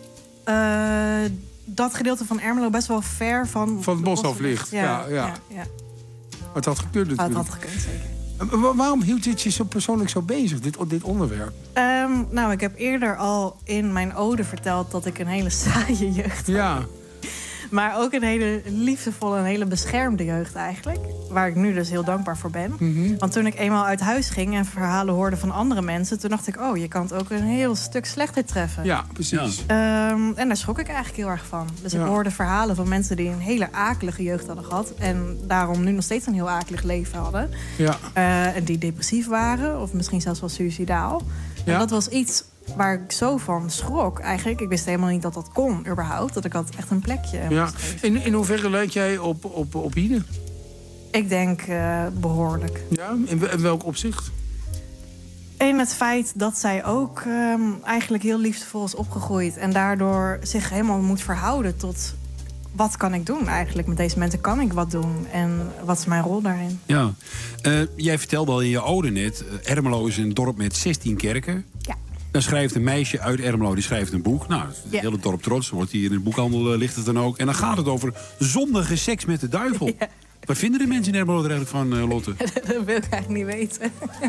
dat gedeelte van Ermelo best wel ver van het bos af ligt. Ja. Maar het had gekund natuurlijk. het had gekund, zeker. Waarom hield dit je zo persoonlijk zo bezig, dit onderwerp? Nou, ik heb eerder al in mijn ode verteld dat ik een hele saaie jeugd had. Ja. Maar ook een hele liefdevolle en hele beschermde jeugd eigenlijk. Waar ik nu dus heel dankbaar voor ben. Mm-hmm. Want toen ik eenmaal uit huis ging en verhalen hoorde van andere mensen... toen dacht ik, je kan het ook een heel stuk slechter treffen. Ja, precies. En daar schrok ik eigenlijk heel erg van. Dus ik hoorde verhalen van mensen die een hele akelige jeugd hadden gehad... en daarom nu nog steeds een heel akelig leven hadden. Ja. En die depressief waren, of misschien zelfs wel suïcidaal. Ja. En dat was iets... waar ik zo van schrok eigenlijk. Ik wist helemaal niet dat dat kon, überhaupt. Dat ik had echt een plekje. Ja. In hoeverre lijk jij op Hine? Ik denk behoorlijk. Ja? In welk opzicht? In het feit dat zij ook eigenlijk heel liefdevol is opgegroeid. En daardoor zich helemaal moet verhouden tot... wat kan ik doen eigenlijk met deze mensen? Kan ik wat doen? En wat is mijn rol daarin? Ja. Jij vertelde al in je ode net... Ermelo is een dorp met 16 kerken. Ja. Dan schrijft een meisje uit Ermelo, die schrijft een boek. Nou, het hele dorp trots. Wordt hier in de boekhandel ligt het dan ook. En dan gaat het over zondige seks met de duivel. Ja. Wat vinden de mensen in Ermelo er eigenlijk van, Lotte? Dat wil ik eigenlijk niet weten.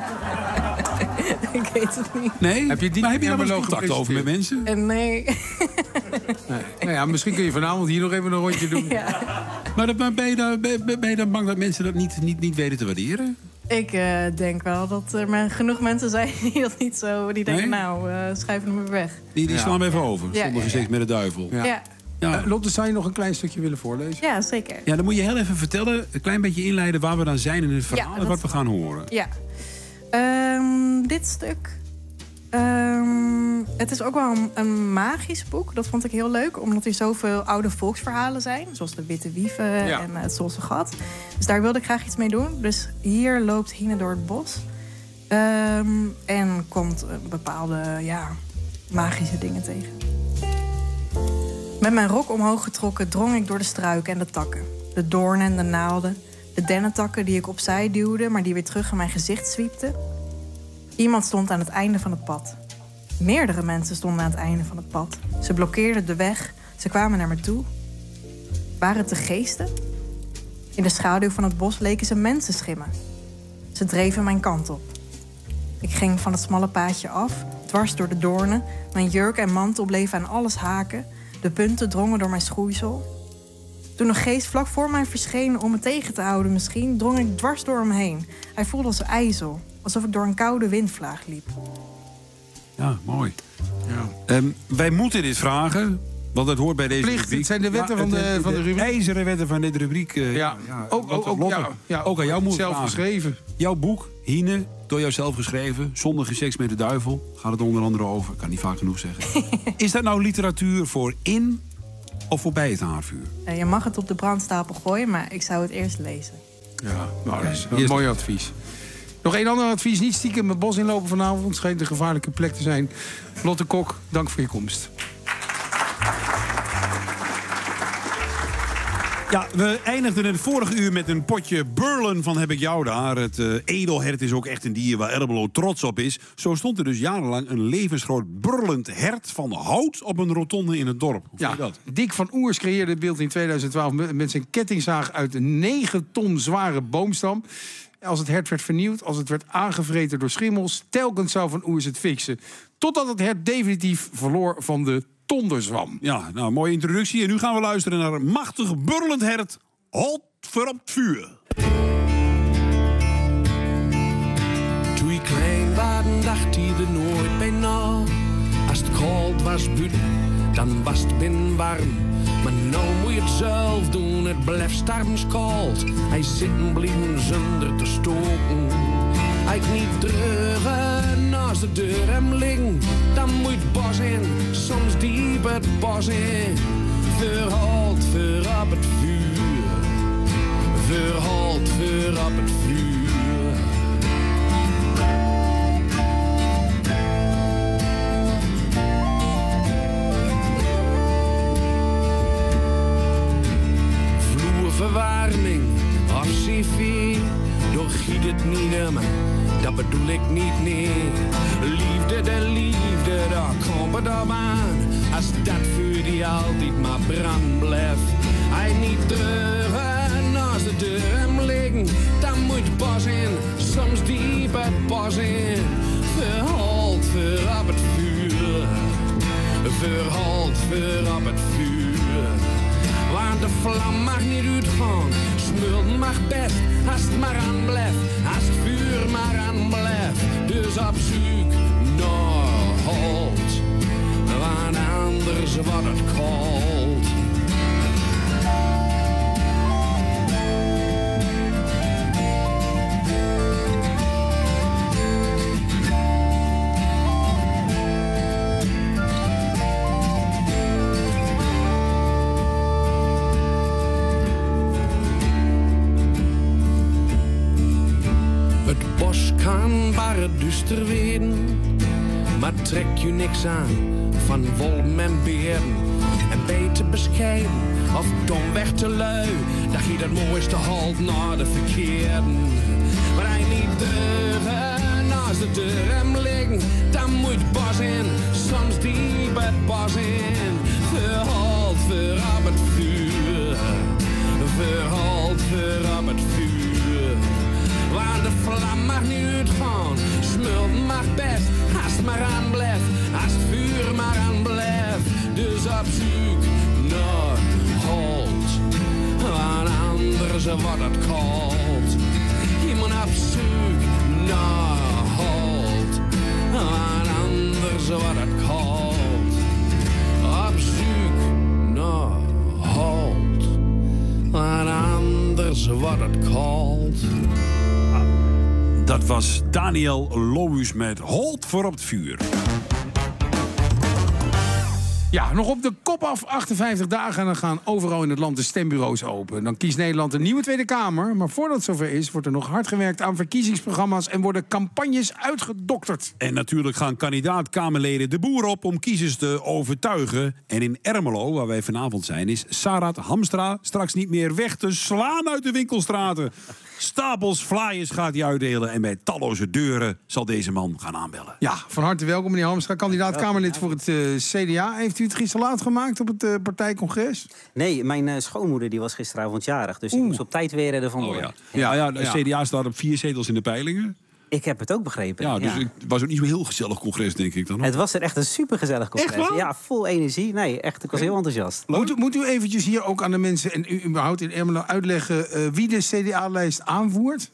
Ik weet het niet. Nee? Heb je daar wel eens contact over met mensen? Nee. Nou ja, misschien kun je vanavond hier nog even een rondje doen. Ja. Maar ben je dan bang dat mensen dat niet weten te waarderen? Ik denk wel dat er genoeg mensen zijn die dat niet zo... die denken, schrijf hem maar weg. Die slaan even over, zonder gezegd met de duivel. Ja. Lotte, zou je nog een klein stukje willen voorlezen? Ja, zeker. Ja, dan moet je heel even vertellen, een klein beetje inleiden... waar we dan zijn in het verhaal en wat we gaan horen. Ja. Dit stuk... het is ook wel een magisch boek. Dat vond ik heel leuk, omdat er zoveel oude volksverhalen zijn. Zoals de Witte Wieven en het Solse Gat. Dus daar wilde ik graag iets mee doen. Dus hier loopt Hine door het bos. En komt bepaalde magische dingen tegen. Met mijn rok omhoog getrokken drong ik door de struiken en de takken. De doornen en de naalden. De dennentakken die ik opzij duwde, maar die weer terug in mijn gezicht zwiepten. Iemand stond aan het einde van het pad. Meerdere mensen stonden aan het einde van het pad. Ze blokkeerden de weg. Ze kwamen naar me toe. Waren het de geesten? In de schaduw van het bos leken ze mensenschimmen. Ze dreven mijn kant op. Ik ging van het smalle paadje af, dwars door de doornen. Mijn jurk en mantel bleven aan alles haken. De punten drongen door mijn schoeisel. Toen een geest vlak voor mij verscheen om me tegen te houden misschien... drong ik dwars door hem heen. Hij voelde als ijzel, alsof ik door een koude windvlaag liep. Ja, mooi. Ja. Wij moeten dit vragen, want het hoort bij deze rubriek. Het zijn de wetten van de rubriek. IJzeren wetten van deze rubriek. Ook aan jou moet zelf geschreven. Jouw boek, Hine, door jouzelf geschreven. Zondige seks met de duivel. Gaat het onder andere over. Ik kan niet vaak genoeg zeggen. Is dat nou literatuur voor in of voorbij het haardvuur? Je mag het op de brandstapel gooien, maar ik zou het eerst lezen. Ja, nou, dat is een mooi advies. Nog één ander advies. Niet stiekem het bos inlopen vanavond. Het schijnt een gevaarlijke plek te zijn. Lotte Kok, dank voor je komst. Ja, we eindigden het vorige uur met een potje burlen van Heb ik jou daar. Het edelhert is ook echt een dier waar Ermelo trots op is. Zo stond er dus jarenlang een levensgroot burlend hert van hout op een rotonde in het dorp. Hoe vind je dat? Dick van Oers creëerde het beeld in 2012 met zijn kettingzaag uit een 9 ton zware boomstam. Als het hert werd vernieuwd, als het werd aangevreten door schimmels, telkens zou Van Oers het fixen. Totdat het hert definitief verloor van de tonderzwam. Ja, nou, mooie introductie. En nu gaan we luisteren naar een machtig burlend hert. Halt voor op het vuur. Toen ik klein was, dacht hij er nooit bij na. Als het koud was buiten, dan was het binnen warm. Maar nou moet je het zelf doen, het blijft stervenskoud. Hij zitten blijven zonder te stoken. Hij niet terug naast de deur hem liggen. Dan moet je het bos in, soms diep het bos in. Verhalt voor op het vuur. Verhalt voor op het vuur. Verwarming of CV, doorgiet het niet helemaal, dat bedoel ik niet, nee. Liefde, de liefde, daar komt het op aan. als dat vuur die altijd maar brand blijft. Hij niet terug naast de deur liggen, dan moet pas in, soms dieper pas in. Verhalt voor op het vuur, verhalt voor op het vuur. Want de vlam mag niet uitgaan, smulten mag best, als het maar aan blijft, als het vuur maar aan blijft. Dus op zoek naar halt, want anders wordt het koud. Het bos kan barre duister werden, maar trek je niks aan van wolven en beren. En beter bescheiden of domweg te lui, dat je dat mooiste halt naar de verkeerden. Maar hij niet deuren naast de deur hem liggen, dan moet pas in, soms diep het pas in. Verhalt voor op het vuur, verhalt voor op het vuur. Waar de vlam mag niet uitgaan, smulten mag best, als het maar aan blijft, als het vuur maar aan blijft. Dus op zoek naar halt, want anders wordt het koud. Je moet op zoek naar halt, want anders wordt het koud. Op zoek naar halt, want anders wordt het koud. Dat was Daniel Lohuus met Halt voor op het vuur. Ja, nog op de kop af 58 dagen en dan gaan overal in het land de stembureaus open. Dan kiest Nederland een nieuwe Tweede Kamer. Maar voordat het zover is, wordt er nog hard gewerkt aan verkiezingsprogramma's en worden campagnes uitgedokterd. En natuurlijk gaan kandidaat-Kamerleden de boer op om kiezers te overtuigen. En in Ermelo, waar wij vanavond zijn, is Sarat Hamstra straks niet meer weg te slaan uit de winkelstraten. Stapels flyers gaat hij uitdelen en bij talloze deuren zal deze man gaan aanbellen. Ja, van harte welkom meneer Hamstra, kandidaat-Kamerlid voor het CDA. Heeft u het gisteren laat gemaakt op het partijcongres? Nee, mijn schoonmoeder die was gisteravond jarig, dus ik moest op tijd weer ervan worden. Ja, de CDA staat op 4 zetels in de peilingen. Ik heb het ook begrepen. Ja, dus het was ook niet zo'n heel gezellig congres, denk ik dan. Het was er echt een supergezellig congres. Echt waar? Ja, vol energie. Nee, echt, ik was heel enthousiast. Moet u eventjes hier ook aan de mensen en u überhaupt in Ermelo uitleggen wie de CDA-lijst aanvoert?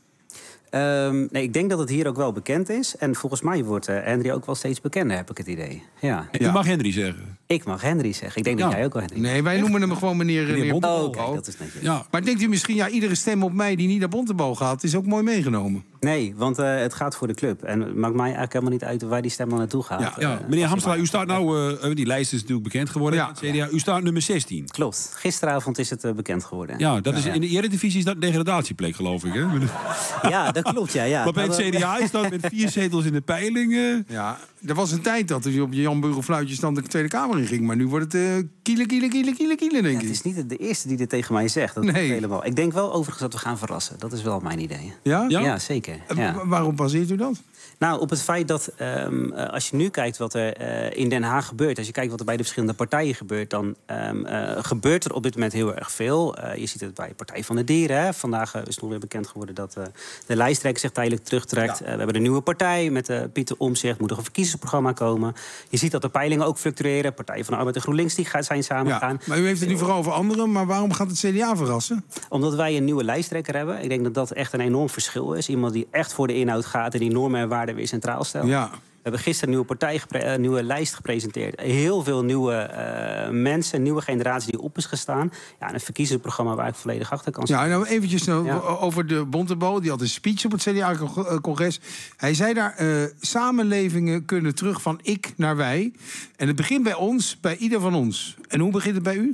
Nee, ik denk dat het hier ook wel bekend is. En volgens mij wordt Henry ook wel steeds bekender, heb ik het idee. Ja. U mag Henry zeggen. Ik mag Henry zeggen. Ik denk dat jij ook wel Henry. Nee, wij noemen hem gewoon meneer Bontebal. Oké, dat is netjes. Ja. Maar denkt u misschien, iedere stem op mij die niet naar Bontebal gaat, is ook mooi meegenomen? Nee, want het gaat voor de club. En het maakt mij eigenlijk helemaal niet uit waar die stem dan naartoe gaat. Meneer Hamstra, u staat nou, die lijst is natuurlijk bekend geworden. Ja. CDA, u staat nummer 16. Klopt. Gisteravond is het bekend geworden. Ja, dat is in de Eredivisie is dat een degradatieplek, geloof ik. Hè? Ja, dat klopt, ja. Maar bij het CDA is dat met 4 zetels in de peilingen. Ja, er was een tijd dat u op je Jan Burgerfluitjes dan de Tweede Kamer in ging. Maar nu wordt het kielen, denk ik. Het is niet de eerste die dit tegen mij zegt. Dat nee. Helemaal. Ik denk wel overigens dat we gaan verrassen. Dat is wel mijn idee. Ja? Ja, zeker. Ja. Waarom baseert u dat? Nou, op het feit dat als je nu kijkt wat er in Den Haag gebeurt, als je kijkt wat er bij de verschillende partijen gebeurt, dan gebeurt er op dit moment heel erg veel. Je ziet het bij Partij van de Dieren. Hè. Vandaag is nog weer bekend geworden dat de lijsttrekker zich tijdelijk terugtrekt. Ja. We hebben een nieuwe partij met Pieter Omtzigt. Moet nog een verkiezingsprogramma komen. Je ziet dat de peilingen ook fluctueren. Partij van de Arbeid en GroenLinks die zijn samengegaan. Ja, maar u heeft het nu vooral over anderen. Maar waarom gaat het CDA verrassen? Omdat wij een nieuwe lijsttrekker hebben. Ik denk dat dat echt een enorm verschil is. Iemand die echt voor de inhoud gaat en die normen en waarden weer centraal stelt. Ja. We hebben gisteren een nieuwe lijst gepresenteerd. Heel veel nieuwe mensen, een nieuwe generatie die op is gestaan. Ja, en een verkiezingsprogramma waar ik volledig achter kan staan. Ja, nou eventjes over de Bontebal. Die had een speech op het CDA-congres. Hij zei daar, samenlevingen kunnen terug van ik naar wij. En het begint bij ons, bij ieder van ons. En hoe begint het bij u?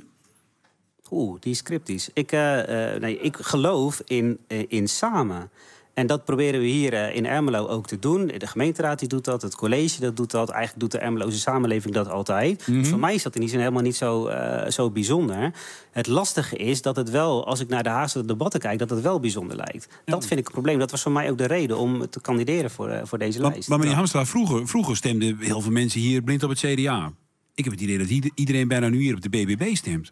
Die is cryptisch. Ik geloof in samen. En dat proberen we hier in Ermelo ook te doen. De gemeenteraad die doet dat, het college dat doet dat. Eigenlijk doet de Ermeloze samenleving dat altijd. Mm-hmm. Voor mij is dat in die zin helemaal niet zo bijzonder. Het lastige is dat het wel, als ik naar de Haagse debatten kijk, dat het wel bijzonder lijkt. Ja. Dat vind ik een probleem. Dat was voor mij ook de reden om te kandideren voor deze lijst. Maar meneer Hamstra, vroeger stemden heel veel mensen hier blind op het CDA. Ik heb het idee dat iedereen bijna nu hier op de BBB stemt.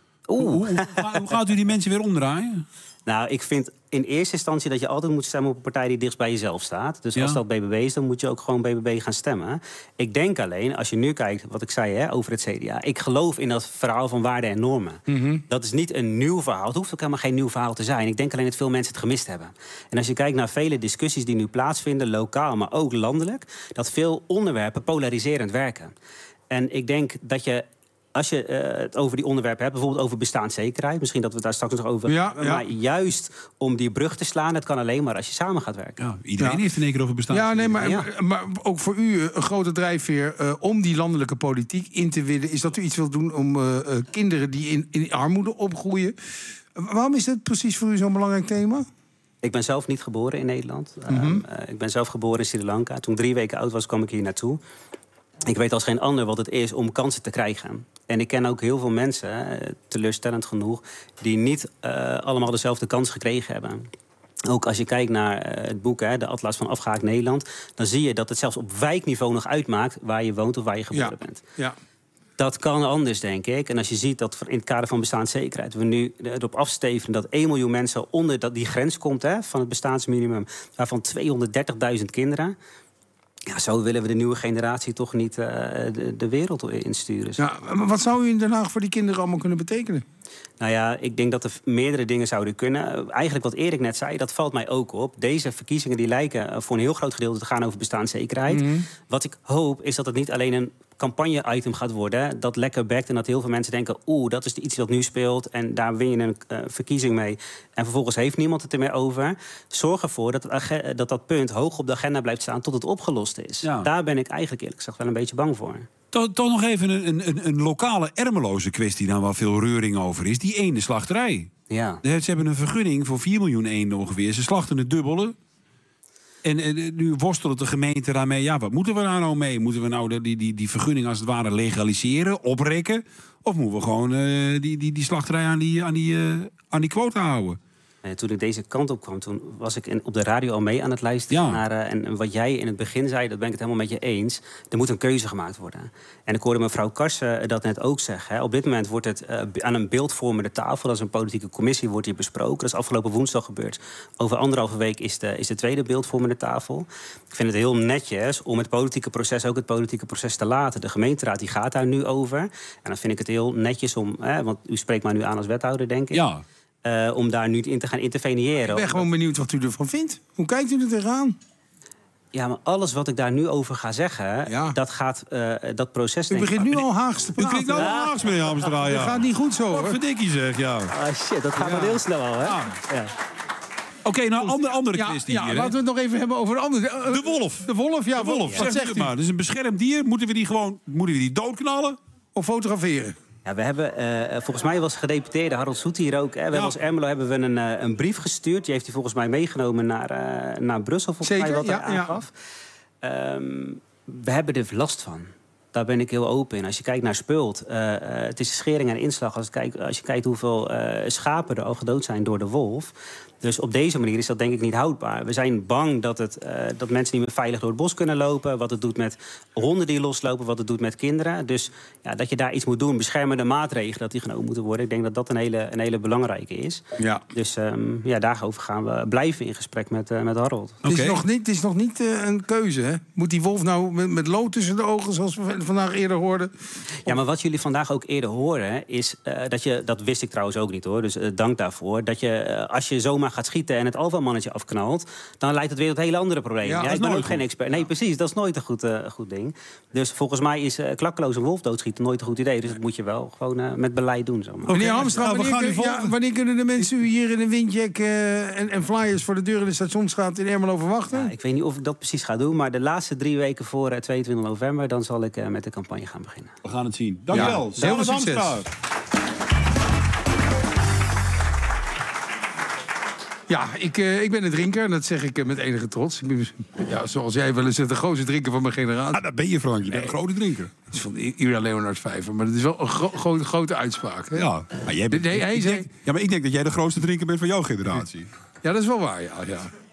Hoe gaat u die mensen weer omdraaien? Nou, ik vind in eerste instantie dat je altijd moet stemmen op een partij die dichtst bij jezelf staat. Dus als dat BBB is, dan moet je ook gewoon BBB gaan stemmen. Ik denk alleen, als je nu kijkt, wat ik zei over het CDA... ik geloof in dat verhaal van waarden en normen. Dat is niet een nieuw verhaal. Het hoeft ook helemaal geen nieuw verhaal te zijn. Ik denk alleen dat veel mensen het gemist hebben. En als je kijkt naar vele discussies die nu plaatsvinden, lokaal, maar ook landelijk... dat veel onderwerpen polariserend werken. En ik denk dat je... Als je het over die onderwerpen hebt, bijvoorbeeld over bestaanszekerheid... misschien dat we het daar straks nog over hebben... maar juist om die brug te slaan, dat kan alleen maar als je samen gaat werken. Ja, iedereen heeft in één keer over bestaanszekerheid. Maar ook voor u een grote drijfveer om die landelijke politiek in te winnen... is dat u iets wilt doen om kinderen die in armoede opgroeien. Waarom is dat precies voor u zo'n belangrijk thema? Ik ben zelf niet geboren in Nederland. Ik ben zelf geboren in Sri Lanka. Toen 3 weken oud was, kwam ik hier naartoe. Ik weet als geen ander wat het is om kansen te krijgen. En ik ken ook heel veel mensen, teleurstellend genoeg... die niet allemaal dezelfde kans gekregen hebben. Ook als je kijkt naar het boek, de Atlas van Afgehaakt Nederland... dan zie je dat het zelfs op wijkniveau nog uitmaakt... waar je woont of waar je geboren bent. Ja. Dat kan anders, denk ik. En als je ziet dat in het kader van bestaanszekerheid... we nu erop afstevenen dat 1 miljoen mensen onder die grens komt... van het bestaansminimum, waarvan 230.000 kinderen... Ja, zo willen we de nieuwe generatie toch niet de wereld insturen. Ja, maar wat zou u in Den Haag voor die kinderen allemaal kunnen betekenen? Nou ja, ik denk dat er meerdere dingen zouden kunnen. Eigenlijk wat Erik net zei, dat valt mij ook op. Deze verkiezingen die lijken voor een heel groot gedeelte te gaan over bestaanszekerheid. Wat ik hoop is dat het niet alleen een campagne-item gaat worden... dat lekker bekt en dat heel veel mensen denken... dat is iets dat nu speelt en daar win je een verkiezing mee. En vervolgens heeft niemand het er meer over. Zorg ervoor dat punt hoog op de agenda blijft staan tot het opgelost is. Ja. Daar ben ik eigenlijk eerlijk gezegd wel een beetje bang voor. Toch nog even een lokale Ermeloze kwestie... daar waar veel reuring over is. Die ene slachterij. Ja. Ze hebben een vergunning voor 4 miljoen eenden ongeveer. Ze slachten het dubbele. En nu worstelt de gemeente daarmee. Ja, wat moeten we daar nou mee? Moeten we nou die vergunning als het ware legaliseren, oprekken? Of moeten we gewoon die slachterij aan die quota houden? Toen ik deze kant op kwam, toen was ik op de radio al mee aan het luisteren naar... en wat jij in het begin zei, dat ben ik het helemaal met je eens. Er moet een keuze gemaakt worden. En ik hoorde mevrouw Karsen dat net ook zeggen. Hè. Op dit moment wordt het aan een beeldvormende tafel... dat is een politieke commissie, wordt hier besproken. Dat is afgelopen woensdag gebeurd. Over 1,5 week is de tweede beeldvormende tafel. Ik vind het heel netjes om het politieke proces ook het politieke proces te laten. De gemeenteraad die gaat daar nu over. En dan vind ik het heel netjes om... want u spreekt mij nu aan als wethouder, denk ik. Ja. Om daar nu in te gaan interveneren. Ik ben gewoon benieuwd wat u ervan vindt. Hoe kijkt u er tegenaan? Ja, maar alles wat ik daar nu over ga zeggen, dat gaat dat proces... U begint nu al Haags te praten. U klinkt nou al Haags, meneer Hamstra. Dat gaat niet goed zo, hoor. Wat verdikkie zeg, ja. Ah, shit, dat gaat wel heel snel al, hè? Ja. Oké, nou, andere kwestie hier. Laten we het nog even hebben over een andere... de wolf. De wolf, ja. De wolf, Wat zegt u? maar. Dat is een beschermd dier. Moeten we die doodknallen? Of fotograferen? Ja, we hebben, volgens mij was gedeputeerde Harold Soet hier ook. We hebben als Ermelo hebben we een brief gestuurd. Die heeft hij volgens mij meegenomen naar Brussel, volgens mij, wat hij aangaf. We hebben er last van. Daar ben ik heel open in. Als je kijkt naar Speuld, het is schering en inslag. Als je kijkt hoeveel schapen er al gedood zijn door de wolf. Dus op deze manier is dat denk ik niet houdbaar. We zijn bang dat mensen niet meer veilig door het bos kunnen lopen. Wat het doet met honden die loslopen, wat het doet met kinderen. Dus ja, dat je daar iets moet doen, beschermende maatregelen... dat die genomen moeten worden. Ik denk dat dat een hele belangrijke is. Ja. Dus daarover gaan we blijven in gesprek met Harold. Het is nog niet een keuze, hè? Moet die wolf nou met lood tussen de ogen, zoals we vandaag eerder hoorden? Ja, maar wat jullie vandaag ook eerder horen... is dat wist ik trouwens ook niet, hoor. Dus dank daarvoor. Dat je, als je zomaar gaat schieten en het alfamannetje afknalt... dan leidt het weer tot hele andere problemen. Ja, ik ben ook geen expert. Nee, precies. Dat is nooit een goed ding. Dus volgens mij is klakkeloos een wolf doodschieten nooit een goed idee. Dus dat moet je wel gewoon met beleid doen. Meneer Hamstra, wanneer kunnen de mensen u hier in een windjack en flyers voor de deur in de Stationsstraat in Ermelo verwachten? Ja, ik weet niet of ik dat precies ga doen, maar de laatste 3 weken voor 22 november... dan zal ik met de campagne gaan beginnen. We gaan het zien. Dank u wel. Heel veel succes. Ja, ik ben een drinker en dat zeg ik met enige trots. Ik ben, zoals jij wel eens zegt, de grootste drinker van mijn generatie. Ah, dat ben je, Frank. Je bent een grote drinker. Dat is van Ira Leonard Vijver, maar dat is wel een grote uitspraak. Hè? Ja, maar ik denk dat jij de grootste drinker bent van jouw generatie. Ja, dat is wel waar, ja.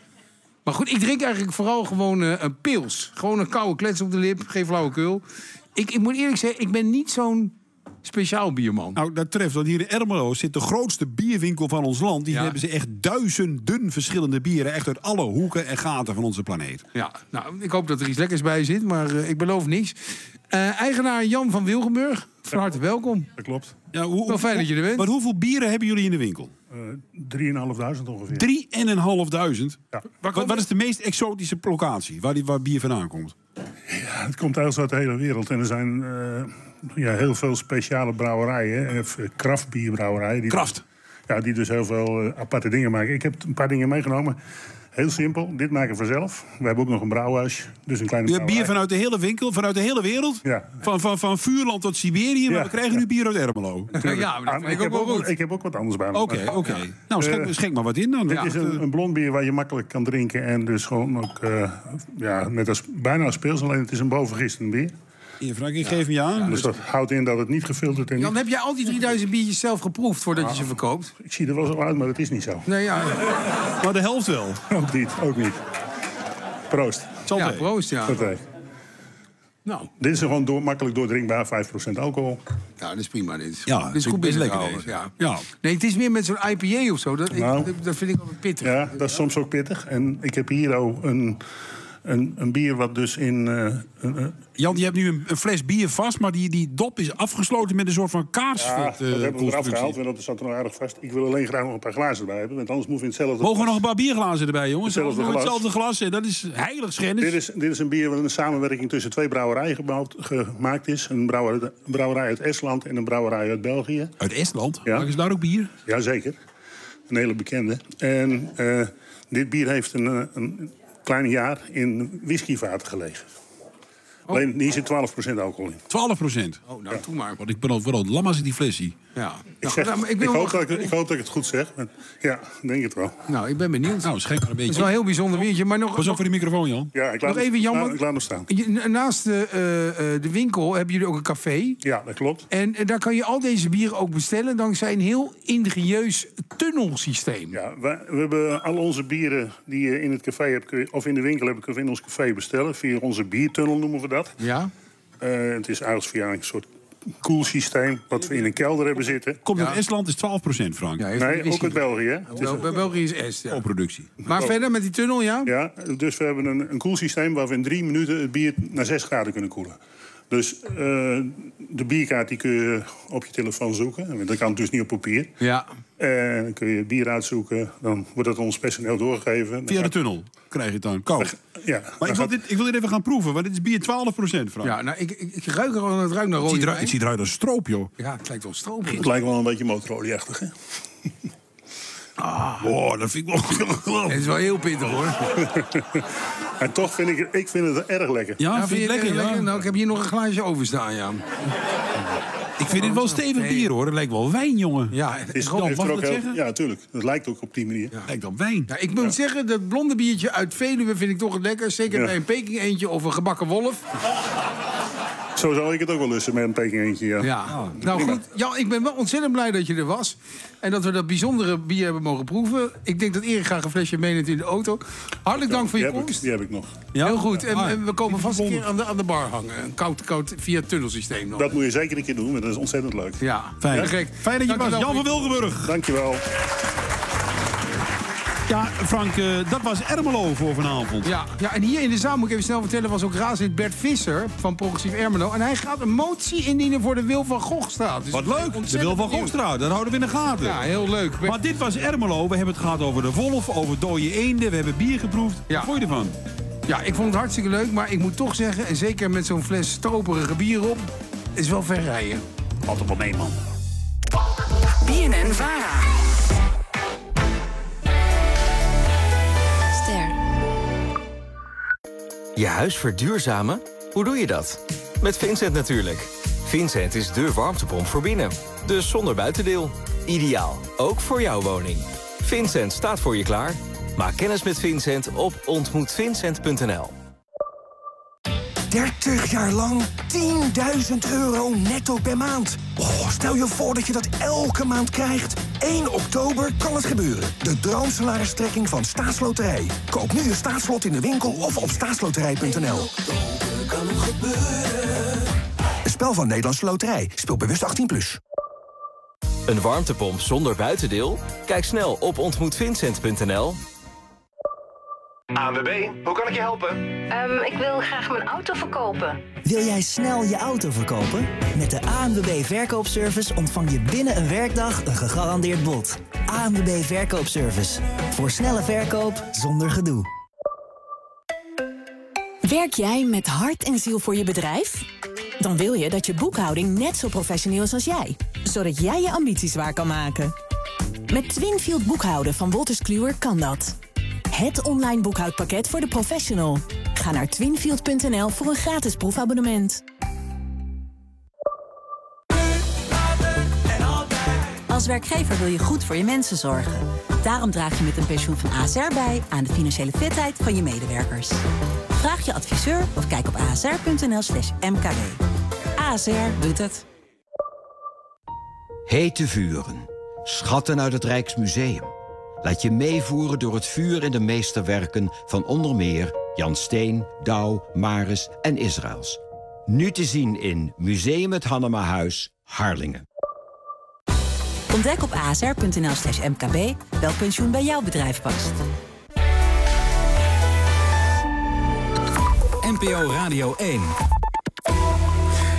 Maar goed, ik drink eigenlijk vooral gewoon een pils. Gewoon een koude klets op de lip, geen flauwekul. Ik moet eerlijk zeggen, ik ben niet zo'n speciaal bierman. Nou, dat treft. Want hier in Ermelo zit de grootste bierwinkel van ons land. Die hebben ze echt duizenden verschillende bieren. Echt uit alle hoeken en gaten van onze planeet. Ja, nou, ik hoop dat er iets lekkers bij zit, maar ik beloof niks. Eigenaar Jan van Wilgenburg, van harte welkom. Dat klopt. Ja, wel fijn dat je er bent. Maar hoeveel bieren hebben jullie in de winkel? 3.500 ongeveer. 3.500? Ja. Wat is de meest exotische locatie waar bier vandaan komt? Ja, het komt eigenlijk uit de hele wereld. En er zijn heel veel speciale brouwerijen. Kraftbierbrouwerijen. Kraft? Die dus heel veel aparte dingen maken. Ik heb een paar dingen meegenomen. Heel simpel, dit maken we zelf. We hebben ook nog een brouwhuis. Dus een kleine bier vanuit de hele winkel, vanuit de hele wereld? Ja. Van Vuurland tot Siberië, maar we krijgen nu bier uit Ermelo. Ik heb ook wat anders bij me. Oké. Nou, schenk maar wat in dan. Dit is een blond bier waar je makkelijk kan drinken. En dus gewoon ook bijna als speels. Alleen het is een bovengistend bier. Hier, Frank, ik geef hem je aan. Dus dat houdt in dat het niet gefilterd is. Jan, heb jij al die 3000 biertjes zelf geproefd voordat je ze verkoopt? Ik zie er wel zo uit, maar dat is niet zo. Nee, ja. Maar de helft wel. Ook niet. Proost. Proost, ja. Nou. Dit is gewoon makkelijk doordrinkbaar, 5% alcohol. Ja, dat is prima. Dit is goed best lekker. Ja. Nee, het is meer met zo'n IPA of zo. Dat vind ik altijd pittig. Ja, dat is soms ook pittig. En ik heb hier ook een bier wat dus in... Jan, je hebt nu een fles bier vast, maar die dop is afgesloten met een soort van kaarsvet. dat hebben we eraf gehaald, want dat zat er nog aardig vast. Ik wil alleen graag nog een paar glazen erbij hebben, want anders moeten we in hetzelfde... Mogen we nog een paar bierglazen erbij, jongens? Hetzelfde glas, dat is heiligschennis. Dit is een bier wat een samenwerking tussen 2 brouwerijen gemaakt is. Een brouwerij uit Estland en een brouwerij uit België. Uit Estland? Ja. Maken ze daar ook bier? Jazeker. Een hele bekende. En dit bier heeft een klein jaar in whiskyvaten gelegen. Alleen hier zit 12% alcohol in. 12%? Oh, nou, doe maar. Want ik ben al wel lam als ik die fles zie. Ja. Ik hoop dat ik het goed zeg. Maar ja, denk het wel. Nou, ik ben benieuwd. Nou, schenk maar een beetje. Het is wel een heel bijzonder biertje. Maar nog, pas op voor die microfoon, Jan. Ja, ik laat hem staan. Naast de winkel hebben jullie ook een café. Ja, dat klopt. En daar kan je al deze bieren ook bestellen dankzij een heel ingenieus tunnelsysteem. Ja, we hebben al onze bieren die je in het café hebt, of in de winkel heb ik in ons café bestellen. Via onze biertunnel noemen we dat. Ja. Het is eigenlijk via een soort koelsysteem wat we in een kelder hebben zitten. Komt uit Estland, is 12%, Frank. Ja, nee, ook uit België. Bij België is Est, ja. Productie. Maar verder met die tunnel, ja? Ja, dus we hebben een koelsysteem waar we in 3 minuten het bier naar 6 graden kunnen koelen. Dus de bierkaart die kun je op je telefoon zoeken. Dat kan dus niet op papier. Ja. En dan kun je bier uitzoeken. Dan wordt dat ons personeel doorgegeven. Via de tunnel krijg je het dan koud. Ja. Maar ik wil dit even gaan proeven, want dit is bier 12%, Frank. Ja, nou, ik ruik er al, het ruikt naar rode wijn. Het ziet eruit als stroop, joh. Ja, het lijkt wel stroop. Het lijkt wel een beetje motorolieachtig, hè? Dat vind ik wel... Het is wel heel pittig, hoor. En toch vind ik het erg lekker. Ja, vind je het lekker? Ja? Nou, ik heb hier nog een glaasje overstaan, ja. Ik vind dit wel stevig bier, hoor. Het lijkt wel wijn, jongen. Ja, ja, natuurlijk. Het lijkt ook op die manier. Het lijkt op wijn. Ja, ik moet zeggen, dat blonde biertje uit Veluwe vind ik toch het lekker. Zeker bij een Peking eentje of een gebakken wolf. Zo zou ik het ook wel lussen met een Peking eentje, ja. Nou goed, Jan, ik ben wel ontzettend blij dat je er was. En dat we dat bijzondere bier hebben mogen proeven. Ik denk dat Erik graag een flesje meeneemt in de auto. Hartelijk dank voor je komst. Die heb ik nog. Ja? Heel goed. En we komen vast een keer aan de bar hangen. Een koud via het tunnelsysteem nog. Dat moet je zeker een keer doen, want dat is ontzettend leuk. Ja, fijn. Ja? Fijn dat je was. Jan van Wilgenburg. Dankjewel. Ja, Frank, dat was Ermelo voor vanavond. Ja, en hier in de zaal, moet ik even snel vertellen, was ook razend Bert Visser van Progressief Ermelo. En hij gaat een motie indienen voor de Wil van Gogstraat. Dus wat leuk, de Wil van Gogstraat, dat houden we in de gaten. Ja, heel leuk. Maar dit was Ermelo, we hebben het gehad over de wolf, over dode eenden, we hebben bier geproefd. Ja. Wat vond je ervan? Ja, ik vond het hartstikke leuk, maar ik moet toch zeggen, en zeker met zo'n fles stroperige bier op, is wel ver rijden. Altijd wel mee, man. BNN-VARA. Je huis verduurzamen? Hoe doe je dat? Met Vincent natuurlijk. Vincent is dé warmtepomp voor binnen. Dus zonder buitendeel. Ideaal, ook voor jouw woning. Vincent staat voor je klaar. Maak kennis met Vincent op ontmoetvincent.nl. 30 jaar lang 10.000 euro netto per maand. Oh, stel je voor dat je dat elke maand krijgt. 1 oktober kan het gebeuren. De droomsalaristrekking van Staatsloterij. Koop nu je staatslot in de winkel of op staatsloterij.nl. Kan het gebeuren? spel van Nederlandse Loterij. Speel bewust 18+. Een warmtepomp zonder buitendeel? Kijk snel op ontmoetvincent.nl. ANWB, hoe kan ik je helpen? Ik wil graag mijn auto verkopen. Wil jij snel je auto verkopen? Met de ANWB Verkoopservice ontvang je binnen een werkdag een gegarandeerd bod. ANWB Verkoopservice. Voor snelle verkoop zonder gedoe. Werk jij met hart en ziel voor je bedrijf? Dan wil je dat je boekhouding net zo professioneel is als jij. Zodat jij je ambities waar kan maken. Met Twinfield boekhouden van Wolters Kluwer kan dat. Het online boekhoudpakket voor de professional. Ga naar twinfield.nl voor een gratis proefabonnement. Als werkgever wil je goed voor je mensen zorgen. Daarom draag je met een pensioen van ASR bij aan de financiële fitheid van je medewerkers. Vraag je adviseur of kijk op asr.nl/mkw. ASR doet het. Hete vuren. Schatten uit het Rijksmuseum. Laat je meevoeren door het vuur in de meesterwerken van onder meer Jan Steen, Douw, Maris en Israëls. Nu te zien in Museum het Hannemahuis, Harlingen. Ontdek op asr.nl/mkb welk pensioen bij jouw bedrijf past. NPO Radio 1.